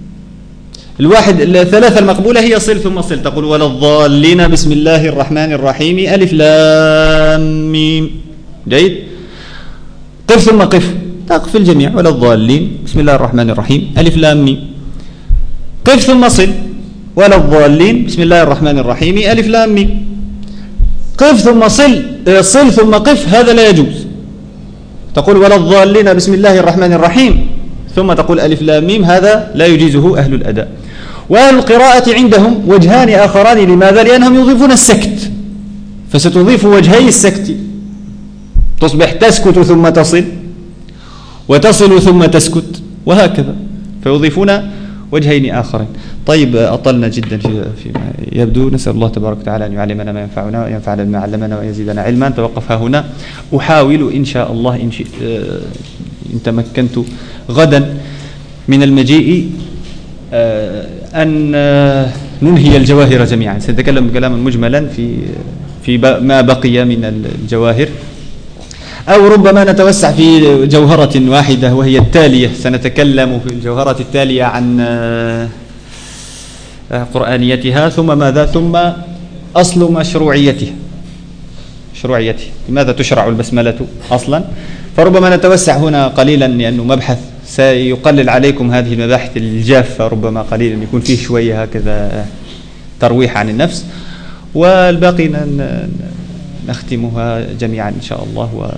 الثلاثة المقبولة هي صل ثم صل، تقول ولا الضالين بسم الله الرحمن الرحيم ألف لام ميم. جيد. قف ثم قف، تقف الجميع ولا الضالين بسم الله الرحمن الرحيم ألف لام ميم. قف ثم صل ولا الضالين بسم الله الرحمن الرحيم ألف لام ميم. قف ثم صل ثم قف، هذا لا يجوز. تقول ولا الضالين بسم الله الرحمن الرحيم ثم تقول ألف لام ميم، هذا لا يجيزه أهل الأداء. وأهل القراءة عندهم وجهان آخران، لماذا؟ لأنهم يضيفون السكت، فستضيف وجهي السكت، تصبح تسكت ثم تصل، وتصل ثم تسكت، وهكذا، فيضيفون وجهين آخرين. طيب، أطلنا جدا فيما يبدو. نسأل الله تبارك وتعالى أن يعلمنا ما ينفعنا وينفعنا بما علمنا ويزيدنا علما. توقفها هنا. أحاول إن شاء الله إن شئت إن تمكنت غدا من المجيء أن ننهي الجواهر جميعا. سنتكلم كلاما مجملا في ما بقي من الجواهر، أو ربما نتوسع في جوهرة واحدة وهي التالية. سنتكلم في الجوهرة التالية عن قرآنيتها، ثم ماذا؟ ثم أصل مشروعيته، لماذا تشرع البسملة أصلا؟ فربما نتوسع هنا قليلا، لأنه مبحث سيقلل عليكم هذه المباحث الجافة، ربما قليلا يكون فيه شوية هكذا ترويح عن النفس، والباقي نختمها جميعا إن شاء الله،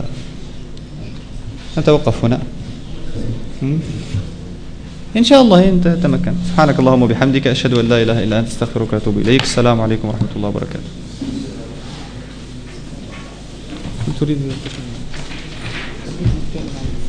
ونتوقف هنا إن شاء الله إن تمكن. سبحانك اللهم وبحمدك، أشهد أن لا إله إلا أنت، استغفرك وأتوب إليك. السلام عليكم ورحمة الله وبركاته. تريد